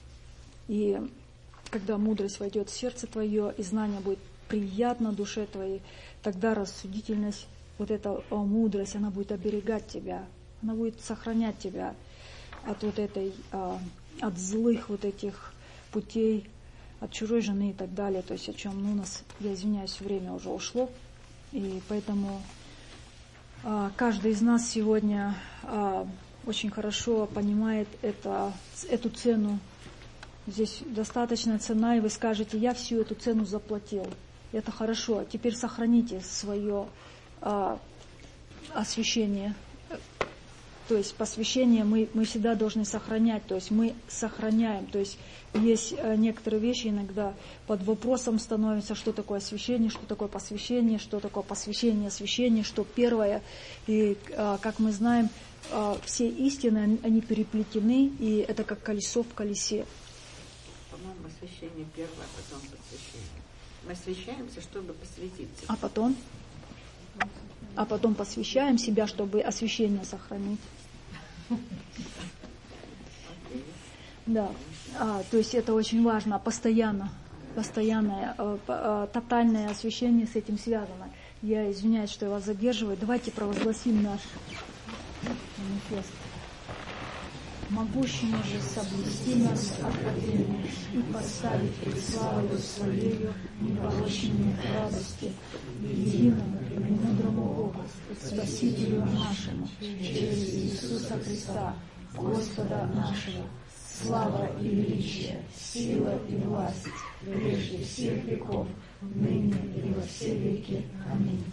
И когда мудрость войдет в сердце твое, и знание будет приятно душе твоей, тогда рассудительность, вот эта мудрость, она будет оберегать тебя Она будет сохранять тебя от вот этой, от злых вот этих путей, от чужой жены и так далее. То есть о чем, ну, у нас, я извиняюсь, время уже ушло. И поэтому каждый из нас сегодня очень хорошо понимает это, эту цену. Здесь достаточная цена, и вы скажете, я всю эту цену заплатил. Это хорошо. Теперь сохраните свое а, освящение. То есть посвящение мы, мы всегда должны сохранять. То есть мы сохраняем. То есть есть некоторые вещи иногда под вопросом становятся, что такое освящение, что такое посвящение, что такое посвящение, освящение, что первое. И а, как мы знаем, а, все истины, они переплетены, и это как колесо в колесе. По-моему, освящение первое, а потом посвящение. Мы освящаемся, чтобы посвятиться. А потом? А потом посвящаем себя, чтобы освящение сохранить. Да. А, то есть это очень важно, постоянно, постоянное, э, э, тотальное освящение с этим связано. Я извиняюсь, что я вас задерживаю. Давайте провозгласим наш манифест. Могущему же соблюсти нас от падения и поставить пред славою Своею непорочными радости, единому и мудрому Богу, Спасителю нашему, через Иисуса Христа, Господа нашего, слава и величие, сила и власть, прежде всех веков, ныне и во все веки. Аминь.